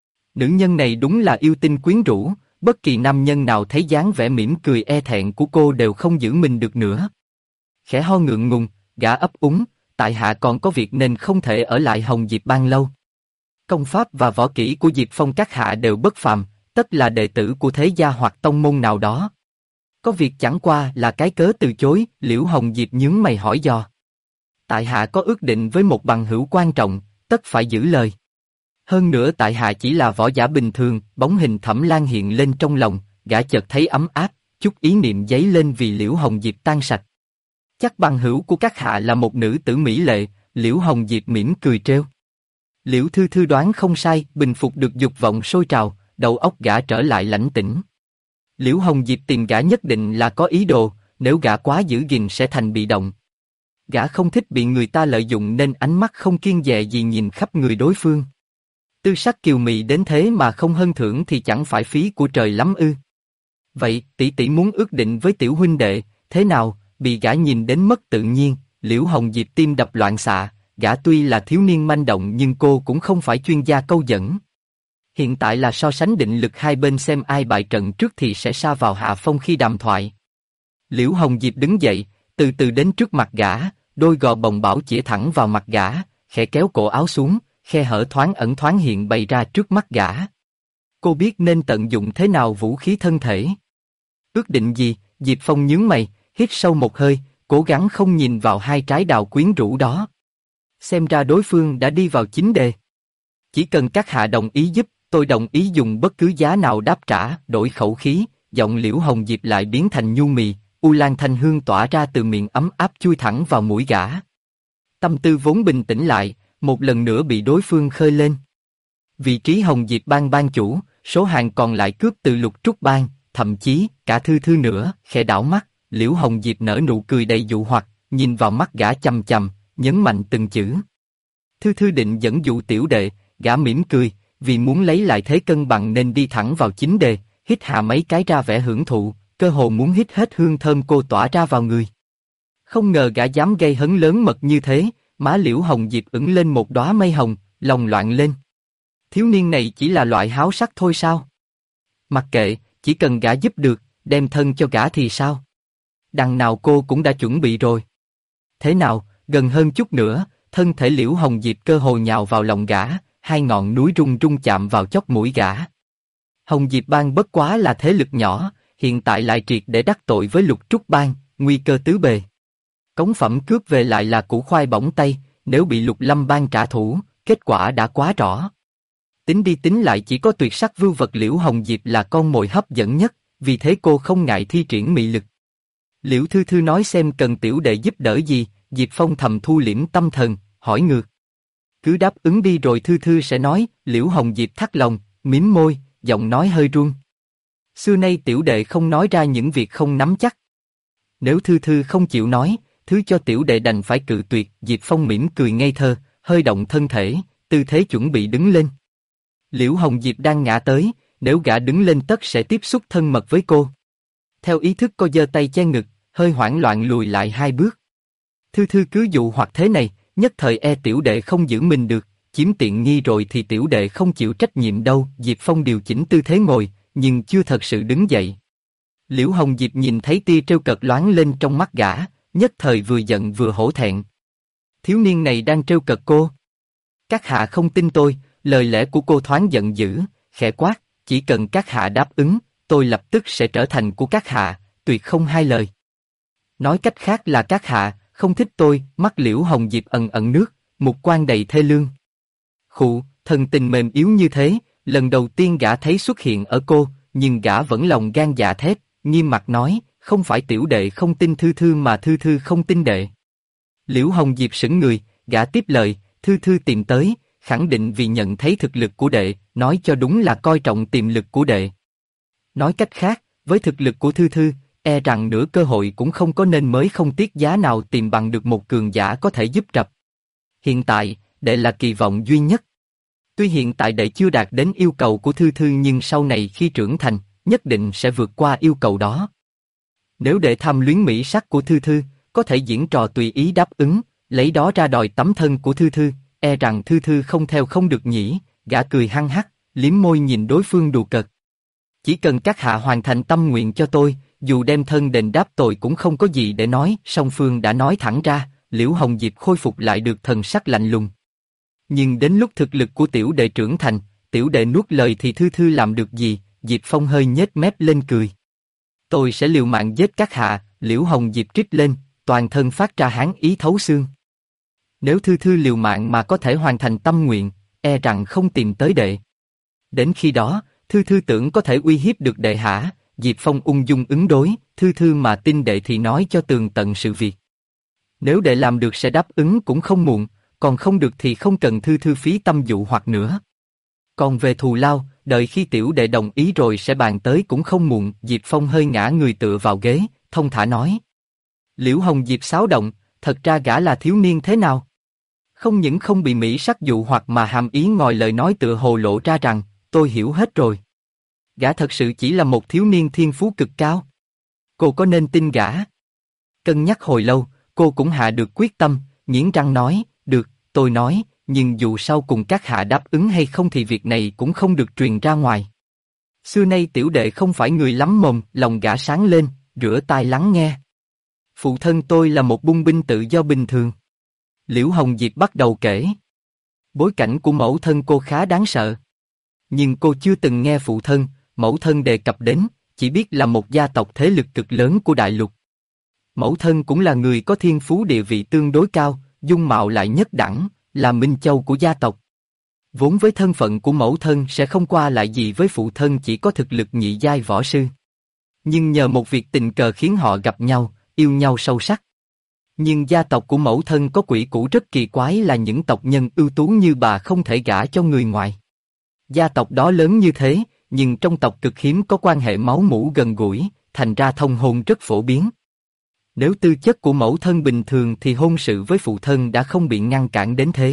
Nữ nhân này đúng là yêu tinh quyến rũ, bất kỳ nam nhân nào thấy dáng vẻ mỉm cười e thẹn của cô đều không giữ mình được nữa. Khẽ ho ngượng ngùng, gã ấp úng, tại hạ còn có việc nên không thể ở lại Hồng Diệp Bang lâu. Công pháp và võ kỹ của Diệp Phong các hạ đều bất phàm, tất là đệ tử của thế gia hoặc tông môn nào đó. Có việc chẳng qua là cái cớ từ chối, Liễu Hồng Diệp nhướng mày hỏi dò. Tại hạ có ước định với một bằng hữu quan trọng, tất phải giữ lời. Hơn nữa tại hạ chỉ là võ giả bình thường, bóng hình Thẩm Lan hiện lên trong lòng, gã chợt thấy ấm áp, chút ý niệm dấy lên vì Liễu Hồng Diệp tan sạch. Chắc bằng hữu của các hạ là một nữ tử mỹ lệ, Liễu Hồng Diệp mỉm cười trêu. Liễu Thư Thư đoán không sai, bình phục được dục vọng sôi trào, đầu óc gã trở lại lãnh tĩnh. Liễu Hồng Diệp tìm gã nhất định là có ý đồ, nếu gã quá giữ gìn sẽ thành bị động. Gã không thích bị người ta lợi dụng nên ánh mắt không kiêng dè gì nhìn khắp người đối phương. Tư sắc kiều mị đến thế mà không hân thưởng thì chẳng phải phí của trời lắm ư? Vậy, tỷ tỷ muốn ước định với tiểu huynh đệ, thế nào? Bị gã nhìn đến mất tự nhiên, Liễu Hồng Diệp tim đập loạn xạ. Gã tuy là thiếu niên manh động nhưng cô cũng không phải chuyên gia câu dẫn. Hiện tại là so sánh định lực hai bên xem ai bại trận trước thì sẽ sa vào hạ phong khi đàm thoại. Liễu Hồng Diệp đứng dậy, từ từ đến trước mặt gã, đôi gò bồng bão chĩa thẳng vào mặt gã, khẽ kéo cổ áo xuống, khe hở thoáng ẩn thoáng hiện bày ra trước mắt gã. Cô biết nên tận dụng thế nào vũ khí thân thể. Ước định gì? Diệp Phong nhướng mày, hít sâu một hơi, cố gắng không nhìn vào hai trái đào quyến rũ đó. Xem ra đối phương đã đi vào chính đề. Chỉ cần các hạ đồng ý giúp, tôi đồng ý dùng bất cứ giá nào đáp trả. Đổi khẩu khí, giọng Liễu Hồng Diệp lại biến thành nhu mì, u lan thanh hương tỏa ra từ miệng ấm áp chui thẳng vào mũi gã. Tâm tư vốn bình tĩnh lại, một lần nữa bị đối phương khơi lên. Vị trí Hồng Diệp Bang ban chủ, số hàng còn lại cướp từ Lục Trúc Bang, thậm chí cả Thư Thư nữa. Khẽ đảo mắt, Liễu Hồng Diệp nở nụ cười đầy dụ hoặc, nhìn vào mắt gã chằm chằm, nhấn mạnh từng chữ. Thư Thư định dẫn dụ tiểu đệ, gã mỉm cười, vì muốn lấy lại thế cân bằng nên đi thẳng vào chính đề, hít hà mấy cái ra vẻ hưởng thụ, cơ hồ muốn hít hết hương thơm cô tỏa ra vào người. Không ngờ gã dám gây hấn lớn mật như thế, má Liễu Hồng Diệp ửng lên một đóa mây hồng, lòng loạn lên. Thiếu niên này chỉ là loại háo sắc thôi sao? Mặc kệ, chỉ cần gã giúp được, đem thân cho gã thì sao? Đằng nào cô cũng đã chuẩn bị rồi. Thế nào, gần hơn chút nữa, thân thể Liễu Hồng Diệp cơ hồ nhào vào lòng gã, hai ngọn núi rung rung chạm vào chóp mũi gã. Hồng Diệp Bang bất quá là thế lực nhỏ, hiện tại lại triệt để đắc tội với Lục Trúc Bang, nguy cơ tứ bề. Cống phẩm cướp về lại là củ khoai bỏng tay, nếu bị Lục Lâm Bang trả thù, kết quả đã quá rõ. Tính đi tính lại chỉ có tuyệt sắc vưu vật Liễu Hồng Diệp là con mồi hấp dẫn nhất, vì thế cô không ngại thi triển mị lực. Liễu Thư Thư nói xem cần tiểu đệ giúp đỡ gì, Diệp Phong thầm thu liễm tâm thần, hỏi ngược. Cứ đáp ứng đi rồi Thư Thư sẽ nói. Liễu Hồng Diệp thắt lòng, mím môi, giọng nói hơi run. Xưa nay tiểu đệ không nói ra những việc không nắm chắc. Nếu Thư Thư không chịu nói, thứ cho tiểu đệ đành phải cự tuyệt. Diệp Phong mỉm cười ngây thơ, hơi động thân thể, tư thế chuẩn bị đứng lên. Liễu Hồng Diệp đang ngã tới, nếu gã đứng lên tất sẽ tiếp xúc thân mật với cô. Theo ý thức cô giơ tay che ngực, hơi hoảng loạn lùi lại hai bước. Thư Thư cứ dụ hoặc thế này, nhất thời e tiểu đệ không giữ mình được, chiếm tiện nghi rồi thì tiểu đệ không chịu trách nhiệm đâu. Diệp Phong điều chỉnh tư thế ngồi, nhưng chưa thật sự đứng dậy. Liễu Hồng Diệp nhìn thấy tia trêu cợt loáng lên trong mắt gã, nhất thời vừa giận vừa hổ thẹn. Thiếu niên này đang trêu cợt cô. Các hạ không tin tôi, lời lẽ của cô thoáng giận dữ, khẽ quát, chỉ cần các hạ đáp ứng, tôi lập tức sẽ trở thành của các hạ, tuyệt không hai lời. Nói cách khác là các hạ không thích tôi. Mắt Liễu Hồng Diệp ẩn ẩn nước, mục quan đầy thê lương. Khụ, thần tình mềm yếu như thế, lần đầu tiên gã thấy xuất hiện ở cô, nhưng gã vẫn lòng gan dạ thép, nghiêm mặt nói, không phải tiểu đệ không tin Thư Thư mà Thư Thư không tin đệ. Liễu Hồng Diệp sững người, gã tiếp lời, Thư Thư tìm tới, khẳng định vì nhận thấy thực lực của đệ, nói cho đúng là coi trọng tiềm lực của đệ. Nói cách khác, với thực lực của Thư Thư, e rằng nửa cơ hội cũng không có nên mới không tiếc giá nào tìm bằng được một cường giả có thể giúp rập. Hiện tại, đệ là kỳ vọng duy nhất. Tuy hiện tại đệ chưa đạt đến yêu cầu của Thư Thư nhưng sau này khi trưởng thành, nhất định sẽ vượt qua yêu cầu đó. Nếu đệ tham luyến mỹ sắc của Thư Thư, có thể diễn trò tùy ý đáp ứng, lấy đó ra đòi tấm thân của Thư Thư, e rằng Thư Thư không theo không được nhỉ, gã cười hăng hắc, liếm môi nhìn đối phương đùa cợt. Chỉ cần các hạ hoàn thành tâm nguyện cho tôi, dù đem thân đền đáp tội cũng không có gì để nói, song phương đã nói thẳng ra, Liễu Hồng Diệp khôi phục lại được thần sắc lạnh lùng. Nhưng đến lúc thực lực của tiểu đệ trưởng thành, tiểu đệ nuốt lời thì Thư Thư làm được gì, Diệp Phong hơi nhếch mép lên cười. Tôi sẽ liều mạng giết các hạ, Liễu Hồng Diệp trích lên, toàn thân phát ra hán ý thấu xương. Nếu Thư Thư liều mạng mà có thể hoàn thành tâm nguyện, e rằng không tìm tới đệ. Đến khi đó, Thư Thư tưởng có thể uy hiếp được đệ hả? Diệp Phong ung dung ứng đối, Thư Thư mà tin đệ thì nói cho tường tận sự việc. Nếu đệ làm được sẽ đáp ứng cũng không muộn, còn không được thì không cần Thư Thư phí tâm dụ hoặc nữa. Còn về thù lao, đợi khi tiểu đệ đồng ý rồi sẽ bàn tới cũng không muộn. Diệp Phong hơi ngã người tựa vào ghế, thông thả nói. Liễu Hồng Diệp xáo động, thật ra gã là thiếu niên thế nào? Không những không bị mỹ sắc dụ hoặc mà hàm ý ngòi lời nói tựa hồ lộ ra rằng, tôi hiểu hết rồi. Gã thật sự chỉ là một thiếu niên thiên phú cực cao. Cô có nên tin gã? Cân nhắc hồi lâu, cô cũng hạ được quyết tâm, nghiến răng nói, được, tôi nói, nhưng dù sau cùng các hạ đáp ứng hay không thì việc này cũng không được truyền ra ngoài. Xưa nay tiểu đệ không phải người lắm mồm, lòng gã sáng lên, rửa tai lắng nghe. Phụ thân tôi là một bung binh tự do bình thường. Liễu Hồng Diệp bắt đầu kể. Bối cảnh của mẫu thân cô khá đáng sợ. Nhưng cô chưa từng nghe phụ thân, mẫu thân đề cập đến, chỉ biết là một gia tộc thế lực cực lớn của đại lục. Mẫu thân cũng là người có thiên phú địa vị tương đối cao, dung mạo lại nhất đẳng, là minh châu của gia tộc. Vốn với thân phận của mẫu thân sẽ không qua lại gì với phụ thân chỉ có thực lực nhị giai võ sư. Nhưng nhờ một việc tình cờ khiến họ gặp nhau, yêu nhau sâu sắc. Nhưng gia tộc của mẫu thân có quỷ cũ rất kỳ quái là những tộc nhân ưu tú như bà không thể gả cho người ngoài. Gia tộc đó lớn như thế, nhưng trong tộc cực hiếm có quan hệ máu mủ gần gũi, thành ra thông hôn rất phổ biến. Nếu tư chất của mẫu thân bình thường thì hôn sự với phụ thân đã không bị ngăn cản đến thế.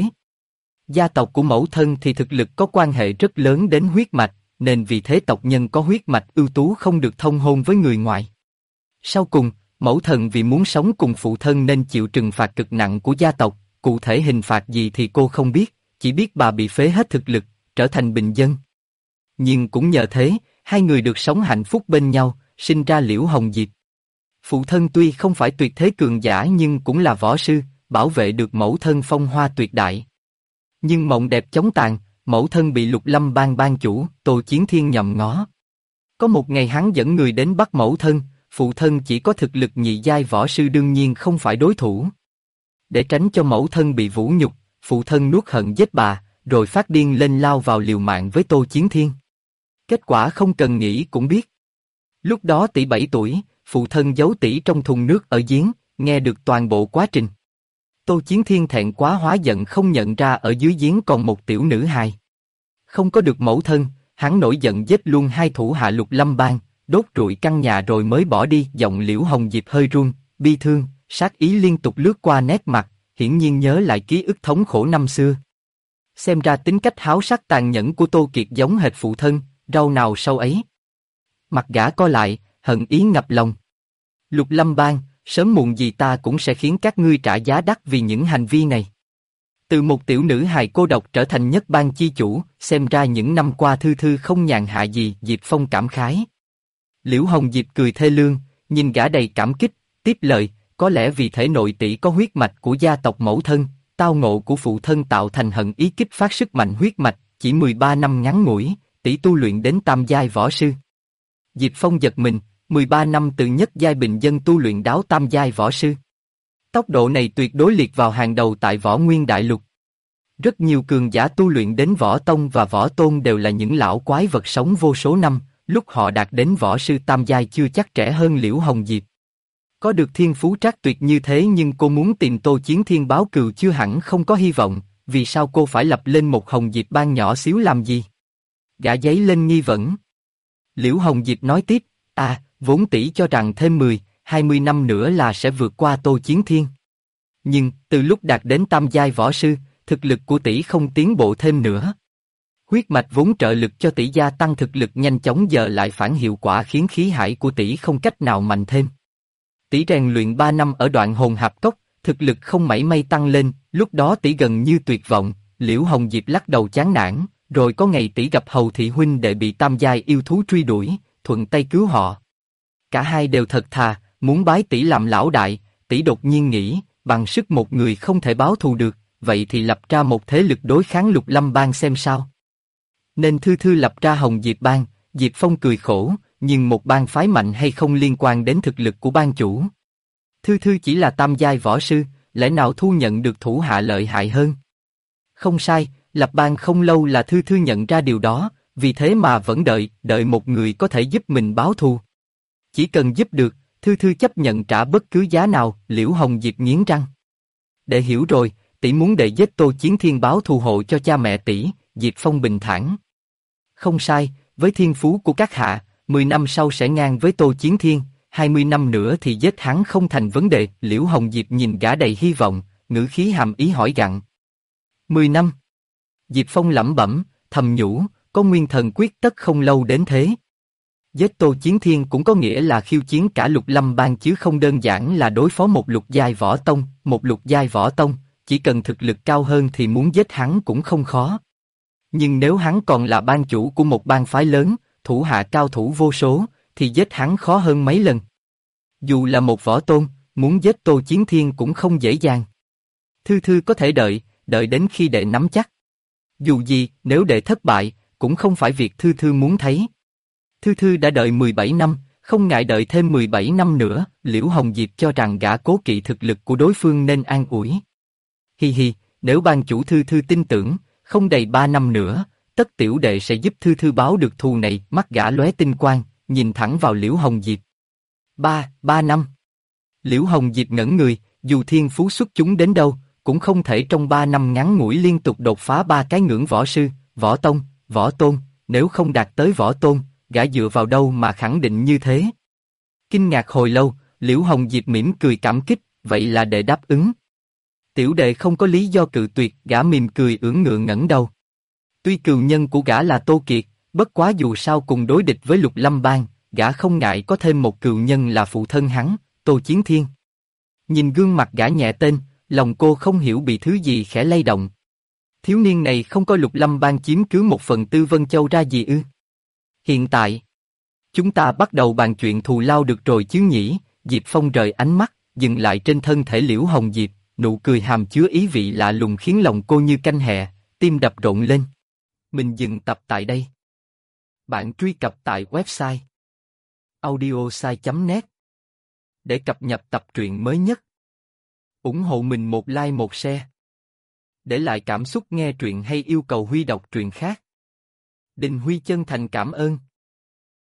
Gia tộc của mẫu thân thì thực lực có quan hệ rất lớn đến huyết mạch, nên vì thế tộc nhân có huyết mạch ưu tú không được thông hôn với người ngoài. Sau cùng, mẫu thân vì muốn sống cùng phụ thân nên chịu trừng phạt cực nặng của gia tộc, cụ thể hình phạt gì thì cô không biết, chỉ biết bà bị phế hết thực lực, trở thành bình dân. Nhưng cũng nhờ thế, hai người được sống hạnh phúc bên nhau, sinh ra Liễu Hồng Diệp. Phụ thân tuy không phải tuyệt thế cường giả nhưng cũng là võ sư, bảo vệ được mẫu thân phong hoa tuyệt đại. Nhưng mộng đẹp chóng tàn, mẫu thân bị Lục Lâm Bang ban chủ, Tô Chiến Thiên nhòm ngó. Có một ngày hắn dẫn người đến bắt mẫu thân, phụ thân chỉ có thực lực nhị giai võ sư đương nhiên không phải đối thủ. Để tránh cho mẫu thân bị vũ nhục, phụ thân nuốt hận giết bà, rồi phát điên lên lao vào liều mạng với Tô Chiến Thiên. Kết quả không cần nghĩ cũng biết. Lúc đó tỷ 7 tuổi, phụ thân giấu tỷ trong thùng nước ở giếng, nghe được toàn bộ quá trình. Tô Chiến Thiên thẹn quá hóa giận không nhận ra ở dưới giếng còn một tiểu nữ hài. Không có được mẫu thân, hắn nổi giận giết luôn hai thủ hạ Lục Lâm Bang, đốt rụi căn nhà rồi mới bỏ đi. Giọng Liễu Hồng Diệp hơi run, bi thương, sát ý liên tục lướt qua nét mặt, hiển nhiên nhớ lại ký ức thống khổ năm xưa. Xem ra tính cách háo sắc tàn nhẫn của Tô Kiệt giống hệt phụ thân, rau nào sâu ấy. Mặt gã co lại, hận ý ngập lòng. Lục Lâm Bang, sớm muộn gì ta cũng sẽ khiến các ngươi trả giá đắt vì những hành vi này. Từ một tiểu nữ hài cô độc trở thành nhất bang chi chủ, xem ra những năm qua Thư Thư không nhàn hạ gì. Diệp Phong cảm khái. Liễu Hồng Diệp cười thê lương, nhìn gã đầy cảm kích, tiếp lời, có lẽ vì thể nội tỷ có huyết mạch của gia tộc mẫu thân, tao ngộ của phụ thân tạo thành hận ý kích phát sức mạnh huyết mạch, chỉ 13 năm ngắn ngủi, tỷ tu luyện đến tam giai võ sư. Diệp Phong giật mình, 13 năm từ nhất giai bình dân tu luyện đáo tam giai võ sư. Tốc độ này tuyệt đối liệt vào hàng đầu tại Võ Nguyên Đại Lục. Rất nhiều cường giả tu luyện đến võ tông và võ tôn đều là những lão quái vật sống vô số năm, lúc họ đạt đến võ sư tam giai chưa chắc trẻ hơn Liễu Hồng Diệp. Có được thiên phú trác tuyệt như thế nhưng cô muốn tìm Tô Chiến Thiên báo cừu chưa hẳn không có hy vọng, vì sao cô phải lập lên một Hồng Diệp bang nhỏ xíu làm gì? Gã giấy lên nghi vấn. Liễu Hồng Diệp nói tiếp, vốn tỷ cho rằng thêm 10-20 năm nữa là sẽ vượt qua Tô Chiến Thiên. Nhưng, từ lúc đạt đến tam giai võ sư, thực lực của tỷ không tiến bộ thêm nữa. Huyết mạch vốn trợ lực cho tỷ gia tăng thực lực nhanh chóng giờ lại phản hiệu quả khiến khí hải của tỷ không cách nào mạnh thêm. Tỷ rèn luyện 3 năm ở Đoạn Hồn Hạp Cốc, thực lực không mảy may tăng lên, lúc đó tỷ gần như tuyệt vọng, Liễu Hồng Diệp lắc đầu chán nản, rồi có ngày tỷ gặp Hầu thị huynh đệ bị tam giai yêu thú truy đuổi, thuận tay cứu họ. Cả hai đều thật thà, muốn bái tỷ làm lão đại, tỷ đột nhiên nghĩ, bằng sức một người không thể báo thù được, vậy thì lập ra một thế lực đối kháng Lục Lâm Bang xem sao. Nên Thư Thư lập ra Hồng Diệp Bang. Diệp Phong cười khổ, nhưng một bang phái mạnh hay không liên quan đến thực lực của bang chủ. Thư Thư chỉ là tam giai võ sư, lẽ nào thu nhận được thủ hạ lợi hại hơn? Không sai, lập bang không lâu là Thư Thư nhận ra điều đó, vì thế mà vẫn đợi một người có thể giúp mình báo thù. Chỉ cần giúp được, Thư Thư chấp nhận trả bất cứ giá nào. Liễu Hồng Diệp nghiến răng. Để hiểu rồi, tỷ muốn đệ giết Tô Chiến Thiên báo thù hộ cho cha mẹ tỷ. Diệp Phong bình thản. Không sai, với thiên phú của các hạ, 10 năm sau sẽ ngang với Tô Chiến Thiên, 20 năm nữa thì giết hắn không thành vấn đề. Liễu Hồng Diệp nhìn gã đầy hy vọng, ngữ khí hàm ý hỏi gặng. 10 năm. Diệp Phong lẩm bẩm, thầm nhủ, có nguyên thần quyết tất không lâu đến thế. Giết Tô Chiến Thiên cũng có nghĩa là khiêu chiến cả Lục Lâm Bang chứ không đơn giản là đối phó một lục giai võ tông. Một lục giai võ tông, chỉ cần thực lực cao hơn thì muốn giết hắn cũng không khó. Nhưng nếu hắn còn là bang chủ của một bang phái lớn, thủ hạ cao thủ vô số, thì giết hắn khó hơn mấy lần. Dù là một võ tôn, muốn giết Tô Chiến Thiên cũng không dễ dàng. Thư Thư có thể đợi đến khi đệ nắm chắc. Dù gì, nếu đệ thất bại, cũng không phải việc Thư Thư muốn thấy. Thư Thư đã đợi 17 năm, không ngại đợi thêm 17 năm nữa. Liễu Hồng Diệp cho rằng gã cố kỵ thực lực của đối phương nên an ủi. Hi hi, nếu ban chủ Thư Thư tin tưởng, không đầy 3 năm nữa, tất tiểu đệ sẽ giúp Thư Thư báo được thù này. Mắt gã lóe tinh quang, nhìn thẳng vào Liễu Hồng Diệp. 3 năm. Liễu Hồng Diệp ngẩn người, dù thiên phú xuất chúng đến đâu, cũng không thể trong 3 năm ngắn ngủi liên tục đột phá 3 cái ngưỡng võ sư, võ tông, võ tôn. Nếu không đạt tới võ tôn, gã dựa vào đâu mà khẳng định như thế? Kinh ngạc hồi lâu, Liễu Hồng Diệp mỉm cười cảm kích, vậy là đệ đáp ứng. Tiểu đệ không có lý do cự tuyệt. Gã mỉm cười ưỡn ngượng ngẩng đầu. Tuy cừu nhân của gã là Tô Kiệt, bất quá dù sao cùng đối địch với Lục Lâm Bang, gã không ngại có thêm một cừu nhân là phụ thân hắn, Tô Chiến Thiên. Nhìn gương mặt gã nhẹ tên, lòng cô không hiểu bị thứ gì khẽ lay động. Thiếu niên này không có Lục Lâm Bang chiếm cứ 1/4 Vân Châu ra gì ư? Hiện tại, chúng ta bắt đầu bàn chuyện thù lao được rồi chứ nhỉ? Diệp Phong rời ánh mắt, dừng lại trên thân thể Liễu Hồng Diệp, nụ cười hàm chứa ý vị lạ lùng khiến lòng cô như canh hẹ, tim đập rộn lên. Mình dừng tập tại đây. Bạn truy cập tại website audiosai.net để cập nhật tập truyện mới nhất. Ủng hộ mình một like một share. Để lại cảm xúc nghe truyện hay yêu cầu Huy đọc truyện khác. Đình Huy chân thành cảm ơn.